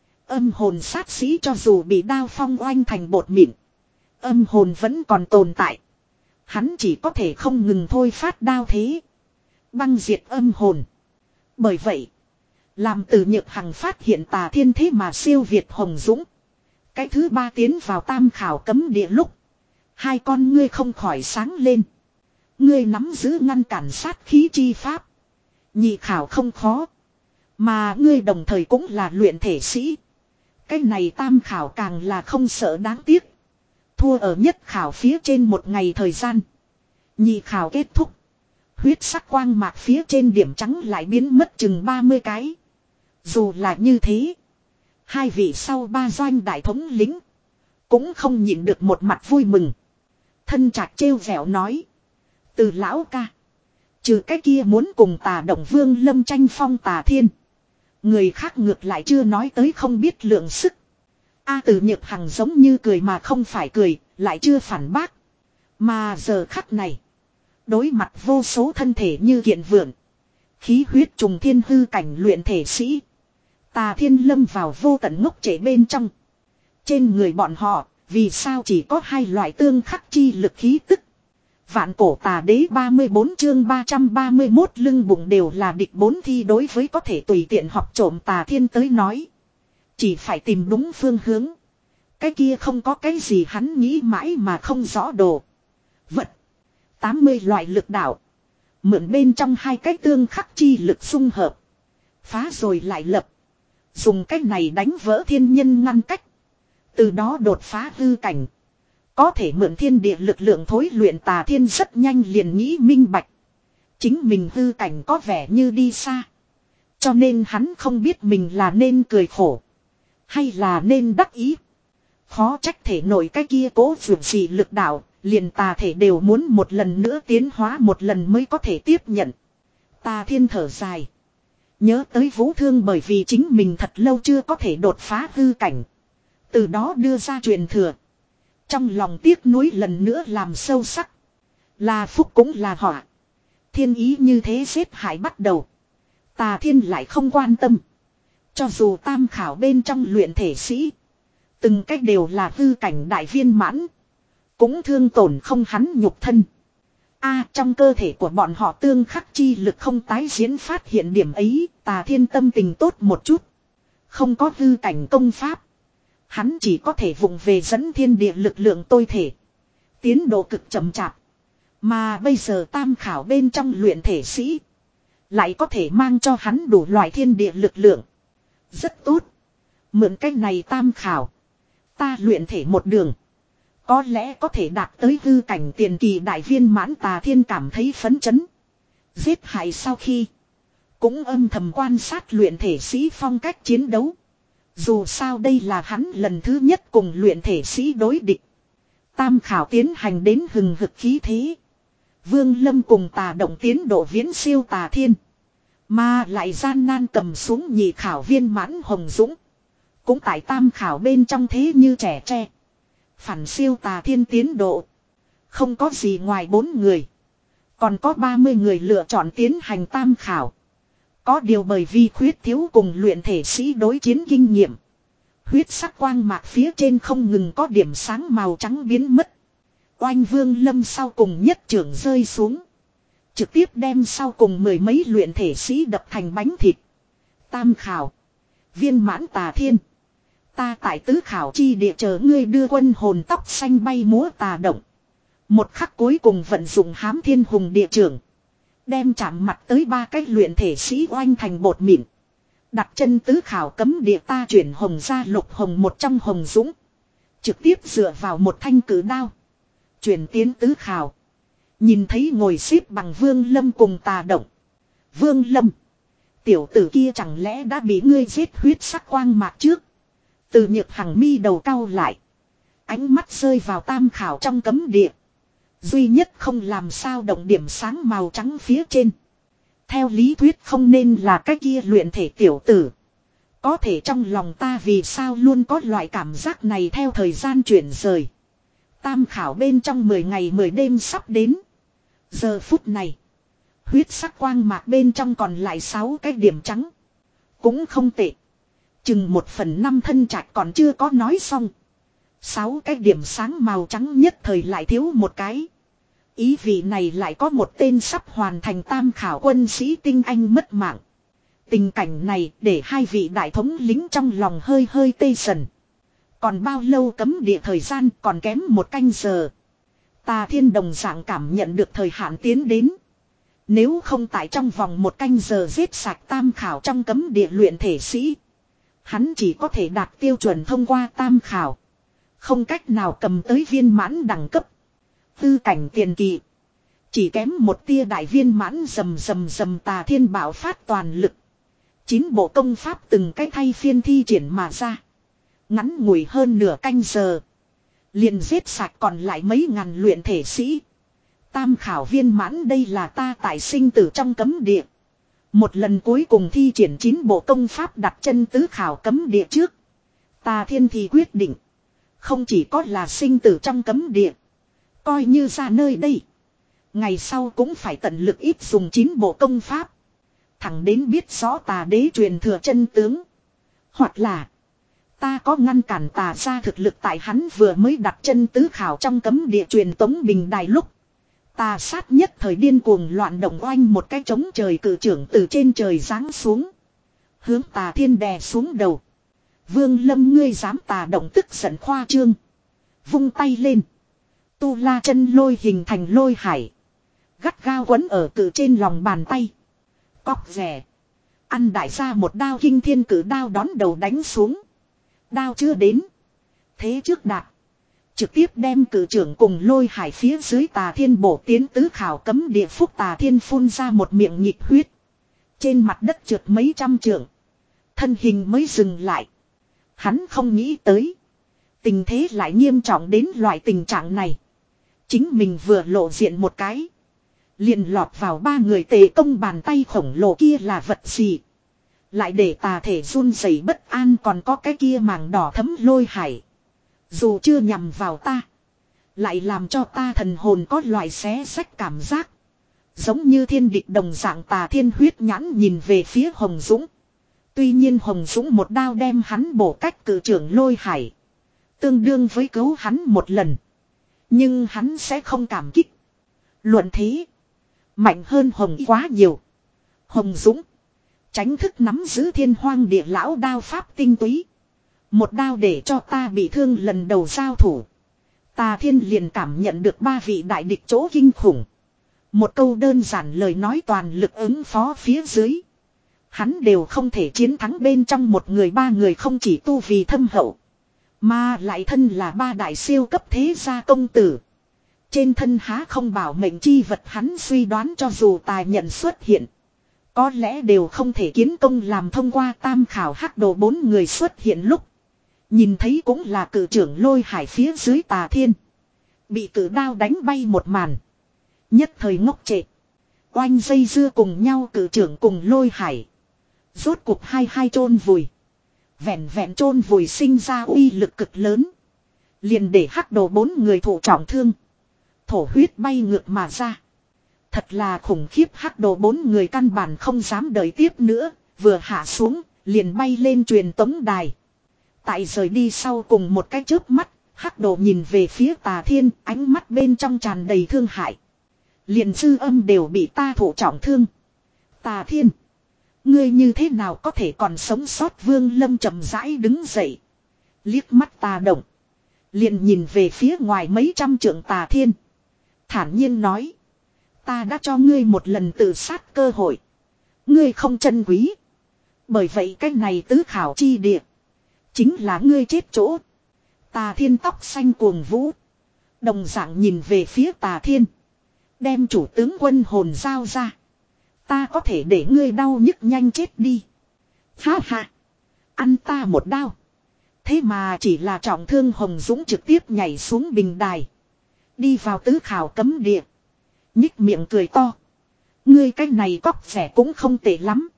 âm hồn sát sĩ cho dù bị đao phong oanh thành bột mịn, âm hồn vẫn còn tồn tại. Hắn chỉ có thể không ngừng thôi phát đao thế, băng diệt âm hồn. Bởi vậy, làm Từ Nhược Hằng phát hiện Tà Thiên thế mà siêu việt Hồng Dũng, cái thứ ba tiến vào tam khảo cấm địa lúc, hai con ngươi không khỏi sáng lên. Ngươi nắm giữ ngăn cản sát khí chi pháp, nhị khảo không khó. Mà ngươi đồng thời cũng là luyện thể sĩ, cái này tam khảo càng là không sợ đáng tiếc. Thua ở nhất khảo phía trên một ngày thời gian. Nhị khảo kết thúc, huyết sắc quang mạc phía trên điểm trắng lại biến mất chừng ba mươi cái. Dù là như thế, hai vị sau ba doanh đại thống lính cũng không nhịn được một mặt vui mừng. Thân Trạch trêu vẻo nói: Từ lão ca, trừ cái kia muốn cùng Tà Động Vương Lâm tranh phong Tà Thiên, người khác ngược lại chưa nói tới không biết lượng sức. A Từ Nhược Hằng giống như cười mà không phải cười, lại chưa phản bác. Mà giờ khắc này, đối mặt vô số thân thể như kiện vượn, khí huyết trùng thiên hư cảnh luyện thể sĩ, Tà Thiên lâm vào vô tận ngốc trệ bên trong. Trên người bọn họ, vì sao chỉ có hai loại tương khắc chi lực khí tức? Vạn cổ tà đế ba mươi bốn chương ba trăm ba mươi mốt lưng bụng đều là địch bốn thi đối với có thể tùy tiện học trộm Tà Thiên tới nói. Chỉ phải tìm đúng phương hướng. Cái kia không có cái gì hắn nghĩ mãi mà không rõ đồ. Vật. tám mươi loại lực đạo. Mượn bên trong hai cái tương khắc chi lực xung hợp. Phá rồi lại lập. Dùng cách này đánh vỡ thiên nhân ngăn cách. Từ đó đột phá hư cảnh. Có thể mượn thiên địa lực lượng thối luyện Tà Thiên rất nhanh liền nghĩ minh bạch. Chính mình hư cảnh có vẻ như đi xa. Cho nên hắn không biết mình là nên cười khổ, hay là nên đắc ý. Khó trách thể nổi cái kia cố vượt gì lực đạo, liền tà thể đều muốn một lần nữa tiến hóa một lần mới có thể tiếp nhận. Tà Thiên thở dài. Nhớ tới Vũ Thương bởi vì chính mình thật lâu chưa có thể đột phá hư cảnh. Từ đó đưa ra truyền thừa. Trong lòng tiếc nuối lần nữa làm sâu sắc. Là phúc cũng là họa. Thiên ý như thế xếp hại bắt đầu. Tà Thiên lại không quan tâm. Cho dù tam khảo bên trong luyện thể sĩ, từng cách đều là hư cảnh đại viên mãn, cũng thương tổn không hắn nhục thân. A trong cơ thể của bọn họ tương khắc chi lực không tái diễn phát hiện điểm ấy, Tà Thiên tâm tình tốt một chút. Không có hư cảnh công pháp, hắn chỉ có thể vụng về dẫn thiên địa lực lượng tôi thể. Tiến độ cực chậm chạp. Mà bây giờ tam khảo bên trong luyện thể sĩ, lại có thể mang cho hắn đủ loại thiên địa lực lượng. Rất tốt. Mượn cách này tam khảo, ta luyện thể một đường, có lẽ có thể đạt tới hư cảnh tiền kỳ đại viên mãn. Tà Thiên cảm thấy phấn chấn. Giết hại sau khi, cũng âm thầm quan sát luyện thể sĩ phong cách chiến đấu. Dù sao đây là hắn lần thứ nhất cùng luyện thể sĩ đối địch. Tam khảo tiến hành đến hừng hực khí thế. Vương Lâm cùng Tà Động tiến độ viễn siêu Tà Thiên, mà lại gian nan cầm xuống nhị khảo viên mãn Hồng Dũng. Cũng tại tam khảo bên trong thế như trẻ tre. Phản siêu Tà Thiên tiến độ. Không có gì ngoài bốn người. Còn có ba mươi người lựa chọn tiến hành tam khảo. Có điều bởi vì khuyết thiếu cùng luyện thể sĩ đối chiến kinh nghiệm, Huyết sắc quang mạc phía trên không ngừng có điểm sáng màu trắng biến mất. Oanh Vương Lâm sau cùng nhất trưởng rơi xuống. Trực tiếp đem sau cùng mười mấy luyện thể sĩ đập thành bánh thịt. Tam khảo. Viên mãn tà thiên. Ta tại tứ khảo chi địa chờ ngươi đưa quân hồn tóc xanh bay múa tà động. Một khắc cuối cùng vận dụng hám thiên hùng địa trưởng. Đem chạm mặt tới ba cái luyện thể sĩ oanh thành bột mịn. Đặt chân tứ khảo cấm địa ta chuyển hồng ra lục hồng một trong hồng dũng. Trực tiếp dựa vào một thanh cử đao. Chuyển tiến tứ khảo. Nhìn thấy ngồi xếp bằng Vương Lâm cùng tà động. Vương Lâm. Tiểu tử kia chẳng lẽ đã bị ngươi giết huyết sắc quang mạc trước. Từ Nhược Hằng mi đầu cau lại. Ánh mắt rơi vào tam khảo trong cấm địa. Duy nhất không làm sao động điểm sáng màu trắng phía trên. Theo lý thuyết không nên là cái kia luyện thể tiểu tử. Có thể trong lòng ta vì sao luôn có loại cảm giác này theo thời gian chuyển rời. Tam khảo bên trong mười ngày mười đêm sắp đến. Giờ phút này. Huyết sắc quang mạc bên trong còn lại sáu cái điểm trắng. Cũng không tệ. Chừng một phần năm thân trạch còn chưa có nói xong. Sáu cái điểm sáng màu trắng nhất thời lại thiếu một cái. Ý vị này lại có một tên sắp hoàn thành tam khảo quân sĩ tinh anh mất mạng. Tình cảnh này để hai vị đại thống lính trong lòng hơi hơi tê sần. Còn bao lâu cấm địa thời gian còn kém một canh giờ. Tà Thiên đồng dạng cảm nhận được thời hạn tiến đến. Nếu không tại trong vòng một canh giờ giết sạch tam khảo trong cấm địa luyện thể sĩ. Hắn chỉ có thể đạt tiêu chuẩn thông qua tam khảo. Không cách nào cầm tới viên mãn đẳng cấp. Tư cảnh tiền kỳ. Chỉ kém một tia đại viên mãn rầm rầm rầm Tà Thiên bạo phát toàn lực. Chín bộ công pháp từng cái thay phiên thi triển mà ra. Ngắn ngủi hơn nửa canh giờ. Liền giết sạch còn lại mấy ngàn luyện thể sĩ. Tam khảo viên mãn đây là ta tại sinh tử trong cấm địa. Một lần cuối cùng thi triển chín bộ công pháp đặt chân tứ khảo cấm địa trước. Tà Thiên thì quyết định. Không chỉ có là sinh tử trong cấm địa. Coi như ra nơi đây. Ngày sau cũng phải tận lực ít dùng chín bộ công pháp. Thẳng đến biết rõ tà đế truyền thừa chân tướng. Hoặc là. Ta có ngăn cản tà ra thực lực tại hắn vừa mới đặt chân tứ khảo trong cấm địa truyền tống bình đài lúc. Tà sát nhất thời điên cuồng loạn động oanh một cái trống trời cử trưởng từ trên trời giáng xuống. Hướng Tà Thiên đè xuống đầu. Vương Lâm ngươi dám tà động tức giận khoa trương. Vung tay lên. Tu la chân lôi hình thành lôi hải. Gắt gao quấn ở cử trên lòng bàn tay. Cóc rẻ. Ăn đại gia một đao kinh thiên cử đao đón đầu đánh xuống. Đao chưa đến. Thế trước đạt. Trực tiếp đem cử trưởng cùng lôi hải phía dưới Tà Thiên bổ tiến tứ khảo cấm địa phúc Tà Thiên phun ra một miệng nhịp huyết. Trên mặt đất trượt mấy trăm trượng. Thân hình mới dừng lại. Hắn không nghĩ tới. Tình thế lại nghiêm trọng đến loại tình trạng này. Chính mình vừa lộ diện một cái. Liền lọt vào ba người tề công bàn tay khổng lồ kia là vật gì. Lại để tà thể run rẩy bất an còn có cái kia màng đỏ thấm lôi hải. Dù chưa nhằm vào ta. Lại làm cho ta thần hồn có loại xé xách cảm giác. Giống như thiên địch đồng dạng Tà Thiên huyết nhãn nhìn về phía Hồng Dũng. Tuy nhiên Hồng Dũng một đao đem hắn bổ cách cử trưởng lôi hải. Tương đương với cứu hắn một lần. Nhưng hắn sẽ không cảm kích. Luận thế. Mạnh hơn Hồng Y quá nhiều. Hồng Dũng. Tránh thức nắm giữ thiên hoang địa lão đao pháp tinh túy. Một đao để cho ta bị thương lần đầu giao thủ. Tà Thiên liền cảm nhận được ba vị đại địch chỗ kinh khủng. Một câu đơn giản lời nói toàn lực ứng phó phía dưới. Hắn đều không thể chiến thắng bên trong một người ba người không chỉ tu vì thâm hậu. Mà lại thân là ba đại siêu cấp thế gia công tử. Trên thân há không bảo mệnh chi vật hắn suy đoán cho dù tài nhận xuất hiện. Có lẽ đều không thể kiến công làm thông qua tam khảo hắc đồ bốn người xuất hiện lúc. Nhìn thấy cũng là cử trưởng lôi hải phía dưới Tà Thiên. Bị cử đao đánh bay một màn. Nhất thời ngốc trệ. Oanh dây dưa cùng nhau cử trưởng cùng lôi hải. Rốt cục hai hai chôn vùi. Vẹn vẹn chôn vùi sinh ra uy lực cực lớn. Liền để hắc đồ bốn người thụ trọng thương. Thổ huyết bay ngược mà ra. Thật là khủng khiếp hắc đồ bốn người căn bản không dám đợi tiếp nữa. Vừa hạ xuống liền bay lên truyền tống đài. Tại rời đi sau cùng một cái chớp mắt, hắc đồ nhìn về phía Tà Thiên, ánh mắt bên trong tràn đầy thương hại. Liền sư âm đều bị ta thụ trọng thương. Tà Thiên, ngươi như thế nào có thể còn sống sót? Vương Lâm chậm rãi đứng dậy. Liếc mắt Tà Động. Liền nhìn về phía ngoài mấy trăm trượng Tà Thiên. Thản nhiên nói. Ta đã cho ngươi một lần tự sát cơ hội. Ngươi không trân quý. Bởi vậy cái này tứ khảo chi địa. Chính là ngươi chết chỗ. Tà Thiên tóc xanh cuồng vũ. Đồng dạng nhìn về phía Tà Thiên. Đem chủ tướng quân hồn giao ra. Ta có thể để ngươi đau nhức nhanh chết đi. Ha ha. Ăn ta một đao. Thế mà chỉ là trọng thương Hồng Dũng trực tiếp nhảy xuống bình đài. Đi vào tứ khảo cấm địa. Nhích miệng cười to. Ngươi cái này cóc vẻ cũng không tệ lắm.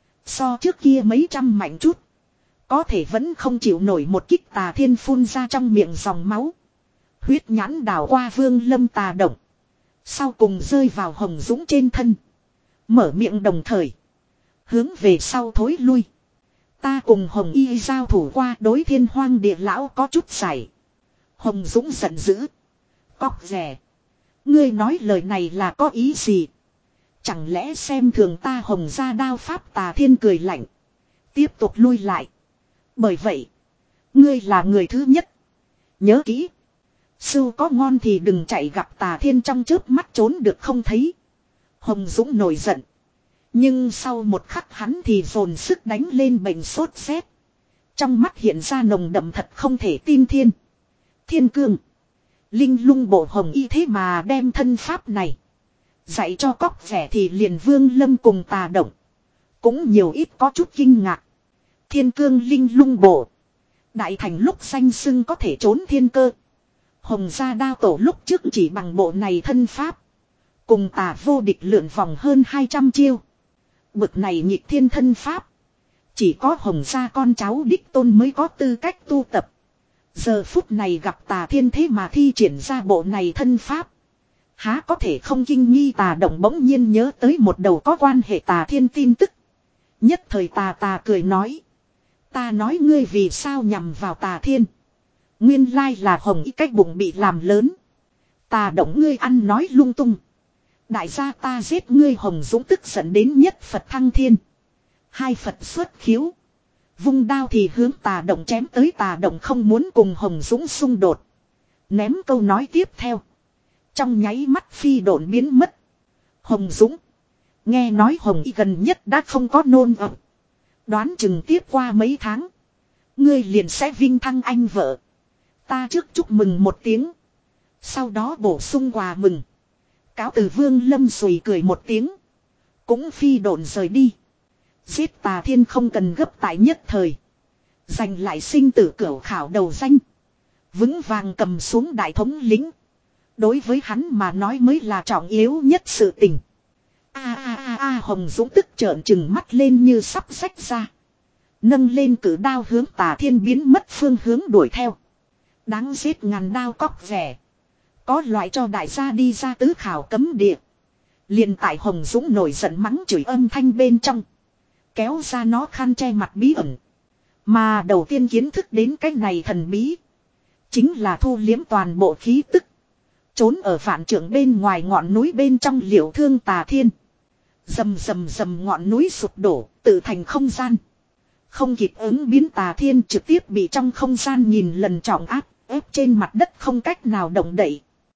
So trước kia mấy trăm mạnh chút. Có thể vẫn không chịu nổi một kích. Tà Thiên phun ra trong miệng dòng máu. Huyết nhãn đảo qua Vương Lâm Tà Động. Sau cùng rơi vào Hồng Dũng trên thân. Mở miệng đồng thời. Hướng về sau thối lui. Ta cùng Hồng Y giao thủ qua, đối Thiên Hoang địa lão có chút giải. Hồng Dũng giận dữ. Cóc rẻ. Ngươi nói lời này là có ý gì? Chẳng lẽ xem thường ta Hồng gia đao pháp? Tà Thiên cười lạnh. Tiếp tục lui lại. Bởi vậy. Ngươi là người thứ nhất. Nhớ kỹ. Sưu có ngon thì đừng chạy. Gặp Tà Thiên trong chớp mắt trốn được không thấy. Hồng Dũng nổi giận. Nhưng sau một khắc hắn thì dồn sức đánh lên bệnh sốt rét. Trong mắt hiện ra nồng đậm thật không thể tin. Thiên. Thiên cương. Linh lung bộ Hồng Y thế mà đem thân pháp này. Dạy cho cóc vẻ thì liền Vương Lâm cùng Tà Động. Cũng nhiều ít có chút kinh ngạc. Thiên cương linh lung bộ. Đại thành lúc danh xưng có thể trốn thiên cơ. Hồng gia đao tổ lúc trước chỉ bằng bộ này thân pháp. Cùng Tà vô địch lượn vòng hơn hai trăm chiêu. Bực này nhịp thiên thân pháp. Chỉ có Hồng gia con cháu đích tôn mới có tư cách tu tập. Giờ phút này gặp Tà Thiên thế mà thi triển ra bộ này thân pháp. Há có thể không kinh nghi? Tà Động bỗng nhiên nhớ tới một đầu có quan hệ Tà Thiên tin tức. Nhất thời Tà Tà cười nói. Ta nói ngươi vì sao nhằm vào Tà Thiên. Nguyên lai là Hồng Y cách bụng bị làm lớn. Tà Động ngươi ăn nói lung tung. Đại gia ta giết ngươi. Hồng Dũng tức giận đến nhất Phật thăng thiên. Hai Phật xuất khiếu. Vung đao thì hướng Tà Động chém tới. Tà Động không muốn cùng Hồng Dũng xung đột. Ném câu nói tiếp theo. Trong nháy mắt phi độn biến mất. Hồng Dũng. Nghe nói Hồng Y gần nhất đã không có nôn ẩm. Đoán chừng tiếp qua mấy tháng. Ngươi liền sẽ vinh thăng anh vợ. Ta trước chúc mừng một tiếng. Sau đó bổ sung quà mừng. Cáo từ. Vương Lâm sùi cười một tiếng. Cũng phi độn rời đi. Giết Tà Thiên không cần gấp tại nhất thời. Giành lại sinh tử cửu khảo đầu danh. Vững vàng cầm xuống đại thống lĩnh. Đối với hắn mà nói mới là trọng yếu nhất sự tình. A a a a Hồng Dũng tức trợn trừng mắt lên như sắp xách ra. Nâng lên cử đao hướng Tà Thiên biến mất phương hướng đuổi theo. Đáng giết ngàn đao cóc vẻ. Có loại cho đại gia đi ra tứ khảo cấm địa. Liền tại Hồng Dũng nổi giận mắng chửi âm thanh bên trong. Kéo ra nó khăn che mặt bí ẩn. Mà đầu tiên kiến thức đến cái này thần bí. Chính là thu liếm toàn bộ khí tức. Trốn ở vạn trượng bên ngoài ngọn núi bên trong Liễu Thương Tà Thiên. Rầm rầm rầm ngọn núi sụp đổ, tự thành không gian. Không kịp ứng biến Tà Thiên trực tiếp bị trong không gian nhìn lần trọng áp, ép trên mặt đất không cách nào động đậy.